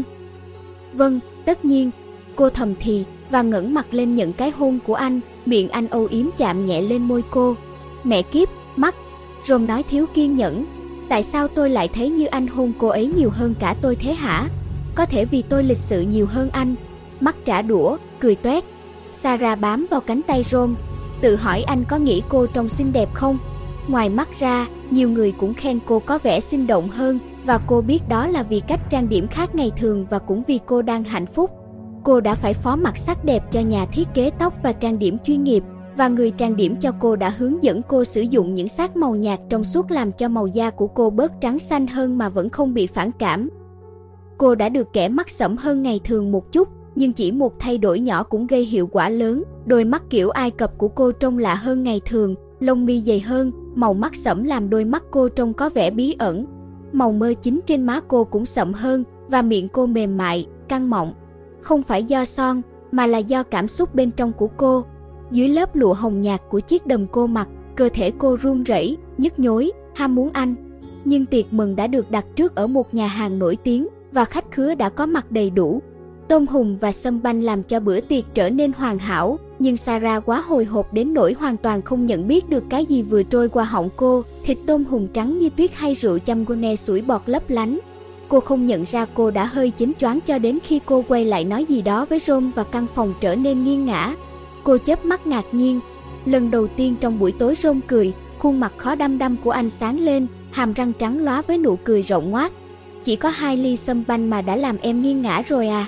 Vâng, tất nhiên, cô thầm thì, và ngẩng mặt lên nhận cái hôn của anh, miệng anh âu yếm chạm nhẹ lên môi cô. Mẹ kiếp, Mark, Ron nói thiếu kiên nhẫn, tại sao tôi lại thấy như anh hôn cô ấy nhiều hơn cả tôi thế hả? Có thể vì tôi lịch sự nhiều hơn anh. Mark trả đũa, cười toét. Sarah bám vào cánh tay Ron, tự hỏi anh có nghĩ cô trông xinh đẹp không? Ngoài Mark ra, nhiều người cũng khen cô có vẻ sinh động hơn, và cô biết đó là vì cách trang điểm khác ngày thường và cũng vì cô đang hạnh phúc. Cô đã phải phó mặc sắc đẹp cho nhà thiết kế tóc và trang điểm chuyên nghiệp, và người trang điểm cho cô đã hướng dẫn cô sử dụng những sắc màu nhạt trong suốt làm cho màu da của cô bớt trắng xanh hơn mà vẫn không bị phản cảm. Cô đã được kẻ mắt sẫm hơn ngày thường một chút, nhưng chỉ một thay đổi nhỏ cũng gây hiệu quả lớn. Đôi mắt kiểu Ai Cập của cô trông lạ hơn ngày thường, lông mi dày hơn, màu mắt sẫm làm đôi mắt cô trông có vẻ bí ẩn. Màu mơ chính trên má cô cũng sậm hơn, và miệng cô mềm mại, căng mọng. Không phải do son, mà là do cảm xúc bên trong của cô. Dưới lớp lụa hồng nhạt của chiếc đầm cô mặc, cơ thể cô run rẩy, nhức nhối, ham muốn anh. Nhưng tiệc mừng đã được đặt trước ở một nhà hàng nổi tiếng, và khách khứa đã có mặt đầy đủ. Tôm hùm và sâm banh làm cho bữa tiệc trở nên hoàn hảo, nhưng Sarah quá hồi hộp đến nỗi hoàn toàn không nhận biết được cái gì vừa trôi qua họng cô, thịt tôm hùm trắng như tuyết hay rượu Champagner sủi bọt lấp lánh. Cô không nhận ra cô đã hơi chín choáng cho đến khi cô quay lại nói gì đó với Ron và căn phòng trở nên nghiêng ngã. Cô chớp mắt ngạc nhiên. Lần đầu tiên trong buổi tối Ron cười, khuôn mặt khó đăm đăm của anh sáng lên, hàm răng trắng lóa với nụ cười rộng ngoác. Chỉ có 2 ly sâm banh mà đã làm em nghiêng ngã rồi à?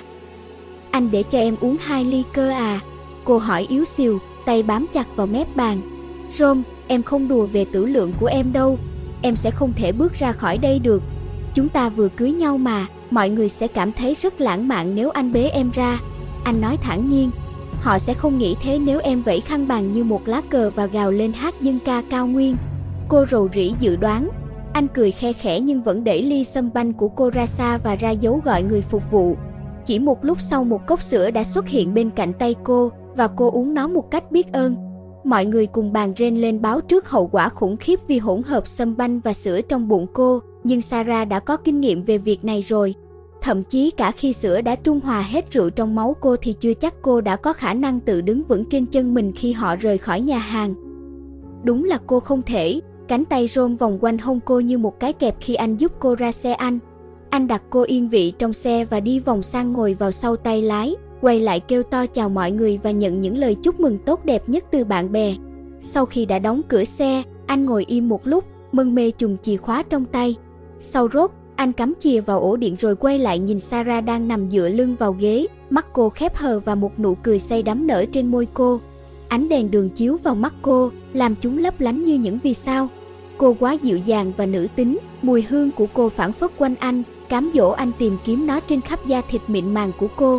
Anh để cho em uống 2 ly cơ à? Cô hỏi yếu xìu, tay bám chặt vào mép bàn. Ron, em không đùa về tử lượng của em đâu. Em sẽ không thể bước ra khỏi đây được. Chúng ta vừa cưới nhau mà, mọi người sẽ cảm thấy rất lãng mạn nếu anh bế em ra. Anh nói thản nhiên. Họ sẽ không nghĩ thế nếu em vẫy khăn bàn như một lá cờ và gào lên hát dân ca cao nguyên. Cô rầu rĩ dự đoán. Anh cười khe khẽ nhưng vẫn đẩy ly sâm banh của cô ra xa và ra dấu gọi người phục vụ. Chỉ một lúc sau một cốc sữa đã xuất hiện bên cạnh tay cô, và cô uống nó một cách biết ơn. Mọi người cùng bàn rên lên báo trước hậu quả khủng khiếp vì hỗn hợp sâm banh và sữa trong bụng cô, nhưng Sarah đã có kinh nghiệm về việc này rồi. Thậm chí cả khi sữa đã trung hòa hết rượu trong máu cô thì chưa chắc cô đã có khả năng tự đứng vững trên chân mình khi họ rời khỏi nhà hàng. Đúng là cô không thể. Cánh tay Ron vòng quanh hông cô như một cái kẹp khi anh giúp cô ra xe anh. Anh đặt cô yên vị trong xe và đi vòng sang ngồi vào sau tay lái, quay lại kêu to chào mọi người và nhận những lời chúc mừng tốt đẹp nhất từ bạn bè. Sau khi đã đóng cửa xe, anh ngồi im một lúc, mân mê chùm chìa khóa trong tay. Sau rốt, anh cắm chìa vào ổ điện rồi quay lại nhìn Sarah đang nằm dựa lưng vào ghế, mắt cô khép hờ và một nụ cười say đắm nở trên môi cô. Ánh đèn đường chiếu vào mắt cô, làm chúng lấp lánh như những vì sao. Cô quá dịu dàng và nữ tính, mùi hương của cô phảng phất quanh anh, cám dỗ anh tìm kiếm nó trên khắp da thịt mịn màng của cô.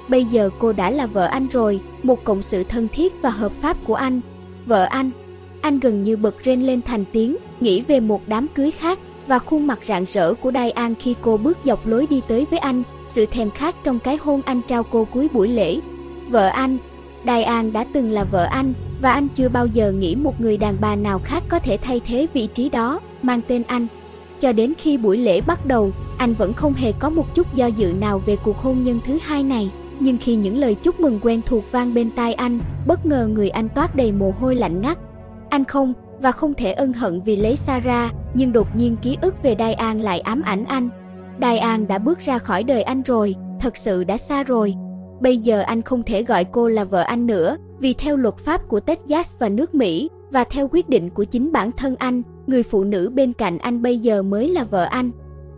Bây giờ cô đã là vợ anh rồi, một cộng sự thân thiết và hợp pháp của anh. Vợ anh. Anh gần như bật rên lên thành tiếng, nghĩ về một đám cưới khác và khuôn mặt rạng rỡ của Diane khi cô bước dọc lối đi tới với anh, sự thèm khát trong cái hôn anh trao cô cuối buổi lễ. Vợ anh. Diane đã từng là vợ anh và anh chưa bao giờ nghĩ một người đàn bà nào khác có thể thay thế vị trí đó, mang tên anh. Cho đến khi buổi lễ bắt đầu, anh vẫn không hề có một chút do dự nào về cuộc hôn nhân thứ hai này. Nhưng khi những lời chúc mừng quen thuộc vang bên tai anh, bất ngờ người anh toát đầy mồ hôi lạnh ngắt. Anh không thể ân hận vì lấy Sarah, nhưng đột nhiên ký ức về Diane lại ám ảnh anh. Diane đã bước ra khỏi đời anh rồi, thật sự đã xa rồi. Bây giờ anh không thể gọi cô là vợ anh nữa, vì theo luật pháp của Texas và nước Mỹ, và theo quyết định của chính bản thân anh, người phụ nữ bên cạnh anh bây giờ mới là vợ anh.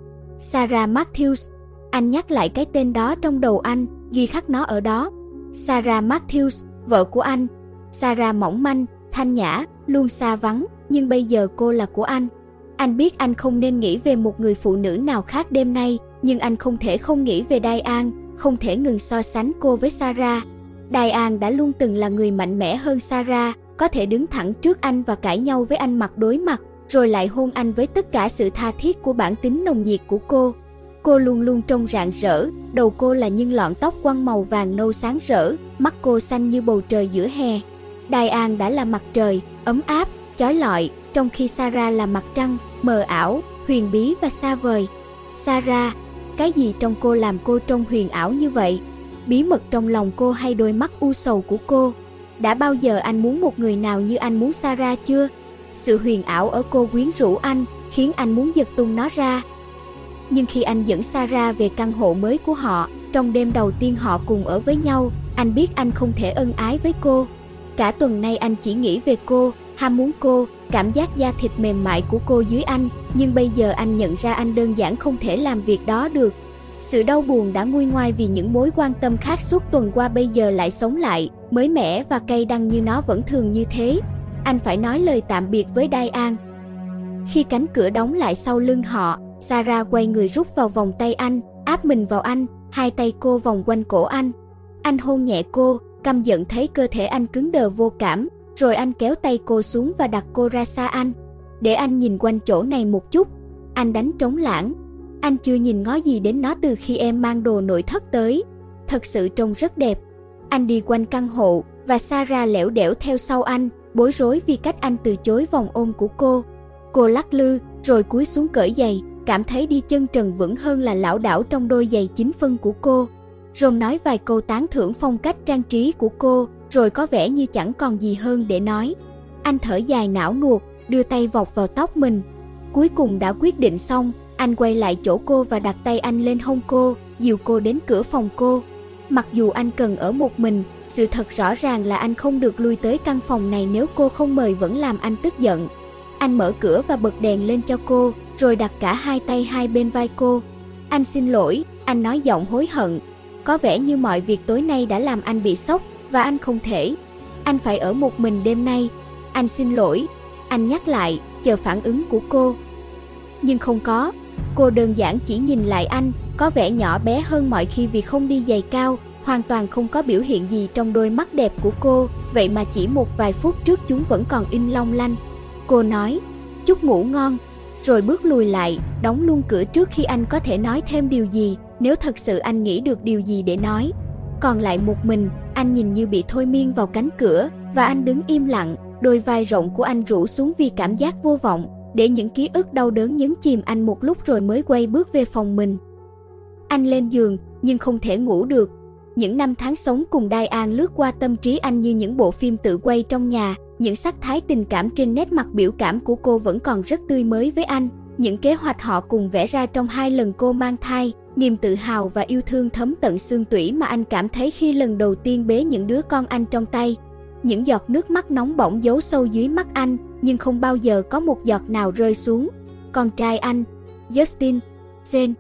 Sarah Matthews. Anh nhắc lại cái tên đó trong đầu anh, ghi khắc nó ở đó. Sarah Matthews, vợ của anh. Sarah mỏng manh, thanh nhã, luôn xa vắng, nhưng bây giờ cô là của anh. Anh biết anh không nên nghĩ về một người phụ nữ nào khác đêm nay, nhưng anh không thể không nghĩ về Diane, không thể ngừng so sánh cô với Sarah. Diane đã luôn từng là người mạnh mẽ hơn Sarah, có thể đứng thẳng trước anh và cãi nhau với anh mặt đối mặt, rồi lại hôn anh với tất cả sự tha thiết của bản tính nồng nhiệt của cô. Cô luôn luôn trông rạng rỡ, đầu cô là những lọn tóc quăn màu vàng nâu sáng rỡ, mắt cô xanh như bầu trời giữa hè. Diane đã là mặt trời, ấm áp, chói lọi, trong khi Sarah là mặt trăng, mờ ảo, huyền bí và xa vời. Sarah, cái gì trong cô làm cô trông huyền ảo như vậy? Bí mật trong lòng cô hay đôi mắt u sầu của cô? Đã bao giờ anh muốn một người nào như anh muốn Sarah chưa? Sự huyền ảo ở cô quyến rũ anh, khiến anh muốn giật tung nó ra. Nhưng khi anh dẫn Sarah về căn hộ mới của họ, trong đêm đầu tiên họ cùng ở với nhau, anh biết anh không thể ân ái với cô. Cả tuần nay anh chỉ nghĩ về cô, ham muốn cô, cảm giác da thịt mềm mại của cô dưới anh, nhưng bây giờ anh nhận ra anh đơn giản không thể làm việc đó được. Sự đau buồn đã nguôi ngoai vì những mối quan tâm khác suốt tuần qua bây giờ lại sống lại, mới mẻ và cay đắng như nó vẫn thường như thế. Anh phải nói lời tạm biệt với Diane. Khi cánh cửa đóng lại sau lưng họ, Sarah quay người rút vào vòng tay anh, áp mình vào anh, hai tay cô vòng quanh cổ anh. Anh hôn nhẹ cô, căm giận thấy cơ thể anh cứng đờ vô cảm, rồi anh kéo tay cô xuống và đặt cô ra xa anh. Để anh nhìn quanh chỗ này một chút. Anh đánh trống lãng. Anh chưa nhìn ngó gì đến nó từ khi em mang đồ nội thất tới. Thật sự trông rất đẹp. Anh đi quanh căn hộ, và Sarah lẻo đẻo theo sau anh, bối rối vì cách anh từ chối vòng ôm của cô. Cô lắc lư, rồi cúi xuống cởi giày, cảm thấy đi chân trần vững hơn là lảo đảo trong đôi giày 9 phân của cô. Rome nói vài câu tán thưởng phong cách trang trí của cô, rồi có vẻ như chẳng còn gì hơn để nói. Anh thở dài não nuột, đưa tay vọc vào tóc mình. Cuối cùng đã quyết định xong, anh quay lại chỗ cô và đặt tay anh lên hông cô, dìu cô đến cửa phòng cô. Mặc dù anh cần ở một mình, sự thật rõ ràng là anh không được lui tới căn phòng này nếu cô không mời vẫn làm anh tức giận. Anh mở cửa và bật đèn lên cho cô, rồi đặt cả hai tay hai bên vai cô. Anh xin lỗi, anh nói giọng hối hận. Có vẻ như mọi việc tối nay đã làm anh bị sốc, và anh không thể. Anh phải ở một mình đêm nay. Anh xin lỗi. Anh nhắc lại, chờ phản ứng của cô. Nhưng không có. Cô đơn giản chỉ nhìn lại anh, có vẻ nhỏ bé hơn mọi khi vì không đi giày cao, hoàn toàn không có biểu hiện gì trong đôi mắt đẹp của cô, vậy mà chỉ một vài phút trước chúng vẫn còn in long lanh. Cô nói, chúc ngủ ngon, rồi bước lùi lại, đóng luôn cửa trước khi anh có thể nói thêm điều gì, nếu thật sự anh nghĩ được điều gì để nói. Còn lại một mình, anh nhìn như bị thôi miên vào cánh cửa, và anh đứng im lặng, đôi vai rộng của anh rũ xuống vì cảm giác vô vọng, để những ký ức đau đớn nhấn chìm anh một lúc rồi mới quay bước về phòng mình. Anh lên giường, nhưng không thể ngủ được. Những năm tháng sống cùng Diane lướt qua tâm trí anh như những bộ phim tự quay trong nhà, những sắc thái tình cảm trên nét mặt biểu cảm của cô vẫn còn rất tươi mới với anh. Những kế hoạch họ cùng vẽ ra trong 2 lần cô mang thai, niềm tự hào và yêu thương thấm tận xương tủy mà anh cảm thấy khi lần đầu tiên bế những đứa con anh trong tay. Những giọt nước mắt nóng bỏng giấu sâu dưới mắt anh, nhưng không bao giờ có một giọt nào rơi xuống. Con trai anh, Justin, Jane.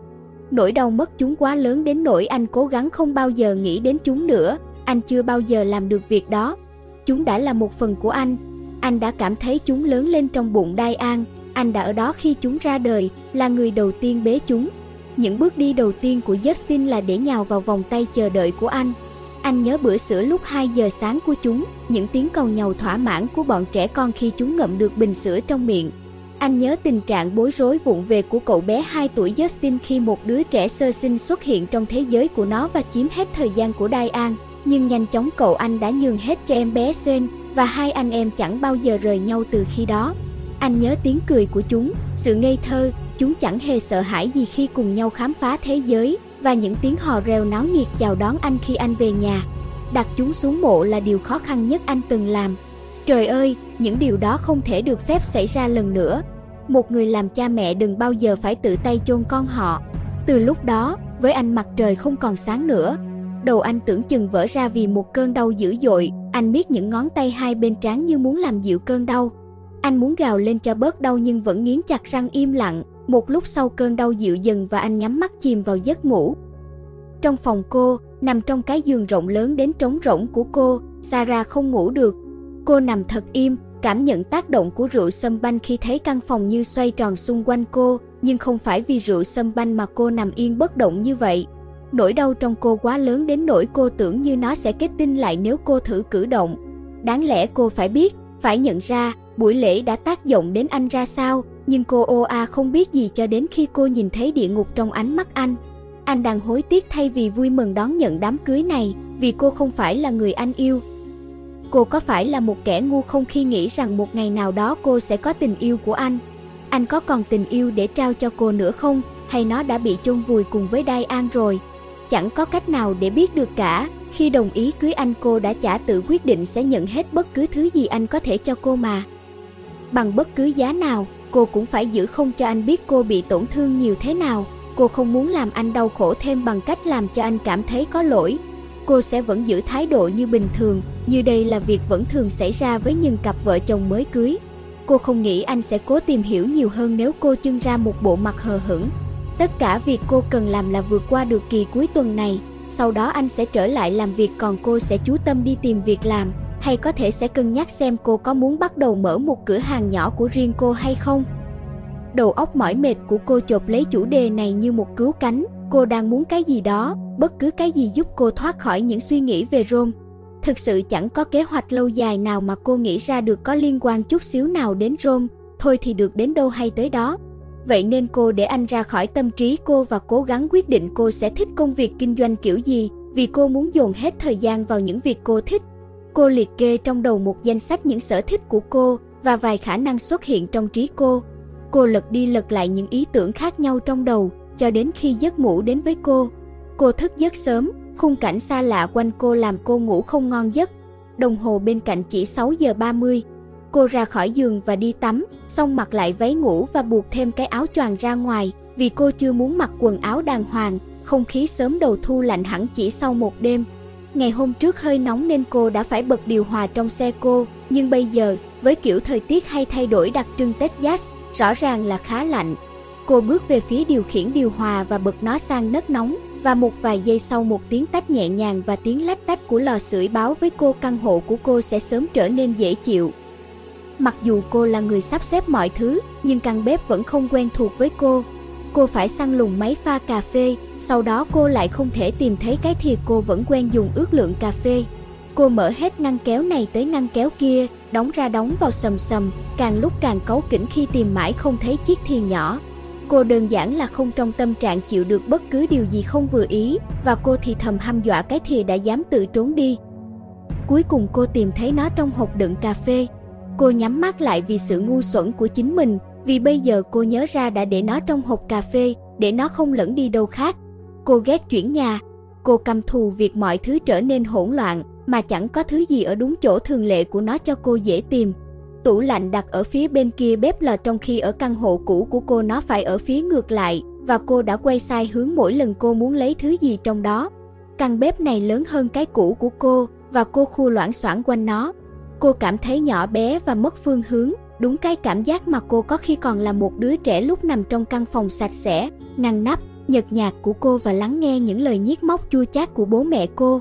Nỗi đau mất chúng quá lớn đến nỗi anh cố gắng không bao giờ nghĩ đến chúng nữa. Anh chưa bao giờ làm được việc đó. Chúng đã là một phần của anh. Anh đã cảm thấy chúng lớn lên trong bụng Diane. Anh đã ở đó khi chúng ra đời, là người đầu tiên bế chúng. Những bước đi đầu tiên của Justin là để nhào vào vòng tay chờ đợi của anh. Anh nhớ bữa sữa lúc 2 giờ sáng của chúng, những tiếng càu nhàu thỏa mãn của bọn trẻ con khi chúng ngậm được bình sữa trong miệng. Anh nhớ tình trạng bối rối vụng về của cậu bé 2 tuổi Justin khi một đứa trẻ sơ sinh xuất hiện trong thế giới của nó và chiếm hết thời gian của Diane. Nhưng nhanh chóng cậu anh đã nhường hết cho em bé Shane và hai anh em chẳng bao giờ rời nhau từ khi đó. Anh nhớ tiếng cười của chúng, sự ngây thơ, chúng chẳng hề sợ hãi gì khi cùng nhau khám phá thế giới, và những tiếng hò reo náo nhiệt chào đón anh khi anh về nhà. Đặt chúng xuống mộ là điều khó khăn nhất anh từng làm. Trời ơi, những điều đó không thể được phép xảy ra lần nữa. Một người làm cha mẹ đừng bao giờ phải tự tay chôn con họ. Từ lúc đó, với anh mặt trời không còn sáng nữa. Đầu anh tưởng chừng vỡ ra vì một cơn đau dữ dội, anh miết những ngón tay hai bên trán như muốn làm dịu cơn đau. Anh muốn gào lên cho bớt đau nhưng vẫn nghiến chặt răng im lặng. Một lúc sau cơn đau dịu dần và anh nhắm mắt chìm vào giấc ngủ. Trong phòng cô, nằm trong cái giường rộng lớn đến trống rỗng của cô, Sarah không ngủ được. Cô nằm thật im, cảm nhận tác động của rượu sâm banh khi thấy căn phòng như xoay tròn xung quanh cô, nhưng không phải vì rượu sâm banh mà cô nằm yên bất động như vậy. Nỗi đau trong cô quá lớn đến nỗi cô tưởng như nó sẽ kết tinh lại nếu cô thử cử động. Đáng lẽ cô phải biết, phải nhận ra, buổi lễ đã tác động đến anh ra sao, nhưng cô không biết gì cho đến khi cô nhìn thấy địa ngục trong ánh mắt anh. Anh đang hối tiếc thay vì vui mừng đón nhận đám cưới này, vì cô không phải là người anh yêu. Cô có phải là một kẻ ngu không khi nghĩ rằng một ngày nào đó cô sẽ có tình yêu của anh? Anh có còn tình yêu để trao cho cô nữa không, hay nó đã bị chôn vùi cùng với Diane rồi? Chẳng có cách nào để biết được cả. Khi đồng ý cưới anh, cô đã chả tự quyết định sẽ nhận hết bất cứ thứ gì anh có thể cho cô mà. Bằng bất cứ giá nào, cô cũng phải giữ không cho anh biết cô bị tổn thương nhiều thế nào. Cô không muốn làm anh đau khổ thêm bằng cách làm cho anh cảm thấy có lỗi. Cô sẽ vẫn giữ thái độ như bình thường, như đây là việc vẫn thường xảy ra với những cặp vợ chồng mới cưới. Cô không nghĩ anh sẽ cố tìm hiểu nhiều hơn nếu cô trưng ra một bộ mặt hờ hững. Tất cả việc cô cần làm là vượt qua được kỳ cuối tuần này, sau đó anh sẽ trở lại làm việc, còn cô sẽ chú tâm đi tìm việc làm, hay có thể sẽ cân nhắc xem cô có muốn bắt đầu mở một cửa hàng nhỏ của riêng cô hay không. Đầu óc mỏi mệt của cô chộp lấy chủ đề này như một cứu cánh. Cô đang muốn cái gì đó, bất cứ cái gì giúp cô thoát khỏi những suy nghĩ về Rome. Thực sự chẳng có kế hoạch lâu dài nào mà cô nghĩ ra được có liên quan chút xíu nào đến Rome, thôi thì được đến đâu hay tới đó. Vậy nên cô để anh ra khỏi tâm trí cô và cố gắng quyết định cô sẽ thích công việc kinh doanh kiểu gì, vì cô muốn dồn hết thời gian vào những việc cô thích. Cô liệt kê trong đầu một danh sách những sở thích của cô và vài khả năng xuất hiện trong trí cô. Cô lật đi lật lại những ý tưởng khác nhau trong đầu, cho đến khi giấc ngủ đến với cô. Cô thức giấc sớm, khung cảnh xa lạ quanh cô làm cô ngủ không ngon giấc. Đồng hồ bên cạnh chỉ 6 giờ 30. Cô ra khỏi giường và đi tắm, xong mặc lại váy ngủ và buộc thêm cái áo choàng ra ngoài, vì cô chưa muốn mặc quần áo đàng hoàng. Không khí sớm đầu thu lạnh hẳn chỉ sau một đêm. Ngày hôm trước hơi nóng nên cô đã phải bật điều hòa trong xe cô, nhưng bây giờ, với kiểu thời tiết hay thay đổi đặc trưng Texas, rõ ràng là khá lạnh. Cô bước về phía điều khiển điều hòa và bật nó sang nấc nóng, và một vài giây sau một tiếng tách nhẹ nhàng và tiếng lách tách của lò sưởi báo với cô căn hộ của cô sẽ sớm trở nên dễ chịu. Mặc dù cô là người sắp xếp mọi thứ, nhưng căn bếp vẫn không quen thuộc với cô. Cô phải săn lùng máy pha cà phê, sau đó cô lại không thể tìm thấy cái thìa cô vẫn quen dùng ước lượng cà phê. Cô mở hết ngăn kéo này tới ngăn kéo kia, đóng ra đóng vào sầm sầm, càng lúc càng cáu kỉnh khi tìm mãi không thấy chiếc thìa nhỏ. Cô đơn giản là không trong tâm trạng chịu được bất cứ điều gì không vừa ý, và cô thì thầm hăm dọa cái thìa đã dám tự trốn đi. Cuối cùng cô tìm thấy nó trong hộp đựng cà phê. Cô nhắm mắt lại vì sự ngu xuẩn của chính mình, vì bây giờ cô nhớ ra đã để nó trong hộp cà phê, để nó không lẫn đi đâu khác. Cô ghét chuyển nhà. Cô căm thù việc mọi thứ trở nên hỗn loạn, mà chẳng có thứ gì ở đúng chỗ thường lệ của nó cho cô dễ tìm. Tủ lạnh đặt ở phía bên kia bếp lò, trong khi ở căn hộ cũ của cô nó phải ở phía ngược lại, và cô đã quay sai hướng mỗi lần cô muốn lấy thứ gì trong đó. Căn bếp này lớn hơn cái cũ của cô, và cô khu loảng xoảng quanh nó. Cô cảm thấy nhỏ bé và mất phương hướng, đúng cái cảm giác mà cô có khi còn là một đứa trẻ lúc nằm trong căn phòng sạch sẽ, ngăn nắp, nhợt nhạt của cô và lắng nghe những lời nhiếc móc chua chát của bố mẹ cô.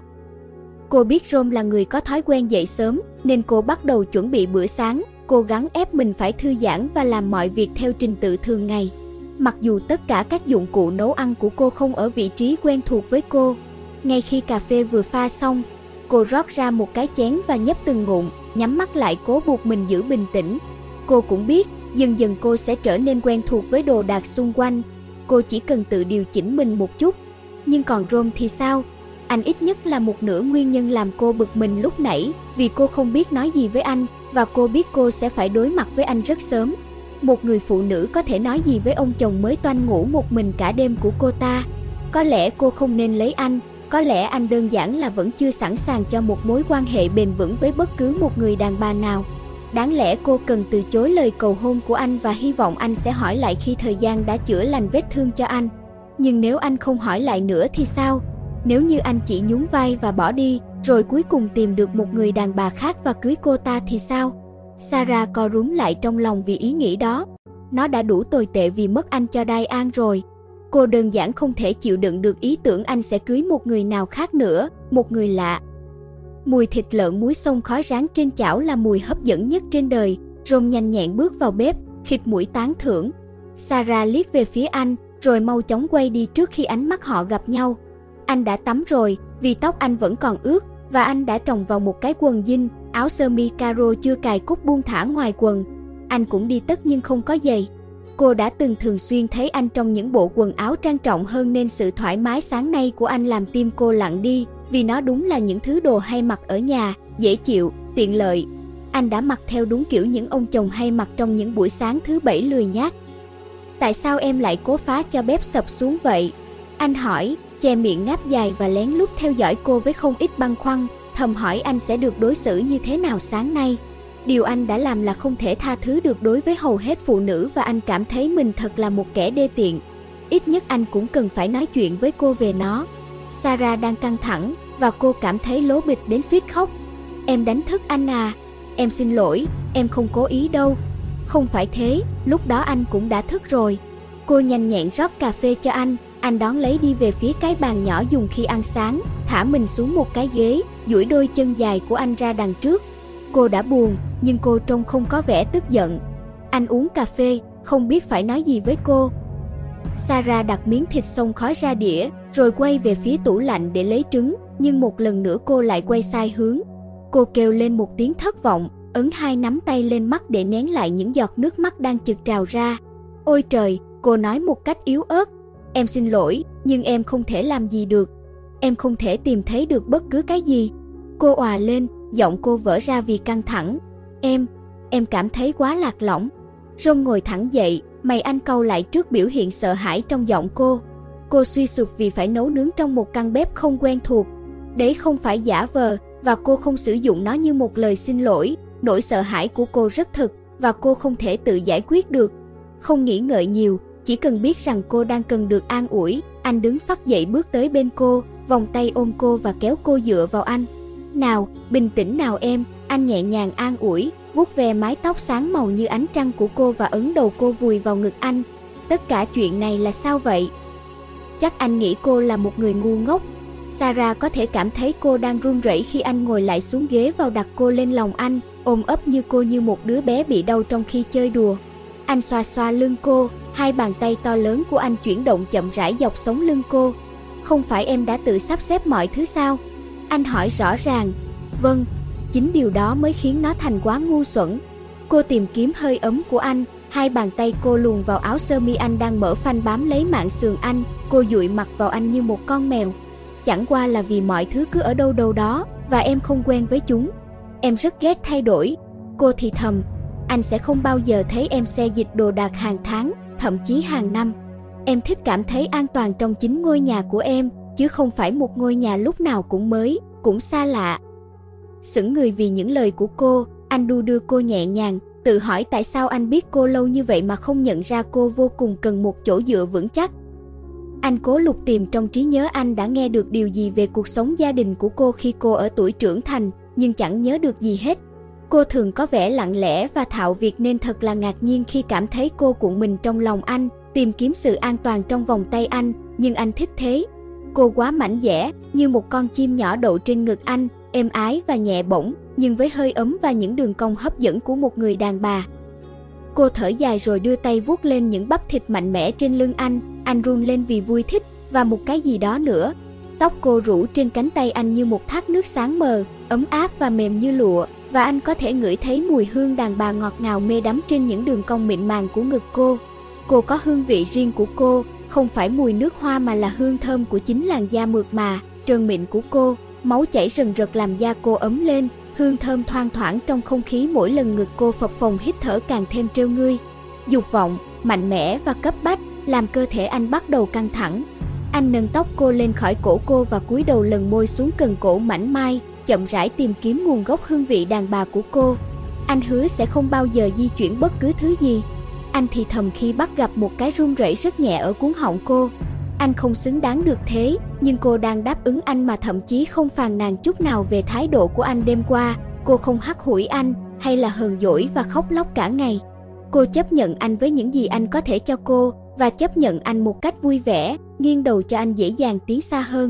Cô biết Rome là người có thói quen dậy sớm, nên cô bắt đầu chuẩn bị bữa sáng, cố gắng ép mình phải thư giãn và làm mọi việc theo trình tự thường ngày. Mặc dù tất cả các dụng cụ nấu ăn của cô không ở vị trí quen thuộc với cô. Ngay khi cà phê vừa pha xong, cô rót ra một cái chén và nhấp từng ngụm, nhắm mắt lại cố buộc mình giữ bình tĩnh. Cô cũng biết, dần dần cô sẽ trở nên quen thuộc với đồ đạc xung quanh. Cô chỉ cần tự điều chỉnh mình một chút. Nhưng còn Rom thì sao? Anh ít nhất là một nửa nguyên nhân làm cô bực mình lúc nãy, vì cô không biết nói gì với anh, và cô biết cô sẽ phải đối mặt với anh rất sớm. Một người phụ nữ có thể nói gì với ông chồng mới toanh ngủ một mình cả đêm của cô ta? Có lẽ cô không nên lấy anh, có lẽ anh đơn giản là vẫn chưa sẵn sàng cho một mối quan hệ bền vững với bất cứ một người đàn bà nào. Đáng lẽ cô cần từ chối lời cầu hôn của anh và hy vọng anh sẽ hỏi lại khi thời gian đã chữa lành vết thương cho anh. Nhưng nếu anh không hỏi lại nữa thì sao? Nếu như anh chỉ nhún vai và bỏ đi, rồi cuối cùng tìm được một người đàn bà khác và cưới cô ta thì sao? Sarah co rúm lại trong lòng vì ý nghĩ đó. Nó đã đủ tồi tệ vì mất anh cho Diane rồi. Cô đơn giản không thể chịu đựng được ý tưởng anh sẽ cưới một người nào khác nữa, một người lạ. Mùi thịt lợn muối xông khói rán trên chảo là mùi hấp dẫn nhất trên đời. Rom nhanh nhẹn bước vào bếp, khịt mũi tán thưởng. Sarah liếc về phía anh, rồi mau chóng quay đi trước khi ánh mắt họ gặp nhau. Anh đã tắm rồi, vì tóc anh vẫn còn ướt, và anh đã trồng vào một cái quần jean, áo sơ mi caro chưa cài cúc buông thả ngoài quần. Anh cũng đi tất nhưng không có giày. Cô đã từng thường xuyên thấy anh trong những bộ quần áo trang trọng hơn nên sự thoải mái sáng nay của anh làm tim cô lặng đi, vì nó đúng là những thứ đồ hay mặc ở nhà, dễ chịu, tiện lợi. Anh đã mặc theo đúng kiểu những ông chồng hay mặc trong những buổi sáng thứ bảy lười nhác. Tại sao em lại cố phá cho bếp sập xuống vậy? Anh hỏi, che miệng ngáp dài và lén lút theo dõi cô với không ít băn khoăn, thầm hỏi anh sẽ được đối xử như thế nào sáng nay. Điều anh đã làm là không thể tha thứ được đối với hầu hết phụ nữ và anh cảm thấy mình thật là một kẻ đê tiện. Ít nhất anh cũng cần phải nói chuyện với cô về nó. Sarah đang căng thẳng và cô cảm thấy lố bịch đến suýt khóc. Em đánh thức anh à? Em xin lỗi, em không cố ý đâu. Không phải thế, lúc đó anh cũng đã thức rồi. Cô nhanh nhẹn rót cà phê cho anh đón lấy đi về phía cái bàn nhỏ dùng khi ăn sáng, thả mình xuống một cái ghế, duỗi đôi chân dài của anh ra đằng trước. Cô đã buồn, nhưng cô trông không có vẻ tức giận. Anh uống cà phê, không biết phải nói gì với cô. Sarah đặt miếng thịt xông khói ra đĩa, rồi quay về phía tủ lạnh để lấy trứng, nhưng một lần nữa cô lại quay sai hướng. Cô kêu lên một tiếng thất vọng, ấn hai nắm tay lên mắt để nén lại những giọt nước mắt đang chực trào ra. Ôi trời, cô nói một cách yếu ớt. Em xin lỗi, nhưng em không thể làm gì được. Em không thể tìm thấy được bất cứ cái gì. Cô òa lên, giọng cô vỡ ra vì căng thẳng. Em cảm thấy quá lạc lõng. Rom ngồi thẳng dậy, mày anh cau lại trước biểu hiện sợ hãi trong giọng cô. Cô suy sụp vì phải nấu nướng trong một căn bếp không quen thuộc. Đấy không phải giả vờ, và cô không sử dụng nó như một lời xin lỗi. Nỗi sợ hãi của cô rất thực, và cô không thể tự giải quyết được. Không nghĩ ngợi nhiều, chỉ cần biết rằng cô đang cần được an ủi, anh đứng phắt dậy bước tới bên cô, vòng tay ôm cô và kéo cô dựa vào anh. Nào, bình tĩnh nào em, anh nhẹ nhàng an ủi, vuốt ve mái tóc sáng màu như ánh trăng của cô và ấn đầu cô vùi vào ngực anh. Tất cả chuyện này là sao vậy? Chắc anh nghĩ cô là một người ngu ngốc. Sarah có thể cảm thấy cô đang run rẩy khi anh ngồi lại xuống ghế và đặt cô lên lòng anh, ôm ấp như cô như một đứa bé bị đau trong khi chơi đùa. Anh xoa xoa lưng cô, hai bàn tay to lớn của anh chuyển động chậm rãi dọc sống lưng cô. Không phải em đã tự sắp xếp mọi thứ sao? Anh hỏi rõ ràng. Vâng, chính điều đó mới khiến nó thành quá ngu xuẩn. Cô tìm kiếm hơi ấm của anh, hai bàn tay cô luồn vào áo sơ mi anh đang mở phanh bám lấy mạng sườn anh, cô dụi mặt vào anh như một con mèo. Chẳng qua là vì mọi thứ cứ ở đâu đâu đó, và em không quen với chúng. Em rất ghét thay đổi. Cô thì thầm, anh sẽ không bao giờ thấy em xê dịch đồ đạc hàng tháng, thậm chí hàng năm. Em thích cảm thấy an toàn trong chính ngôi nhà của em, chứ không phải một ngôi nhà lúc nào cũng mới, cũng xa lạ. Sững người vì những lời của cô, anh đu đưa cô nhẹ nhàng, tự hỏi tại sao anh biết cô lâu như vậy mà không nhận ra cô vô cùng cần một chỗ dựa vững chắc. Anh cố lục tìm trong trí nhớ anh đã nghe được điều gì về cuộc sống gia đình của cô khi cô ở tuổi trưởng thành, nhưng chẳng nhớ được gì hết. Cô thường có vẻ lặng lẽ và thạo việc nên thật là ngạc nhiên khi cảm thấy cô cuộn mình trong lòng anh, tìm kiếm sự an toàn trong vòng tay anh, nhưng anh thích thế. Cô quá mảnh dẻ, như một con chim nhỏ đậu trên ngực anh, êm ái và nhẹ bổng, nhưng với hơi ấm và những đường cong hấp dẫn của một người đàn bà. Cô thở dài rồi đưa tay vuốt lên những bắp thịt mạnh mẽ trên lưng anh run lên vì vui thích, và một cái gì đó nữa. Tóc cô rủ trên cánh tay anh như một thác nước sáng mờ, ấm áp và mềm như lụa, và anh có thể ngửi thấy mùi hương đàn bà ngọt ngào mê đắm trên những đường cong mịn màng của ngực cô. Cô có hương vị riêng của cô, không phải mùi nước hoa mà là hương thơm của chính làn da mượt mà, trơn mịn của cô. Máu chảy rần rật làm da cô ấm lên, hương thơm thoang thoảng trong không khí mỗi lần ngực cô phập phồng hít thở càng thêm trêu ngươi. Dục vọng, mạnh mẽ và cấp bách, làm cơ thể anh bắt đầu căng thẳng. Anh nâng tóc cô lên khỏi cổ cô và cúi đầu lần môi xuống cần cổ mảnh mai, chậm rãi tìm kiếm nguồn gốc hương vị đàn bà của cô. Anh hứa sẽ không bao giờ di chuyển bất cứ thứ gì. Anh thì thầm khi bắt gặp một cái run rẩy rất nhẹ ở cuống họng cô. Anh không xứng đáng được thế, nhưng cô đang đáp ứng anh mà thậm chí không phàn nàn chút nào về thái độ của anh đêm qua. Cô không hắt hủi anh, hay là hờn dỗi và khóc lóc cả ngày. Cô chấp nhận anh với những gì anh có thể cho cô, và chấp nhận anh một cách vui vẻ, nghiêng đầu cho anh dễ dàng tiến xa hơn.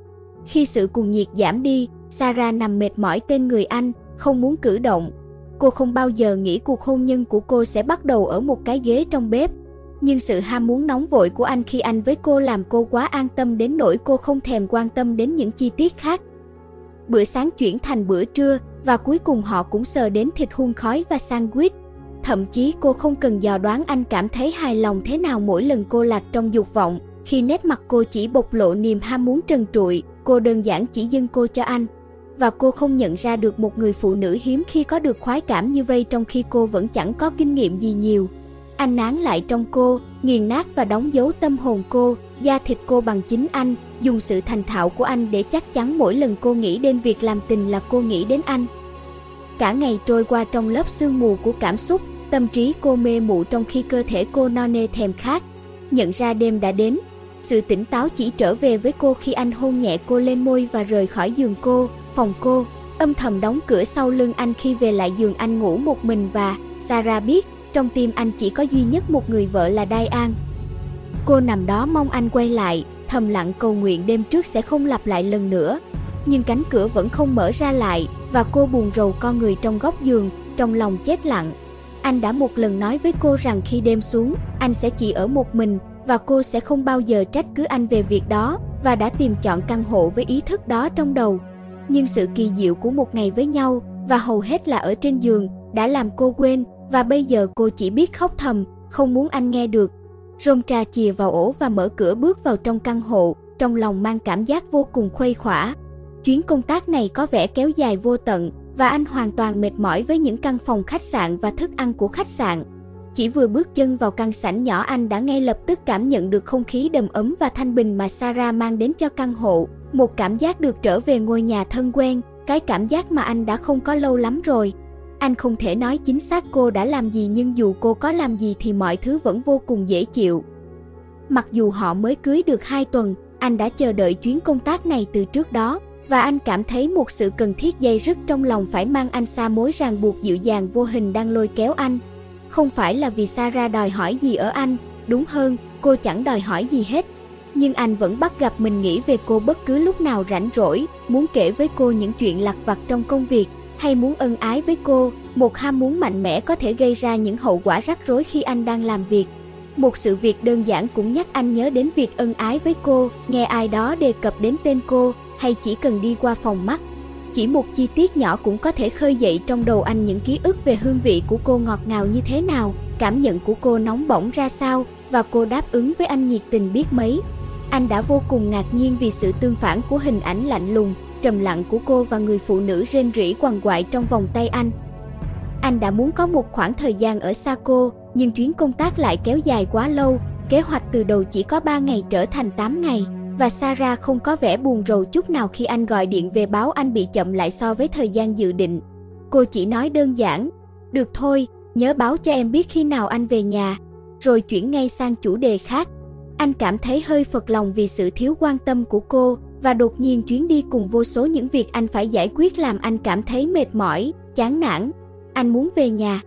Khi sự cuồng nhiệt giảm đi, Sarah nằm mệt mỏi trên người anh, không muốn cử động. Cô không bao giờ nghĩ cuộc hôn nhân của cô sẽ bắt đầu ở một cái ghế trong bếp. Nhưng sự ham muốn nóng vội của anh khi anh với cô làm cô quá an tâm đến nỗi cô không thèm quan tâm đến những chi tiết khác. Bữa sáng chuyển thành bữa trưa, và cuối cùng họ cũng sờ đến thịt hun khói và sandwich. Thậm chí cô không cần dò đoán anh cảm thấy hài lòng thế nào mỗi lần cô lạc trong dục vọng. Khi nét mặt cô chỉ bộc lộ niềm ham muốn trần trụi, cô đơn giản chỉ dâng cô cho anh. Và cô không nhận ra được một người phụ nữ hiếm khi có được khoái cảm như vây trong khi cô vẫn chẳng có kinh nghiệm gì nhiều. Anh nán lại trong cô, nghiền nát và đóng dấu tâm hồn cô, da thịt cô bằng chính anh, dùng sự thành thạo của anh để chắc chắn mỗi lần cô nghĩ đến việc làm tình là cô nghĩ đến anh. Cả ngày trôi qua trong lớp sương mù của cảm xúc, tâm trí cô mê mụ trong khi cơ thể cô no nê thèm khát. Nhận ra đêm đã đến, sự tỉnh táo chỉ trở về với cô khi anh hôn nhẹ cô lên môi và rời khỏi giường cô, phòng cô, âm thầm đóng cửa sau lưng anh khi về lại giường anh ngủ một mình. Và Sarah biết, trong tim anh chỉ có duy nhất một người vợ là Diane. Cô nằm đó mong anh quay lại, thầm lặng cầu nguyện đêm trước sẽ không lặp lại lần nữa. Nhưng cánh cửa vẫn không mở ra lại, và cô buồn rầu co người trong góc giường, trong lòng chết lặng. Anh đã một lần nói với cô rằng khi đêm xuống, anh sẽ chỉ ở một mình, và cô sẽ không bao giờ trách cứ anh về việc đó, và đã tìm chọn căn hộ với ý thức đó trong đầu. Nhưng sự kỳ diệu của một ngày với nhau, và hầu hết là ở trên giường, đã làm cô quên, và bây giờ cô chỉ biết khóc thầm, không muốn anh nghe được. Rôm trà chìa vào ổ và mở cửa bước vào trong căn hộ, trong lòng mang cảm giác vô cùng khuây khỏa. Chuyến công tác này có vẻ kéo dài vô tận, và anh hoàn toàn mệt mỏi với những căn phòng khách sạn và thức ăn của khách sạn. Chỉ vừa bước chân vào căn sảnh nhỏ anh đã ngay lập tức cảm nhận được không khí đầm ấm và thanh bình mà Sarah mang đến cho căn hộ. Một cảm giác được trở về ngôi nhà thân quen, cái cảm giác mà anh đã không có lâu lắm rồi. Anh không thể nói chính xác cô đã làm gì, nhưng dù cô có làm gì thì mọi thứ vẫn vô cùng dễ chịu. Mặc dù họ mới cưới được 2 tuần, anh đã chờ đợi chuyến công tác này từ trước đó, và anh cảm thấy một sự cần thiết dây dứt trong lòng phải mang anh xa mối ràng buộc dịu dàng vô hình đang lôi kéo anh. Không phải là vì Sarah đòi hỏi gì ở anh, đúng hơn, cô chẳng đòi hỏi gì hết. Nhưng anh vẫn bắt gặp mình nghĩ về cô bất cứ lúc nào rảnh rỗi, muốn kể với cô những chuyện lặt vặt trong công việc, hay muốn ân ái với cô. Một ham muốn mạnh mẽ có thể gây ra những hậu quả rắc rối khi anh đang làm việc. Một sự việc đơn giản cũng nhắc anh nhớ đến việc ân ái với cô, nghe ai đó đề cập đến tên cô, hay chỉ cần đi qua phòng mắt. Chỉ một chi tiết nhỏ cũng có thể khơi dậy trong đầu anh những ký ức về hương vị của cô ngọt ngào như thế nào, cảm nhận của cô nóng bỏng ra sao, và cô đáp ứng với anh nhiệt tình biết mấy. Anh đã vô cùng ngạc nhiên vì sự tương phản của hình ảnh lạnh lùng, trầm lặng của cô và người phụ nữ rên rỉ quằn quại trong vòng tay anh. Anh đã muốn có một khoảng thời gian ở xa cô, nhưng chuyến công tác lại kéo dài quá lâu, kế hoạch từ đầu chỉ có 3 ngày trở thành 8 ngày. Và Sarah không có vẻ buồn rầu chút nào khi anh gọi điện về báo anh bị chậm lại so với thời gian dự định. Cô chỉ nói đơn giản, được thôi, nhớ báo cho em biết khi nào anh về nhà, rồi chuyển ngay sang chủ đề khác. Anh cảm thấy hơi phật lòng vì sự thiếu quan tâm của cô, và đột nhiên chuyến đi cùng vô số những việc anh phải giải quyết làm anh cảm thấy mệt mỏi, chán nản. Anh muốn về nhà.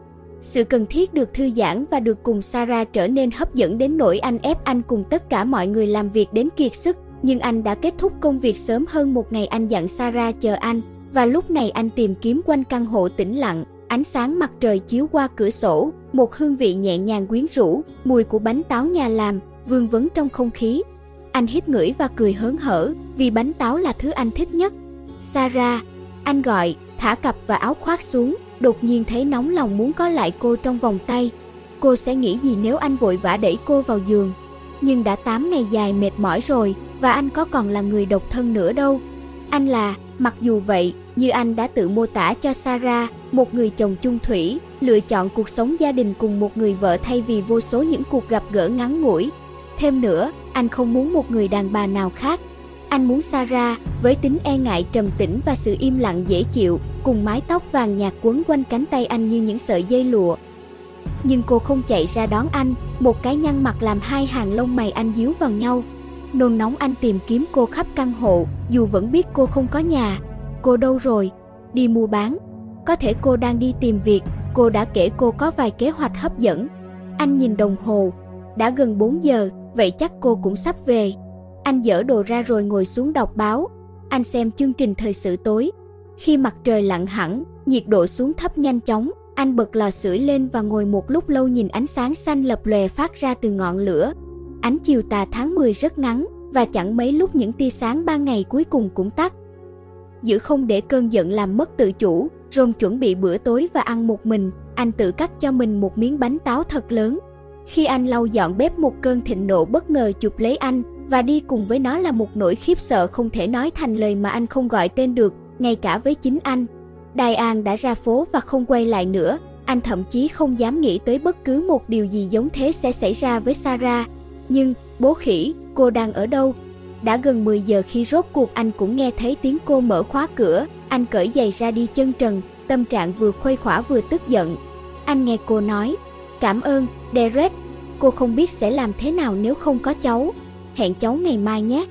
Sự cần thiết được thư giãn và được cùng Sarah trở nên hấp dẫn đến nỗi anh ép anh cùng tất cả mọi người làm việc đến kiệt sức. Nhưng anh đã kết thúc công việc sớm hơn một ngày. Anh dặn Sarah chờ anh, và lúc này anh tìm kiếm quanh căn hộ tĩnh lặng. Ánh sáng mặt trời chiếu qua cửa sổ, một hương vị nhẹ nhàng quyến rũ, mùi của bánh táo nhà làm, vương vấn trong không khí. Anh hít ngửi và cười hớn hở, vì bánh táo là thứ anh thích nhất. Sarah, anh gọi, thả cặp và áo khoác xuống, đột nhiên thấy nóng lòng muốn có lại cô trong vòng tay. Cô sẽ nghĩ gì nếu anh vội vã đẩy cô vào giường. Nhưng đã 8 ngày dài mệt mỏi rồi, và anh có còn là người độc thân nữa đâu. Anh là, mặc dù vậy, như anh đã tự mô tả cho Sarah, một người chồng chung thủy, lựa chọn cuộc sống gia đình cùng một người vợ thay vì vô số những cuộc gặp gỡ ngắn ngủi. Thêm nữa, anh không muốn một người đàn bà nào khác. Anh muốn Sarah, với tính e ngại trầm tĩnh và sự im lặng dễ chịu, cùng mái tóc vàng nhạt quấn quanh cánh tay anh như những sợi dây lụa. Nhưng cô không chạy ra đón anh, một cái nhăn mặt làm hai hàng lông mày anh díu vào nhau. Nôn nóng anh tìm kiếm cô khắp căn hộ, dù vẫn biết cô không có nhà. Cô đâu rồi? Đi mua bán. Có thể cô đang đi tìm việc, cô đã kể cô có vài kế hoạch hấp dẫn. Anh nhìn đồng hồ, đã gần 4 giờ, vậy chắc cô cũng sắp về. Anh dỡ đồ ra rồi ngồi xuống đọc báo. Anh xem chương trình thời sự tối. Khi mặt trời lặn hẳn, nhiệt độ xuống thấp nhanh chóng, anh bật lò sưởi lên và ngồi một lúc lâu nhìn ánh sáng xanh lập lòe phát ra từ ngọn lửa. Ánh chiều tà tháng 10 rất ngắn, và chẳng mấy lúc những tia sáng ban ngày cuối cùng cũng tắt. Giữ không để cơn giận làm mất tự chủ, Ron chuẩn bị bữa tối và ăn một mình. Anh tự cắt cho mình một miếng bánh táo thật lớn. Khi anh lau dọn bếp, một cơn thịnh nộ bất ngờ chụp lấy anh, và đi cùng với nó là một nỗi khiếp sợ không thể nói thành lời mà anh không gọi tên được, ngay cả với chính anh. Diane đã ra phố và không quay lại nữa. Anh thậm chí không dám nghĩ tới bất cứ một điều gì giống thế sẽ xảy ra với Sarah. Nhưng, bố khỉ, cô đang ở đâu? Đã gần 10 giờ khi rốt cuộc anh cũng nghe thấy tiếng cô mở khóa cửa. Anh cởi giày ra đi chân trần, tâm trạng vừa khuây khỏa vừa tức giận. Anh nghe cô nói, cảm ơn, Derek. Cô không biết sẽ làm thế nào nếu không có cháu. Hẹn cháu ngày mai nhé.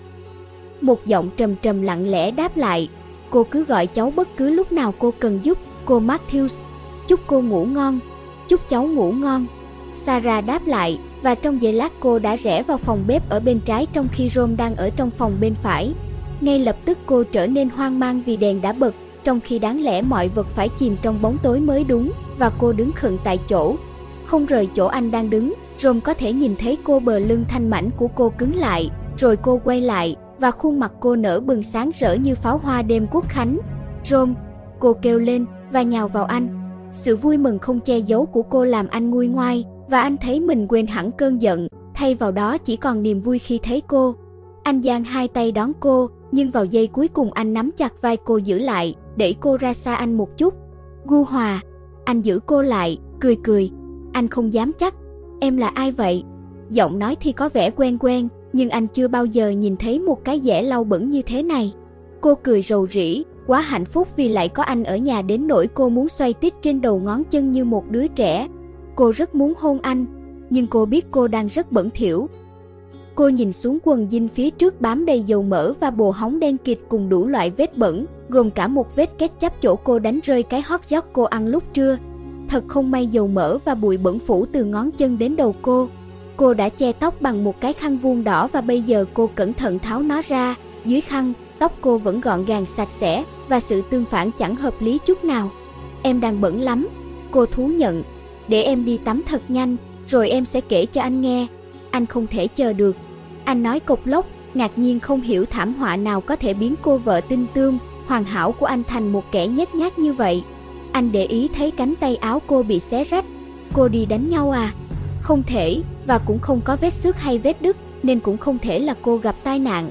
Một giọng trầm trầm lặng lẽ đáp lại, cô cứ gọi cháu bất cứ lúc nào cô cần giúp, cô Matthews. Chúc cô ngủ ngon. Chúc cháu ngủ ngon. Sarah đáp lại, và trong giây lát cô đã rẽ vào phòng bếp ở bên trái trong khi Ron đang ở trong phòng bên phải. Ngay lập tức cô trở nên hoang mang vì đèn đã bật, trong khi đáng lẽ mọi vật phải chìm trong bóng tối mới đúng, và cô đứng khựng tại chỗ. Không rời chỗ anh đang đứng, Ron có thể nhìn thấy cô, bờ lưng thanh mảnh của cô cứng lại, rồi cô quay lại, và khuôn mặt cô nở bừng sáng rỡ như pháo hoa đêm Quốc khánh. Ron, cô kêu lên, và nhào vào anh. Sự vui mừng không che giấu của cô làm anh nguôi ngoai, và anh thấy mình quên hẳn cơn giận, thay vào đó chỉ còn niềm vui khi thấy cô. Anh giang hai tay đón cô, nhưng vào giây cuối cùng anh nắm chặt vai cô giữ lại, đẩy cô ra xa anh một chút. Gu Hòa, anh giữ cô lại, cười cười. Anh không dám chắc, em là ai vậy? Giọng nói thì có vẻ quen quen, nhưng anh chưa bao giờ nhìn thấy một cái vẻ lau bẩn như thế này. Cô cười rầu rĩ, quá hạnh phúc vì lại có anh ở nhà đến nỗi cô muốn xoay tít trên đầu ngón chân như một đứa trẻ. Cô rất muốn hôn anh, nhưng cô biết cô đang rất bẩn thỉu. Cô nhìn xuống quần jean phía trước bám đầy dầu mỡ và bồ hóng đen kịt cùng đủ loại vết bẩn, gồm cả một vết ketchup chỗ cô đánh rơi cái hot dog cô ăn lúc trưa. Thật không may dầu mỡ và bụi bẩn phủ từ ngón chân đến đầu cô. Cô đã che tóc bằng một cái khăn vuông đỏ và bây giờ cô cẩn thận tháo nó ra. Dưới khăn, tóc cô vẫn gọn gàng sạch sẽ và sự tương phản chẳng hợp lý chút nào. Em đang bẩn lắm, cô thú nhận. Để em đi tắm thật nhanh, rồi em sẽ kể cho anh nghe. Anh không thể chờ được. Anh nói cộc lốc, ngạc nhiên không hiểu thảm họa nào có thể biến cô vợ tinh tươm, hoàn hảo của anh thành một kẻ nhếch nhác như vậy. Anh để ý thấy cánh tay áo cô bị xé rách. Cô đi đánh nhau à? Không thể, và cũng không có vết xước hay vết đứt, nên cũng không thể là cô gặp tai nạn.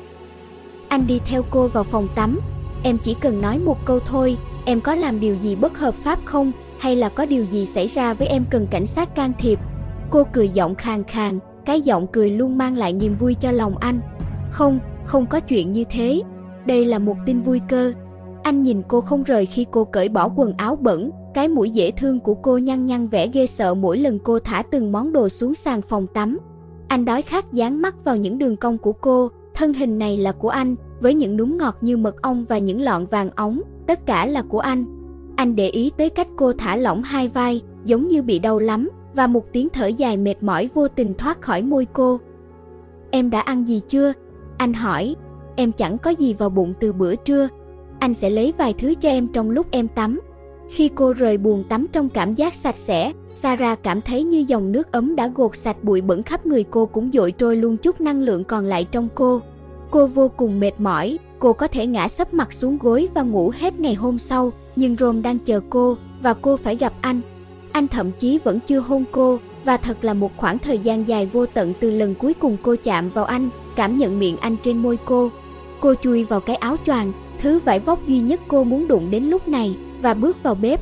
Anh đi theo cô vào phòng tắm. Em chỉ cần nói một câu thôi, em có làm điều gì bất hợp pháp không? Hay là có điều gì xảy ra với em cần cảnh sát can thiệp? Cô cười giọng khàn khàn, cái giọng cười luôn mang lại niềm vui cho lòng anh. Không, không có chuyện như thế. Đây là một tin vui cơ. Anh nhìn cô không rời khi cô cởi bỏ quần áo bẩn, cái mũi dễ thương của cô nhăn nhăn vẻ ghê sợ mỗi lần cô thả từng món đồ xuống sàn phòng tắm. Anh đói khát dán mắt vào những đường cong của cô, thân hình này là của anh, với những núm ngọt như mật ong và những lọn vàng óng, tất cả là của anh. Anh để ý tới cách cô thả lỏng hai vai, giống như bị đau lắm, và một tiếng thở dài mệt mỏi vô tình thoát khỏi môi cô. Em đã ăn gì chưa? Anh hỏi. Em chẳng có gì vào bụng từ bữa trưa. Anh sẽ lấy vài thứ cho em trong lúc em tắm. Khi cô rời buồng tắm trong cảm giác sạch sẽ, Sarah cảm thấy như dòng nước ấm đã gột sạch bụi bẩn khắp người cô, cũng dội trôi luôn chút năng lượng còn lại trong cô. Cô vô cùng mệt mỏi, cô có thể ngã sấp mặt xuống gối và ngủ hết ngày hôm sau, nhưng Rome đang chờ cô và cô phải gặp anh. Anh thậm chí vẫn chưa hôn cô, và thật là một khoảng thời gian dài vô tận từ lần cuối cùng cô chạm vào anh, cảm nhận miệng anh trên môi cô. Cô chui vào cái áo choàng, thứ vải vóc duy nhất cô muốn đụng đến lúc này, và bước vào bếp.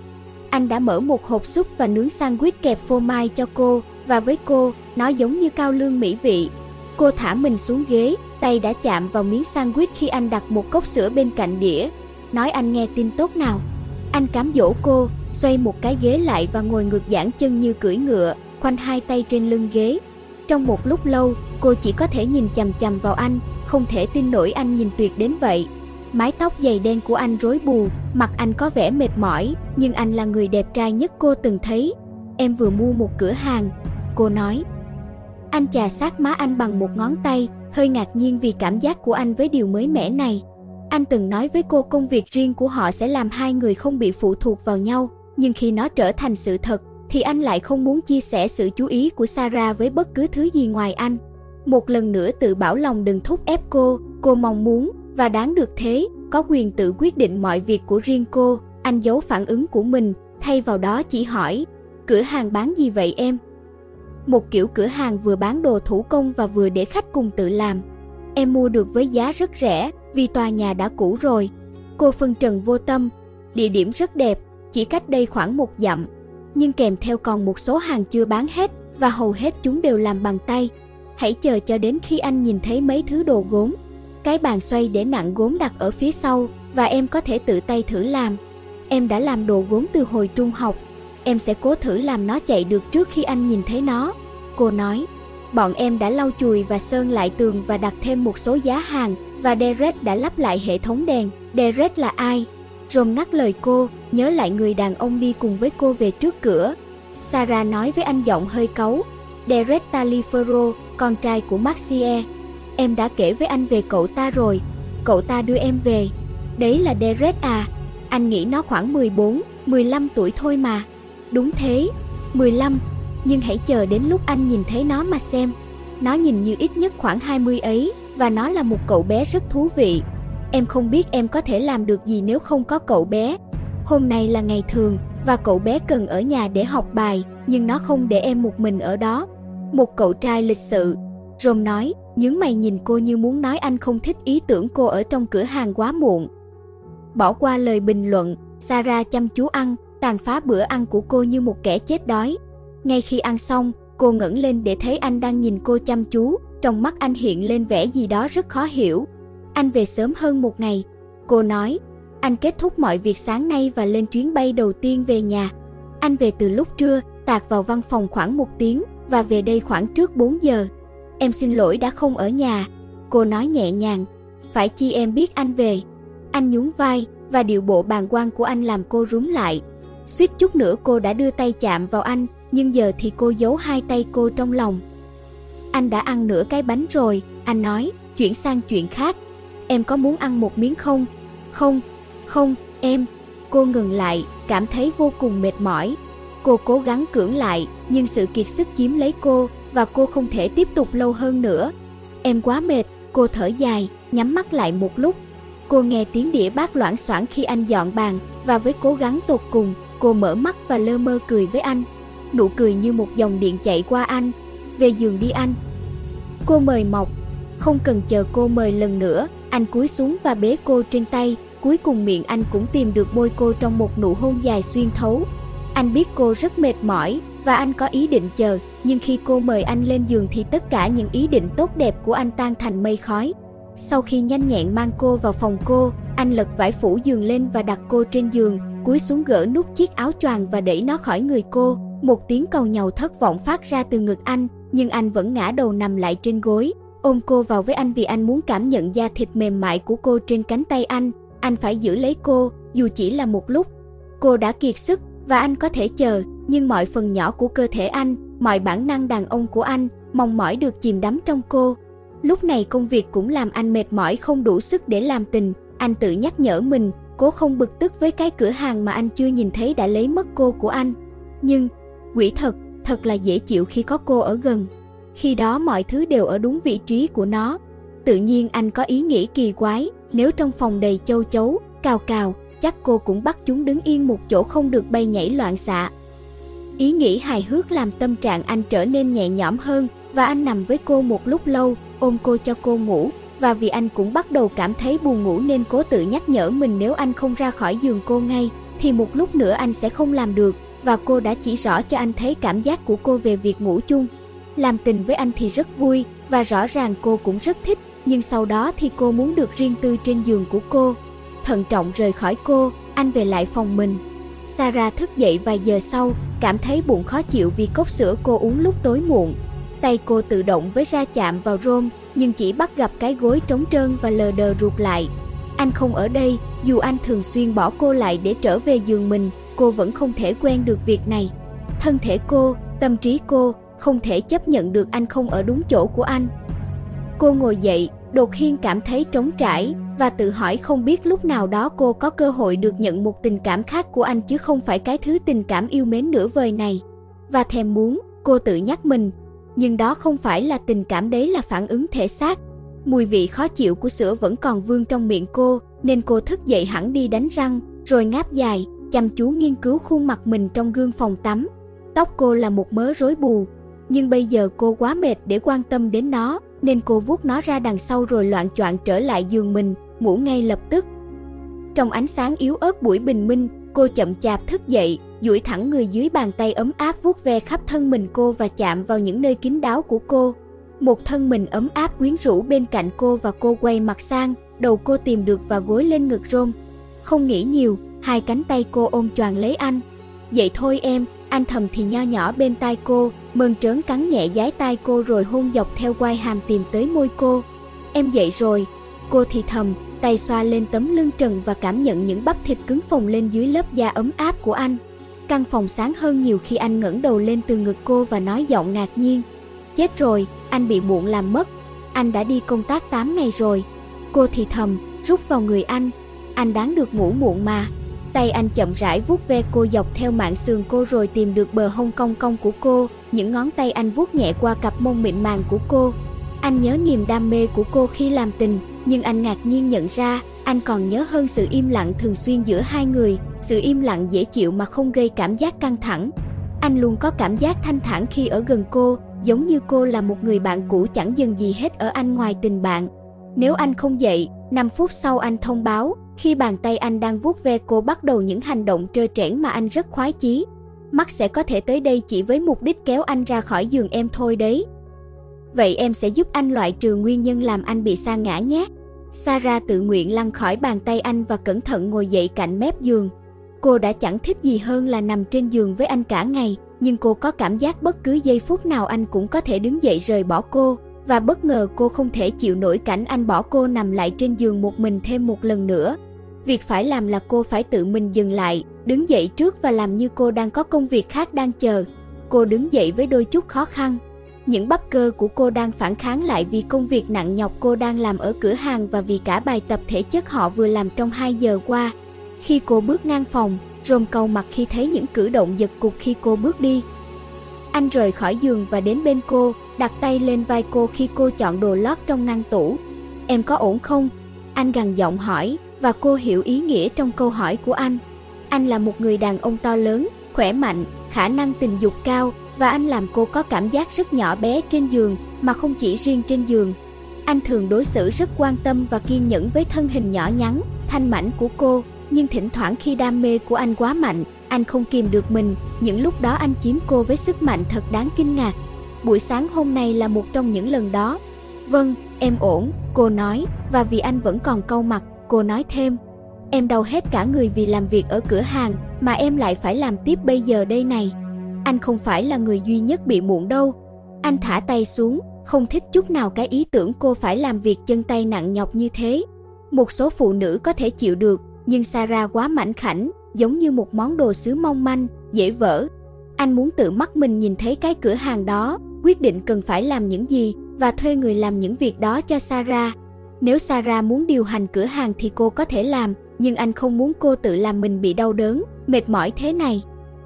Anh đã mở một hộp súp và nướng sandwich kẹp phô mai cho cô, và với cô, nó giống như cao lương mỹ vị. Cô thả mình xuống ghế, tay đã chạm vào miếng sandwich khi anh đặt một cốc sữa bên cạnh đĩa. Nói anh nghe tin tốt nào. Anh cám dỗ cô, xoay một cái ghế lại và ngồi ngược giãn chân như cưỡi ngựa, khoanh hai tay trên lưng ghế. Trong một lúc lâu, cô chỉ có thể nhìn chằm chằm vào anh, không thể tin nổi anh nhìn tuyệt đến vậy. Mái tóc dày đen của anh rối bù, mặt anh có vẻ mệt mỏi, nhưng anh là người đẹp trai nhất cô từng thấy. Em vừa mua một cửa hàng, cô nói. Anh chà sát má anh bằng một ngón tay, hơi ngạc nhiên vì cảm giác của anh với điều mới mẻ này. Anh từng nói với cô công việc riêng của họ sẽ làm hai người không bị phụ thuộc vào nhau, nhưng khi nó trở thành sự thật, thì anh lại không muốn chia sẻ sự chú ý của Sarah với bất cứ thứ gì ngoài anh. Một lần nữa tự bảo lòng đừng thúc ép cô mong muốn, và đáng được thế, có quyền tự quyết định mọi việc của riêng cô. Anh giấu phản ứng của mình, thay vào đó chỉ hỏi, cửa hàng bán gì vậy em? Một kiểu cửa hàng vừa bán đồ thủ công và vừa để khách cùng tự làm. Em mua được với giá rất rẻ, vì tòa nhà đã cũ rồi. Cô phân trần vô tâm. Địa điểm rất đẹp, chỉ cách đây khoảng 1 dặm. Nhưng kèm theo còn một số hàng chưa bán hết, và hầu hết chúng đều làm bằng tay. Hãy chờ cho đến khi anh nhìn thấy mấy thứ đồ gốm. Cái bàn xoay để nặng gốm đặt ở phía sau, và em có thể tự tay thử làm. Em đã làm đồ gốm từ hồi trung học. Em sẽ cố thử làm nó chạy được trước khi anh nhìn thấy nó. Cô nói. Bọn em đã lau chùi và sơn lại tường và đặt thêm một số giá hàng, và Derek đã lắp lại hệ thống đèn. Derek là ai? Rome ngắt lời cô, nhớ lại người đàn ông đi cùng với cô về trước cửa. Sarah nói với anh giọng hơi cáu. Derek Taliaferro, con trai của Maxie. Em đã kể với anh về cậu ta rồi. Cậu ta đưa em về. Đấy là Derek à? Anh nghĩ nó khoảng 14, 15 tuổi thôi mà. Đúng thế, 15. Nhưng hãy chờ đến lúc anh nhìn thấy nó mà xem. Nó nhìn như ít nhất khoảng 20 ấy, và nó là một cậu bé rất thú vị. Em không biết em có thể làm được gì nếu không có cậu bé. Hôm nay là ngày thường, và cậu bé cần ở nhà để học bài, nhưng nó không để em một mình ở đó. Một cậu trai lịch sự. Rome nói, nhướng mày nhìn cô như muốn nói anh không thích ý tưởng cô ở trong cửa hàng quá muộn. Bỏ qua lời bình luận, Sarah chăm chú ăn, tàn phá bữa ăn của cô như một kẻ chết đói. Ngay khi ăn xong, cô ngẩng lên để thấy anh đang nhìn cô chăm chú, trong mắt anh hiện lên vẻ gì đó rất khó hiểu. Anh về sớm hơn 1 ngày, cô nói. Anh kết thúc mọi việc sáng nay và lên chuyến bay đầu tiên về nhà. Anh về từ lúc trưa, tạt vào văn phòng khoảng 1 tiếng, và về đây khoảng trước 4 giờ. Em xin lỗi đã không ở nhà, cô nói nhẹ nhàng. Phải chi em biết anh về. Anh nhún vai, và điệu bộ bàng quan của anh làm cô rúm lại. Suýt chút nữa cô đã đưa tay chạm vào anh, nhưng giờ thì cô giấu hai tay cô trong lòng. Anh đã ăn nửa cái bánh rồi, anh nói, chuyển sang chuyện khác. Em có muốn ăn một miếng không? Không, em. Cô ngừng lại, cảm thấy vô cùng mệt mỏi. Cô cố gắng cưỡng lại, nhưng sự kiệt sức chiếm lấy cô, và cô không thể tiếp tục lâu hơn nữa. Em quá mệt, cô thở dài, nhắm mắt lại một lúc. Cô nghe tiếng đĩa bát loảng xoảng khi anh dọn bàn, và với cố gắng tột cùng, cô mở mắt và lơ mơ cười với anh. Nụ cười như một dòng điện chạy qua anh. Về giường đi anh. Cô mời mọc. Không cần chờ cô mời lần nữa, anh cúi xuống và bế cô trên tay. Cuối cùng miệng anh cũng tìm được môi cô trong một nụ hôn dài xuyên thấu. Anh biết cô rất mệt mỏi, và anh có ý định chờ, nhưng khi cô mời anh lên giường thì tất cả những ý định tốt đẹp của anh tan thành mây khói. Sau khi nhanh nhẹn mang cô vào phòng cô, anh lật vải phủ giường lên và đặt cô trên giường, cúi xuống gỡ nút chiếc áo choàng và đẩy nó khỏi người cô. Một tiếng càu nhàu thất vọng phát ra từ ngực anh, nhưng anh vẫn ngã đầu nằm lại trên gối, ôm cô vào với anh vì anh muốn cảm nhận da thịt mềm mại của cô trên cánh tay anh. Anh phải giữ lấy cô, dù chỉ là một lúc. Cô đã kiệt sức, và anh có thể chờ, nhưng mọi phần nhỏ của cơ thể anh, mọi bản năng đàn ông của anh, mong mỏi được chìm đắm trong cô. Lúc này công việc cũng làm anh mệt mỏi không đủ sức để làm tình. Anh tự nhắc nhở mình, cố không bực tức với cái cửa hàng mà anh chưa nhìn thấy đã lấy mất cô của anh. Nhưng Quỷ thật là dễ chịu khi có cô ở gần. Khi đó mọi thứ đều ở đúng vị trí của nó. Tự nhiên anh có ý nghĩ kỳ quái, nếu trong phòng đầy châu chấu, cào cào, chắc cô cũng bắt chúng đứng yên một chỗ không được bay nhảy loạn xạ. Ý nghĩ hài hước làm tâm trạng anh trở nên nhẹ nhõm hơn, và anh nằm với cô một lúc lâu, ôm cô cho cô ngủ. Và vì anh cũng bắt đầu cảm thấy buồn ngủ nên cố tự nhắc nhở mình nếu anh không ra khỏi giường cô ngay, thì một lúc nữa anh sẽ không làm được. Và cô đã chỉ rõ cho anh thấy cảm giác của cô về việc ngủ chung. Làm tình với anh thì rất vui, và rõ ràng cô cũng rất thích, nhưng sau đó thì cô muốn được riêng tư trên giường của cô. Thận trọng rời khỏi cô, anh về lại phòng mình. Sarah thức dậy vài giờ sau, cảm thấy bụng khó chịu vì cốc sữa cô uống lúc tối muộn. Tay cô tự động với ra chạm vào rôm, nhưng chỉ bắt gặp cái gối trống trơn và lờ đờ ruột lại. Anh không ở đây, dù anh thường xuyên bỏ cô lại để trở về giường mình, cô vẫn không thể quen được việc này. Thân thể cô, tâm trí cô, không thể chấp nhận được anh không ở đúng chỗ của anh. Cô ngồi dậy, đột nhiên cảm thấy trống trải, và tự hỏi không biết lúc nào đó cô có cơ hội được nhận một tình cảm khác của anh chứ không phải cái thứ tình cảm yêu mến nửa vời này. Và thèm muốn, cô tự nhắc mình. Nhưng đó không phải là tình cảm, đấy là phản ứng thể xác. Mùi vị khó chịu của sữa vẫn còn vương trong miệng cô, nên cô thức dậy hẳn đi đánh răng, rồi ngáp dài, chăm chú nghiên cứu khuôn mặt mình trong gương phòng tắm. Tóc cô là một mớ rối bù, nhưng bây giờ cô quá mệt để quan tâm đến nó, nên cô vuốt nó ra đằng sau rồi loạng choạng trở lại giường mình, ngủ ngay lập tức. Trong ánh sáng yếu ớt buổi bình minh, cô chậm chạp thức dậy, duỗi thẳng người dưới bàn tay ấm áp vuốt ve khắp thân mình cô và chạm vào những nơi kín đáo của cô. Một thân mình ấm áp quyến rũ bên cạnh cô và cô quay mặt sang, đầu cô tìm được và gối lên ngực rôm. Không nghĩ nhiều, hai cánh tay cô ôm choàng lấy anh. Dậy thôi em, anh thầm thì nho nhỏ bên tai cô, mơn trớn cắn nhẹ dái tai cô rồi hôn dọc theo quai hàm tìm tới môi cô. Em dậy rồi, cô thì thầm, tay xoa lên tấm lưng trần và cảm nhận những bắp thịt cứng phồng lên dưới lớp da ấm áp của anh. Căn phòng sáng hơn nhiều khi anh ngẩng đầu lên từ ngực cô và nói giọng ngạc nhiên. Chết rồi, anh bị muộn làm mất. Anh đã đi công tác 8 ngày rồi. Cô thì thầm, rút vào người anh đáng được ngủ muộn mà. Tay anh chậm rãi vuốt ve cô dọc theo mạn sườn cô rồi tìm được bờ hông cong cong của cô, những ngón tay anh vuốt nhẹ qua cặp mông mịn màng của cô. Anh nhớ niềm đam mê của cô khi làm tình, nhưng anh ngạc nhiên nhận ra, anh còn nhớ hơn sự im lặng thường xuyên giữa hai người, sự im lặng dễ chịu mà không gây cảm giác căng thẳng. Anh luôn có cảm giác thanh thản khi ở gần cô, giống như cô là một người bạn cũ chẳng dần gì hết ở anh ngoài tình bạn. Nếu anh không dậy, 5 phút sau anh thông báo, khi bàn tay anh đang vuốt ve cô bắt đầu những hành động trơ trẽn mà anh rất khoái chí. Mắt sẽ có thể tới đây chỉ với mục đích kéo anh ra khỏi giường em thôi đấy. Vậy em sẽ giúp anh loại trừ nguyên nhân làm anh bị sa ngã nhé. Sarah tự nguyện lăn khỏi bàn tay anh và cẩn thận ngồi dậy cạnh mép giường. Cô đã chẳng thích gì hơn là nằm trên giường với anh cả ngày, nhưng cô có cảm giác bất cứ giây phút nào anh cũng có thể đứng dậy rời bỏ cô. Và bất ngờ cô không thể chịu nổi cảnh anh bỏ cô nằm lại trên giường một mình thêm một lần nữa. Việc phải làm là cô phải tự mình dừng lại, đứng dậy trước và làm như cô đang có công việc khác đang chờ. Cô đứng dậy với đôi chút khó khăn. Những bắp cơ của cô đang phản kháng lại vì công việc nặng nhọc cô đang làm ở cửa hàng và vì cả bài tập thể chất họ vừa làm trong 2 giờ qua. Khi cô bước ngang phòng, Rôm cau mặt khi thấy những cử động giật cục khi cô bước đi. Anh rời khỏi giường và đến bên cô, đặt tay lên vai cô khi cô chọn đồ lót trong ngăn tủ. Em có ổn không? Anh gằn giọng hỏi, và cô hiểu ý nghĩa trong câu hỏi của anh. Anh là một người đàn ông to lớn, khỏe mạnh, khả năng tình dục cao, và anh làm cô có cảm giác rất nhỏ bé trên giường, mà không chỉ riêng trên giường. Anh thường đối xử rất quan tâm và kiên nhẫn với thân hình nhỏ nhắn, thanh mảnh của cô, nhưng thỉnh thoảng khi đam mê của anh quá mạnh, anh không kìm được mình, những lúc đó anh chiếm cô với sức mạnh thật đáng kinh ngạc. Buổi sáng hôm nay là một trong những lần đó. Vâng, em ổn, cô nói, và vì anh vẫn còn cau mặt, cô nói thêm. Em đau hết cả người vì làm việc ở cửa hàng, mà em lại phải làm tiếp bây giờ đây này. Anh không phải là người duy nhất bị muộn đâu. Anh thả tay xuống, không thích chút nào cái ý tưởng cô phải làm việc chân tay nặng nhọc như thế. Một số phụ nữ có thể chịu được, nhưng Sarah quá mảnh khảnh, giống như một món đồ sứ mong manh, dễ vỡ. Anh muốn tự mắt mình nhìn thấy cái cửa hàng đó, quyết định cần phải làm những gì, và thuê người làm những việc đó cho Sarah. Nếu Sarah muốn điều hành cửa hàng thì cô có thể làm, nhưng anh không muốn cô tự làm mình bị đau đớn, mệt mỏi thế này.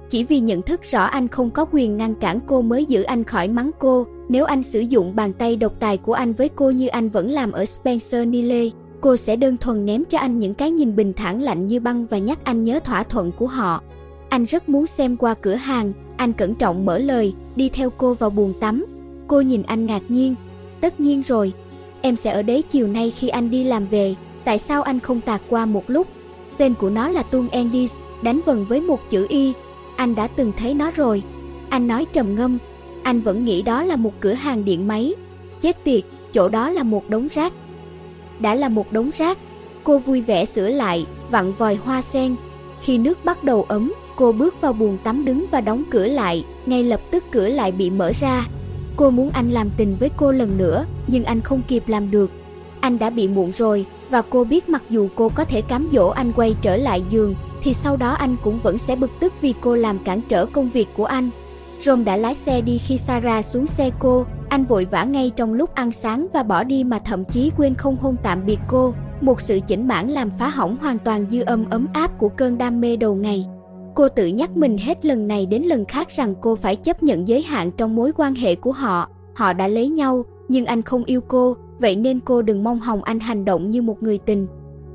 Chỉ vì nhận thức rõ anh không có quyền ngăn cản cô mới giữ anh khỏi mắng cô. Nếu anh sử dụng bàn tay độc tài của anh với cô như anh vẫn làm ở Spencer Nile, cô sẽ đơn thuần ném cho anh những cái nhìn bình thản lạnh như băng và nhắc anh nhớ thỏa thuận của họ. Anh rất muốn xem qua cửa hàng, anh cẩn trọng mở lời, đi theo cô vào buồng tắm. Cô nhìn anh ngạc nhiên. Tất nhiên rồi, em sẽ ở đấy chiều nay khi anh đi làm về, tại sao anh không tạt qua một lúc? Tên của nó là Tuôn Endis, đánh vần với một chữ Y. Anh đã từng thấy nó rồi. Anh nói trầm ngâm. Anh vẫn nghĩ đó là một cửa hàng điện máy. Chết tiệt, chỗ đó là một đống rác. Đã là một đống rác. Cô vui vẻ sửa lại, vặn vòi hoa sen. Khi nước bắt đầu ấm, cô bước vào buồng tắm đứng và đóng cửa lại. Ngay lập tức cửa lại bị mở ra. Cô muốn anh làm tình với cô lần nữa, nhưng anh không kịp làm được. Anh đã bị muộn rồi, và cô biết mặc dù cô có thể cám dỗ anh quay trở lại giường, thì sau đó anh cũng vẫn sẽ bực tức vì cô làm cản trở công việc của anh. Rom đã lái xe đi khi Sarah xuống xe cô. Anh vội vã ngay trong lúc ăn sáng và bỏ đi mà thậm chí quên không hôn tạm biệt cô. Một sự chểnh mãn làm phá hỏng hoàn toàn dư âm ấm áp của cơn đam mê đầu ngày. Cô tự nhắc mình hết lần này đến lần khác rằng cô phải chấp nhận giới hạn trong mối quan hệ của họ. Họ đã lấy nhau, nhưng anh không yêu cô, vậy nên cô đừng mong hòng anh hành động như một người tình.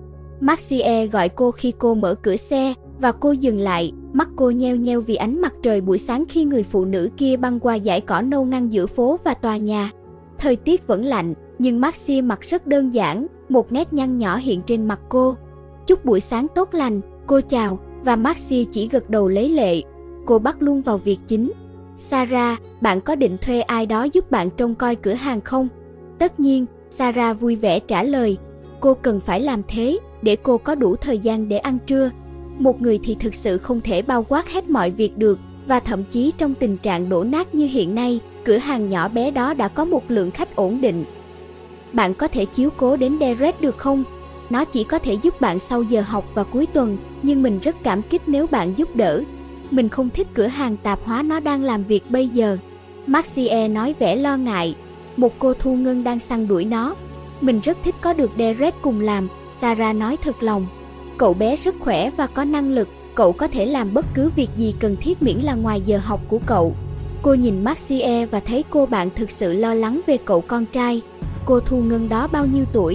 Maxie gọi cô khi cô mở cửa xe, và cô dừng lại, mắt cô nheo nheo vì ánh mặt trời buổi sáng khi người phụ nữ kia băng qua dải cỏ nâu ngăn giữa phố và tòa nhà. Thời tiết vẫn lạnh, nhưng Maxie mặc rất đơn giản, một nét nhăn nhỏ hiện trên mặt cô. Chúc buổi sáng tốt lành, cô chào, và Maxie chỉ gật đầu lấy lệ. Cô bắt luôn vào việc chính. Sarah, bạn có định thuê ai đó giúp bạn trông coi cửa hàng không? Tất nhiên, Sarah vui vẻ trả lời. Cô cần phải làm thế, để cô có đủ thời gian để ăn trưa. Một người thì thực sự không thể bao quát hết mọi việc được, và thậm chí trong tình trạng đổ nát như hiện nay, cửa hàng nhỏ bé đó đã có một lượng khách ổn định. Bạn có thể chiếu cố đến Derek được không? Nó chỉ có thể giúp bạn sau giờ học và cuối tuần, nhưng mình rất cảm kích nếu bạn giúp đỡ. Mình không thích cửa hàng tạp hóa nó đang làm việc bây giờ. Maxie nói vẻ lo ngại. Một cô thu ngân đang săn đuổi nó. Mình rất thích có được Derek cùng làm, Sarah nói thật lòng. Cậu bé rất khỏe và có năng lực, cậu có thể làm bất cứ việc gì cần thiết miễn là ngoài giờ học của cậu. Cô nhìn Maxie và thấy cô bạn thực sự lo lắng về cậu con trai. Cô thu ngân đó bao nhiêu tuổi?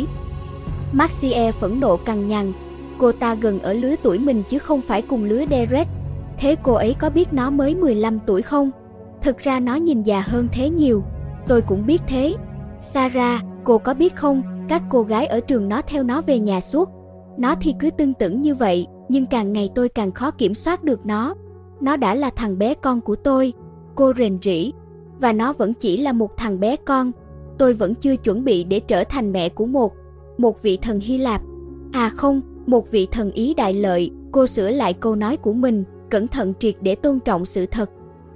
Maxie phẫn nộ cằn nhằn. Cô ta gần ở lứa tuổi mình chứ không phải cùng lứa Derek. Thế cô ấy có biết nó mới 15 tuổi không? Thực ra nó nhìn già hơn thế nhiều. Tôi cũng biết thế. Sarah, cô có biết không, các cô gái ở trường nó theo nó về nhà suốt. Nó thì cứ tưng tửng như vậy, nhưng càng ngày tôi càng khó kiểm soát được nó. Nó đã là thằng bé con của tôi. Cô rền rĩ. Và nó vẫn chỉ là một thằng bé con. Tôi vẫn chưa chuẩn bị để trở thành mẹ của một vị thần Hy Lạp. À không, một vị thần Ý đại lợi. Cô sửa lại câu nói của mình, cẩn thận triệt để tôn trọng sự thật.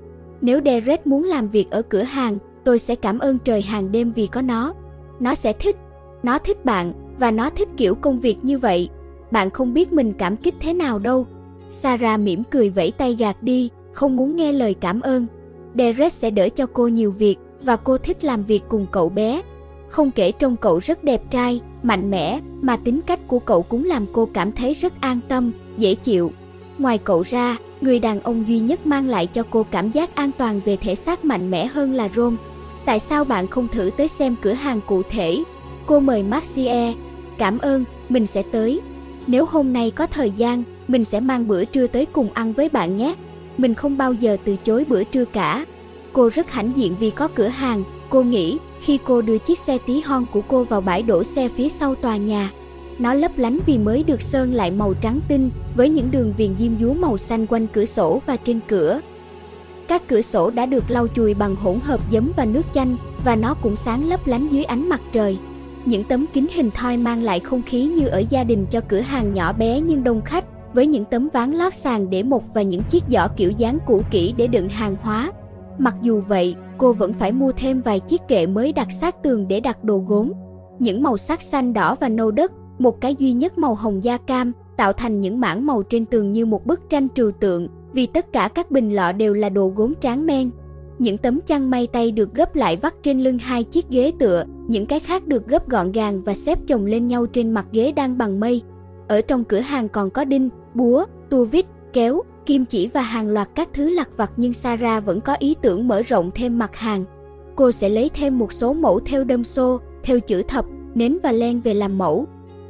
Nếu Derek muốn làm việc ở cửa hàng, tôi sẽ cảm ơn trời hàng đêm vì có nó. Nó sẽ thích. Nó thích bạn, và nó thích kiểu công việc như vậy. Bạn không biết mình cảm kích thế nào đâu. Sarah mỉm cười vẫy tay gạt đi, không muốn nghe lời cảm ơn. Derek sẽ đỡ cho cô nhiều việc, và cô thích làm việc cùng cậu bé. Không kể trông cậu rất đẹp trai, mạnh mẽ, mà tính cách của cậu cũng làm cô cảm thấy rất an tâm, dễ chịu. Ngoài cậu ra, người đàn ông duy nhất mang lại cho cô cảm giác an toàn về thể xác mạnh mẽ hơn là Rom. Tại sao bạn không thử tới xem cửa hàng cụ thể? Cô mời Maxie. Cảm ơn, mình sẽ tới. Nếu hôm nay có thời gian, mình sẽ mang bữa trưa tới cùng ăn với bạn nhé. Mình không bao giờ từ chối bữa trưa cả. Cô rất hãnh diện vì có cửa hàng, cô nghĩ, khi cô đưa chiếc xe tí hon của cô vào bãi đổ xe phía sau tòa nhà. Nó lấp lánh vì mới được sơn lại màu trắng tinh, với những đường viền diêm dúa màu xanh quanh cửa sổ và trên cửa. Các cửa sổ đã được lau chùi bằng hỗn hợp giấm và nước chanh, và nó cũng sáng lấp lánh dưới ánh mặt trời. Những tấm kính hình thoi mang lại không khí như ở gia đình cho cửa hàng nhỏ bé nhưng đông khách, với những tấm ván lót sàn để mộc và những chiếc giỏ kiểu dáng cũ kỹ để đựng hàng hóa. Mặc dù vậy, cô vẫn phải mua thêm vài chiếc kệ mới đặt sát tường để đặt đồ gốm. Những màu sắc xanh đỏ và nâu đất, một cái duy nhất màu hồng da cam, tạo thành những mảng màu trên tường như một bức tranh trừu tượng, vì tất cả các bình lọ đều là đồ gốm tráng men. Những tấm chăn may tay được gấp lại vắt trên lưng hai chiếc ghế tựa, những cái khác được gấp gọn gàng và xếp chồng lên nhau trên mặt ghế đan bằng mây. Ở trong cửa hàng còn có đinh, búa, tua vít, kéo, kim chỉ và hàng loạt các thứ lặt vặt, nhưng Sarah vẫn có ý tưởng mở rộng thêm mặt hàng. Cô sẽ lấy thêm một số mẫu thêu đâm xô, thêu chữ thập, nến và len về làm mẫu.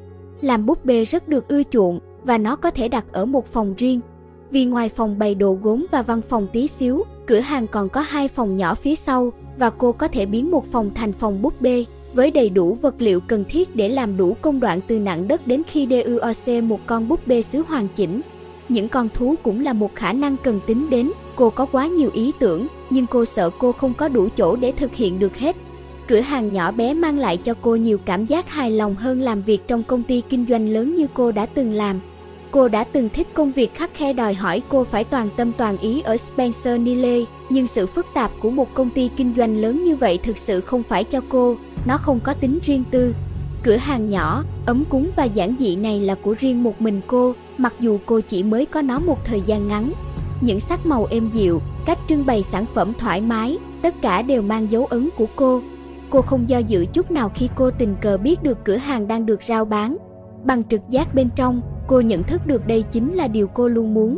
Làm búp bê rất được ưa chuộng và nó có thể đặt ở một phòng riêng. Vì ngoài phòng bày đồ gốm và văn phòng tí xíu, cửa hàng còn có 2 phòng nhỏ phía sau và cô có thể biến một phòng thành phòng búp bê với đầy đủ vật liệu cần thiết để làm đủ công đoạn từ nặn đất đến khi DUOC một con búp bê sứ hoàn chỉnh. Những con thú cũng là một khả năng cần tính đến. Cô có quá nhiều ý tưởng, nhưng cô sợ cô không có đủ chỗ để thực hiện được hết. Cửa hàng nhỏ bé mang lại cho cô nhiều cảm giác hài lòng hơn làm việc trong công ty kinh doanh lớn như cô đã từng làm. Cô đã từng thích công việc khắt khe đòi hỏi cô phải toàn tâm toàn ý ở Spencer Nile, nhưng sự phức tạp của một công ty kinh doanh lớn như vậy thực sự không phải cho cô, nó không có tính riêng tư. Cửa hàng nhỏ, ấm cúng và giản dị này là của riêng một mình cô, mặc dù cô chỉ mới có nó một thời gian ngắn. Những sắc màu êm dịu, cách trưng bày sản phẩm thoải mái, tất cả đều mang dấu ấn của cô. Cô không do dự chút nào khi cô tình cờ biết được cửa hàng đang được rao bán. Bằng trực giác bên trong, cô nhận thức được đây chính là điều cô luôn muốn.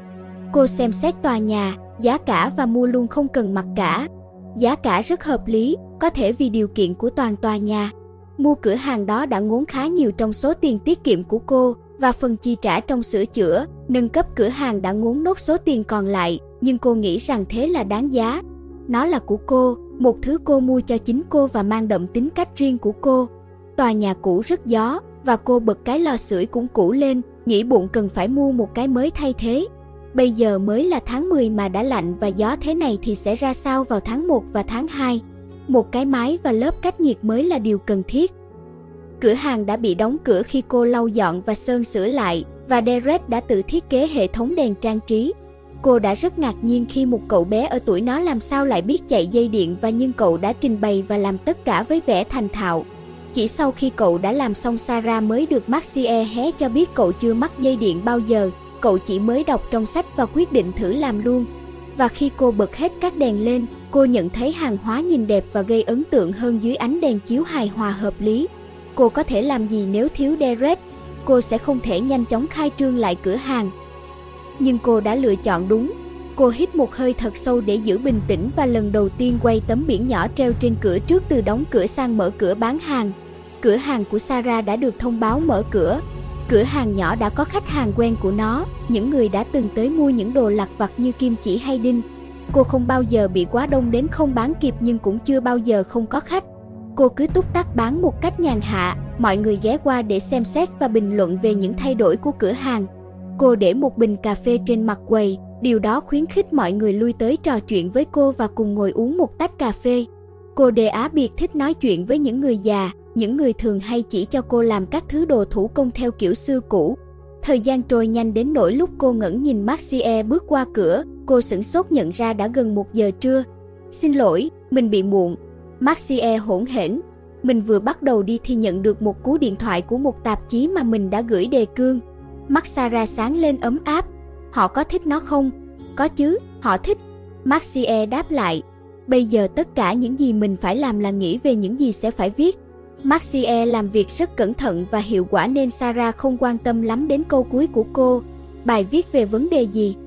Cô xem xét tòa nhà, giá cả và mua luôn không cần mặc cả. Giá cả rất hợp lý, có thể vì điều kiện của toàn tòa nhà. Mua cửa hàng đó đã ngốn khá nhiều trong số tiền tiết kiệm của cô, và phần chi trả trong sửa chữa, nâng cấp cửa hàng đã ngốn nốt số tiền còn lại, nhưng cô nghĩ rằng thế là đáng giá. Nó là của cô, một thứ cô mua cho chính cô và mang đậm tính cách riêng của cô. Tòa nhà cũ rất gió, và cô bật cái lò sưởi cũng cũ lên, nghĩ bụng cần phải mua một cái mới thay thế. Bây giờ mới là tháng 10 mà đã lạnh và gió thế này thì sẽ ra sao vào tháng 1 và tháng 2? Một cái máy và lớp cách nhiệt mới là điều cần thiết. Cửa hàng đã bị đóng cửa khi cô lau dọn và sơn sửa lại, và Derek đã tự thiết kế hệ thống đèn trang trí. Cô đã rất ngạc nhiên khi một cậu bé ở tuổi nó làm sao lại biết chạy dây điện, và nhưng cậu đã trình bày và làm tất cả với vẻ thành thạo. Chỉ sau khi cậu đã làm xong, Sarah mới được Maxie hé cho biết cậu chưa mắc dây điện bao giờ, cậu chỉ mới đọc trong sách và quyết định thử làm luôn. Và khi cô bật hết các đèn lên, cô nhận thấy hàng hóa nhìn đẹp và gây ấn tượng hơn dưới ánh đèn chiếu hài hòa hợp lý. Cô có thể làm gì nếu thiếu Derek? Cô sẽ không thể nhanh chóng khai trương lại cửa hàng. Nhưng cô đã lựa chọn đúng. Cô hít một hơi thật sâu để giữ bình tĩnh và lần đầu tiên quay tấm biển nhỏ treo trên cửa trước từ đóng cửa sang mở cửa bán hàng. Cửa hàng của Sarah đã được thông báo mở cửa. Cửa hàng nhỏ đã có khách hàng quen của nó, những người đã từng tới mua những đồ lặt vặt như kim chỉ hay đinh. Cô không bao giờ bị quá đông đến không bán kịp, nhưng cũng chưa bao giờ không có khách. Cô cứ túc tắc bán một cách nhàn hạ, mọi người ghé qua để xem xét và bình luận về những thay đổi của cửa hàng. Cô để một bình cà phê trên mặt quầy, điều đó khuyến khích mọi người lui tới trò chuyện với cô và cùng ngồi uống một tách cà phê. Cô đề á biệt thích nói chuyện với những người già, những người thường hay chỉ cho cô làm các thứ đồ thủ công theo kiểu xưa cũ. Thời gian trôi nhanh đến nỗi lúc cô ngẩng nhìn Maxie bước qua cửa, cô sửng sốt nhận ra đã gần 1 giờ trưa. Xin lỗi, mình bị muộn. Maxie hỗn hển. Mình vừa bắt đầu đi thì nhận được một cú điện thoại của một tạp chí mà mình đã gửi đề cương. Mắt Sarah sáng lên ấm áp. Họ có thích nó không? Có chứ, họ thích. Maxie đáp lại. Bây giờ tất cả những gì mình phải làm là nghĩ về những gì sẽ phải viết. Maxie làm việc rất cẩn thận và hiệu quả nên Sarah không quan tâm lắm đến câu cuối của cô. Bài viết về vấn đề gì?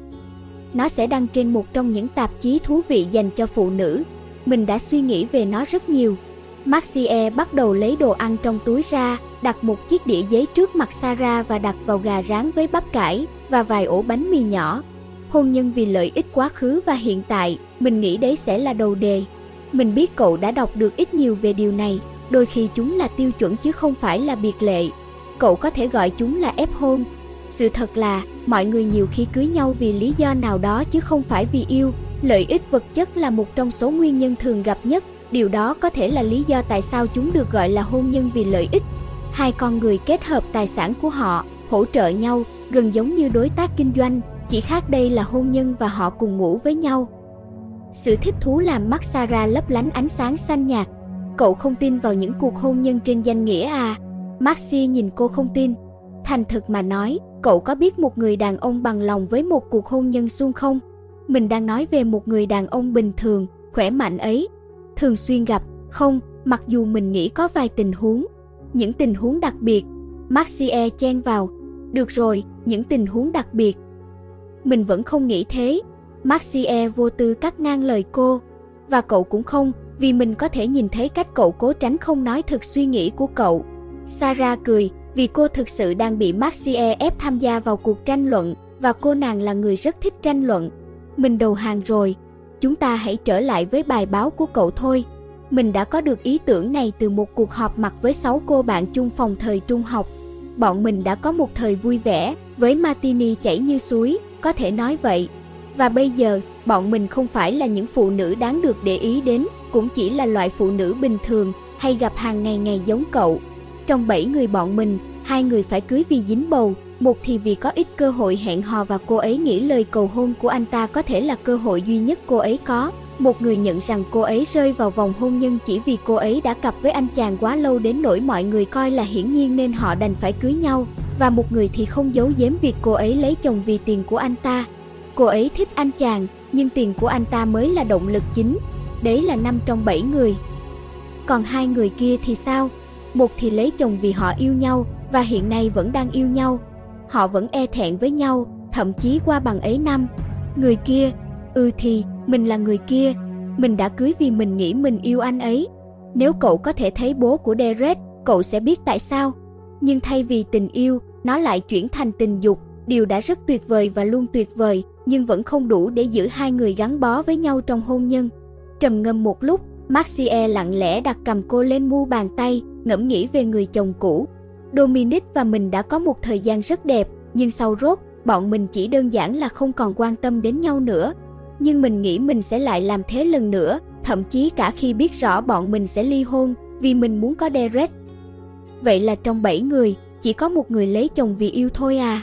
Nó sẽ đăng trên một trong những tạp chí thú vị dành cho phụ nữ. Mình đã suy nghĩ về nó rất nhiều. Maxie bắt đầu lấy đồ ăn trong túi ra, đặt một chiếc đĩa giấy trước mặt Sarah và đặt vào gà rán với bắp cải và vài ổ bánh mì nhỏ. Hôn nhân vì lợi ích quá khứ và hiện tại, mình nghĩ đấy sẽ là đầu đề. Mình biết cậu đã đọc được ít nhiều về điều này, đôi khi chúng là tiêu chuẩn chứ không phải là biệt lệ. Cậu có thể gọi chúng là ép hôn. Sự thật là, mọi người nhiều khi cưới nhau vì lý do nào đó chứ không phải vì yêu. Lợi ích vật chất là một trong số nguyên nhân thường gặp nhất. Điều đó có thể là lý do tại sao chúng được gọi là hôn nhân vì lợi ích. Hai con người kết hợp tài sản của họ, hỗ trợ nhau, gần giống như đối tác kinh doanh, chỉ khác đây là hôn nhân và họ cùng ngủ với nhau. Sự thích thú làm mắt Sarah lấp lánh ánh sáng xanh nhạt. Cậu không tin vào những cuộc hôn nhân trên danh nghĩa à? Maxie nhìn cô không tin. Thành thực mà nói, cậu có biết một người đàn ông bằng lòng với một cuộc hôn nhân suông không? Mình đang nói về một người đàn ông bình thường, khỏe mạnh ấy. Thường xuyên gặp, không, mặc dù mình nghĩ có vài tình huống. Những tình huống đặc biệt. Maxie chen vào. Được rồi, những tình huống đặc biệt. Mình vẫn không nghĩ thế. Maxie vô tư cắt ngang lời cô. Và cậu cũng không, vì mình có thể nhìn thấy cách cậu cố tránh không nói thực suy nghĩ của cậu. Sarah cười, vì cô thực sự đang bị Maxie ép tham gia vào cuộc tranh luận, và cô nàng là người rất thích tranh luận. Mình đầu hàng rồi. Chúng ta hãy trở lại với bài báo của cậu thôi. Mình đã có được ý tưởng này từ một cuộc họp mặt với 6 cô bạn chung phòng thời trung học. Bọn mình đã có một thời vui vẻ, với martini chảy như suối, có thể nói vậy. Và bây giờ, bọn mình không phải là những phụ nữ đáng được để ý đến, cũng chỉ là loại phụ nữ bình thường, hay gặp hàng ngày giống cậu. Trong 7 người bọn mình, 2 người phải cưới vì dính bầu, một thì vì có ít cơ hội hẹn hò và cô ấy nghĩ lời cầu hôn của anh ta có thể là cơ hội duy nhất cô ấy có. Một người nhận rằng cô ấy rơi vào vòng hôn nhân chỉ vì cô ấy đã cặp với anh chàng quá lâu đến nỗi mọi người coi là hiển nhiên nên họ đành phải cưới nhau. Và một người thì không giấu giếm việc cô ấy lấy chồng vì tiền của anh ta. Cô ấy thích anh chàng, nhưng tiền của anh ta mới là động lực chính. Đấy là 5 trong 7 người. Còn 2 người kia thì sao? Một thì lấy chồng vì họ yêu nhau, và hiện nay vẫn đang yêu nhau. Họ vẫn e thẹn với nhau, thậm chí qua bằng ấy năm. Người kia, thì, mình là người kia. Mình đã cưới vì mình nghĩ mình yêu anh ấy. Nếu cậu có thể thấy bố của Derek, cậu sẽ biết tại sao. Nhưng thay vì tình yêu, nó lại chuyển thành tình dục. Điều đã rất tuyệt vời và luôn tuyệt vời, nhưng vẫn không đủ để giữ 2 người gắn bó với nhau trong hôn nhân. Trầm ngâm một lúc, Maxie lặng lẽ đặt cầm cô lên mu bàn tay, ngẫm nghĩ về người chồng cũ. Dominic và mình đã có một thời gian rất đẹp, nhưng sau rốt, bọn mình chỉ đơn giản là không còn quan tâm đến nhau nữa. Nhưng mình nghĩ mình sẽ lại làm thế lần nữa, thậm chí cả khi biết rõ bọn mình sẽ ly hôn, vì mình muốn có Derek. Vậy là trong 7 người, chỉ có một người lấy chồng vì yêu thôi à?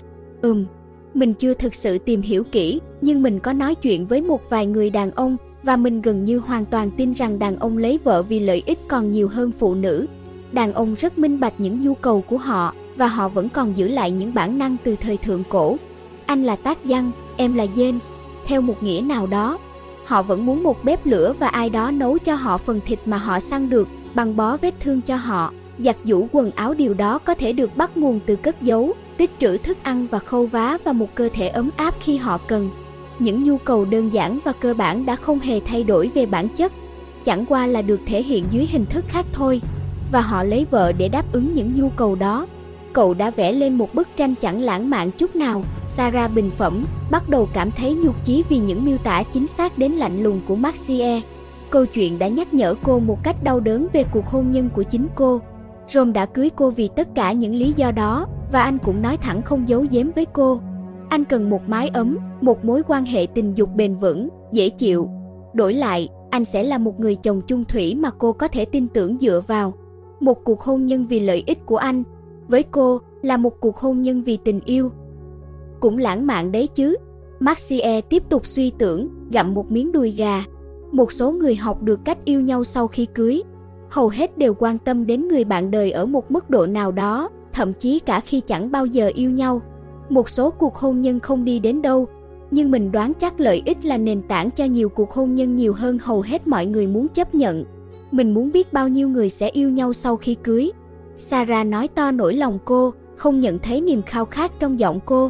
Mình chưa thực sự tìm hiểu kỹ, nhưng mình có nói chuyện với một vài người đàn ông, và mình gần như hoàn toàn tin rằng đàn ông lấy vợ vì lợi ích còn nhiều hơn phụ nữ. Đàn ông rất minh bạch những nhu cầu của họ, và họ vẫn còn giữ lại những bản năng từ thời thượng cổ. Anh là tác dân, em là dên. Theo một nghĩa nào đó, họ vẫn muốn một bếp lửa và ai đó nấu cho họ phần thịt mà họ săn được, băng bó vết thương cho họ, giặt giũ quần áo. Điều đó có thể được bắt nguồn từ cất giấu, tích trữ thức ăn và khâu vá và một cơ thể ấm áp khi họ cần. Những nhu cầu đơn giản và cơ bản đã không hề thay đổi về bản chất, chẳng qua là được thể hiện dưới hình thức khác thôi. Và họ lấy vợ để đáp ứng những nhu cầu đó. Cậu đã vẽ lên một bức tranh chẳng lãng mạn chút nào. Sarah bình phẩm, bắt đầu cảm thấy nhục chí vì những miêu tả chính xác đến lạnh lùng của Maxie. Câu chuyện đã nhắc nhở cô một cách đau đớn về cuộc hôn nhân của chính cô. Rom đã cưới cô vì tất cả những lý do đó, và anh cũng nói thẳng không giấu giếm với cô. Anh cần một mái ấm, một mối quan hệ tình dục bền vững, dễ chịu. Đổi lại, anh sẽ là một người chồng chung thủy mà cô có thể tin tưởng dựa vào. Một cuộc hôn nhân vì lợi ích của anh, với cô, là một cuộc hôn nhân vì tình yêu. Cũng lãng mạn đấy chứ. Maxie tiếp tục suy tưởng, gặm một miếng đùi gà. Một số người học được cách yêu nhau sau khi cưới. Hầu hết đều quan tâm đến người bạn đời ở một mức độ nào đó, thậm chí cả khi chẳng bao giờ yêu nhau. Một số cuộc hôn nhân không đi đến đâu, nhưng mình đoán chắc lợi ích là nền tảng cho nhiều cuộc hôn nhân nhiều hơn hầu hết mọi người muốn chấp nhận. Mình muốn biết bao nhiêu người sẽ yêu nhau sau khi cưới. Sarah nói to nỗi lòng cô, không nhận thấy niềm khao khát trong giọng cô.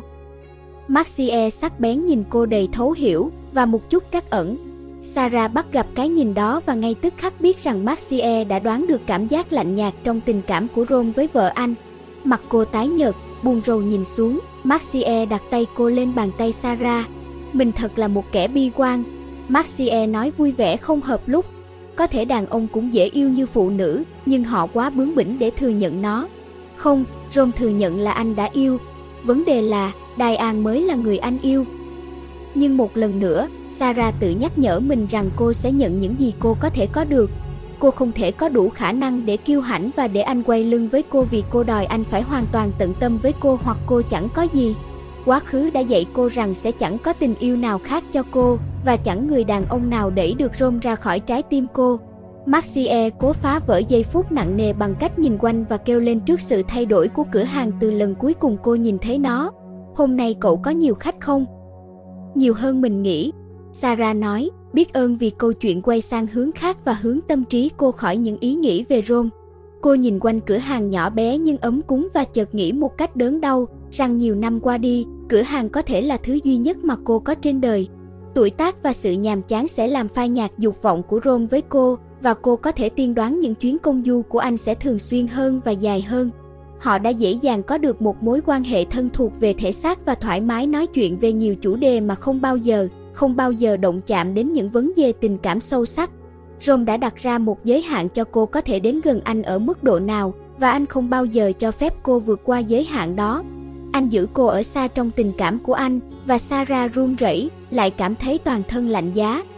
Maxie sắc bén nhìn cô đầy thấu hiểu và một chút trắc ẩn. Sarah bắt gặp cái nhìn đó và ngay tức khắc biết rằng Maxie đã đoán được cảm giác lạnh nhạt trong tình cảm của Rom với vợ anh. Mặt cô tái nhợt, buồn rầu nhìn xuống. Maxie đặt tay cô lên bàn tay Sarah. Mình thật là một kẻ bi quan. Maxie nói vui vẻ không hợp lúc. Có thể đàn ông cũng dễ yêu như phụ nữ, nhưng họ quá bướng bỉnh để thừa nhận nó. Không, Rom thừa nhận là anh đã yêu. Vấn đề là, Diane mới là người anh yêu. Nhưng một lần nữa, Sarah tự nhắc nhở mình rằng cô sẽ nhận những gì cô có thể có được. Cô không thể có đủ khả năng để kiêu hãnh và để anh quay lưng với cô vì cô đòi anh phải hoàn toàn tận tâm với cô hoặc cô chẳng có gì. Quá khứ đã dạy cô rằng sẽ chẳng có tình yêu nào khác cho cô, và chẳng người đàn ông nào đẩy được Rom ra khỏi trái tim cô. Maxie cố phá vỡ giây phút nặng nề bằng cách nhìn quanh và kêu lên trước sự thay đổi của cửa hàng từ lần cuối cùng cô nhìn thấy nó. Hôm nay cậu có nhiều khách không? Nhiều hơn mình nghĩ, Sarah nói, biết ơn vì câu chuyện quay sang hướng khác và hướng tâm trí cô khỏi những ý nghĩ về Rom. Cô nhìn quanh cửa hàng nhỏ bé nhưng ấm cúng và chợt nghĩ một cách đớn đau rằng nhiều năm qua đi, cửa hàng có thể là thứ duy nhất mà cô có trên đời. Tuổi tác và sự nhàm chán sẽ làm phai nhạt dục vọng của Ron với cô, và cô có thể tiên đoán những chuyến công du của anh sẽ thường xuyên hơn và dài hơn. Họ đã dễ dàng có được một mối quan hệ thân thuộc về thể xác và thoải mái nói chuyện về nhiều chủ đề mà không bao giờ động chạm đến những vấn đề tình cảm sâu sắc. Ron đã đặt ra một giới hạn cho cô có thể đến gần anh ở mức độ nào, và anh không bao giờ cho phép cô vượt qua giới hạn đó. Anh giữ cô ở xa trong tình cảm của anh, và Sarah run rẩy, lại cảm thấy toàn thân lạnh giá.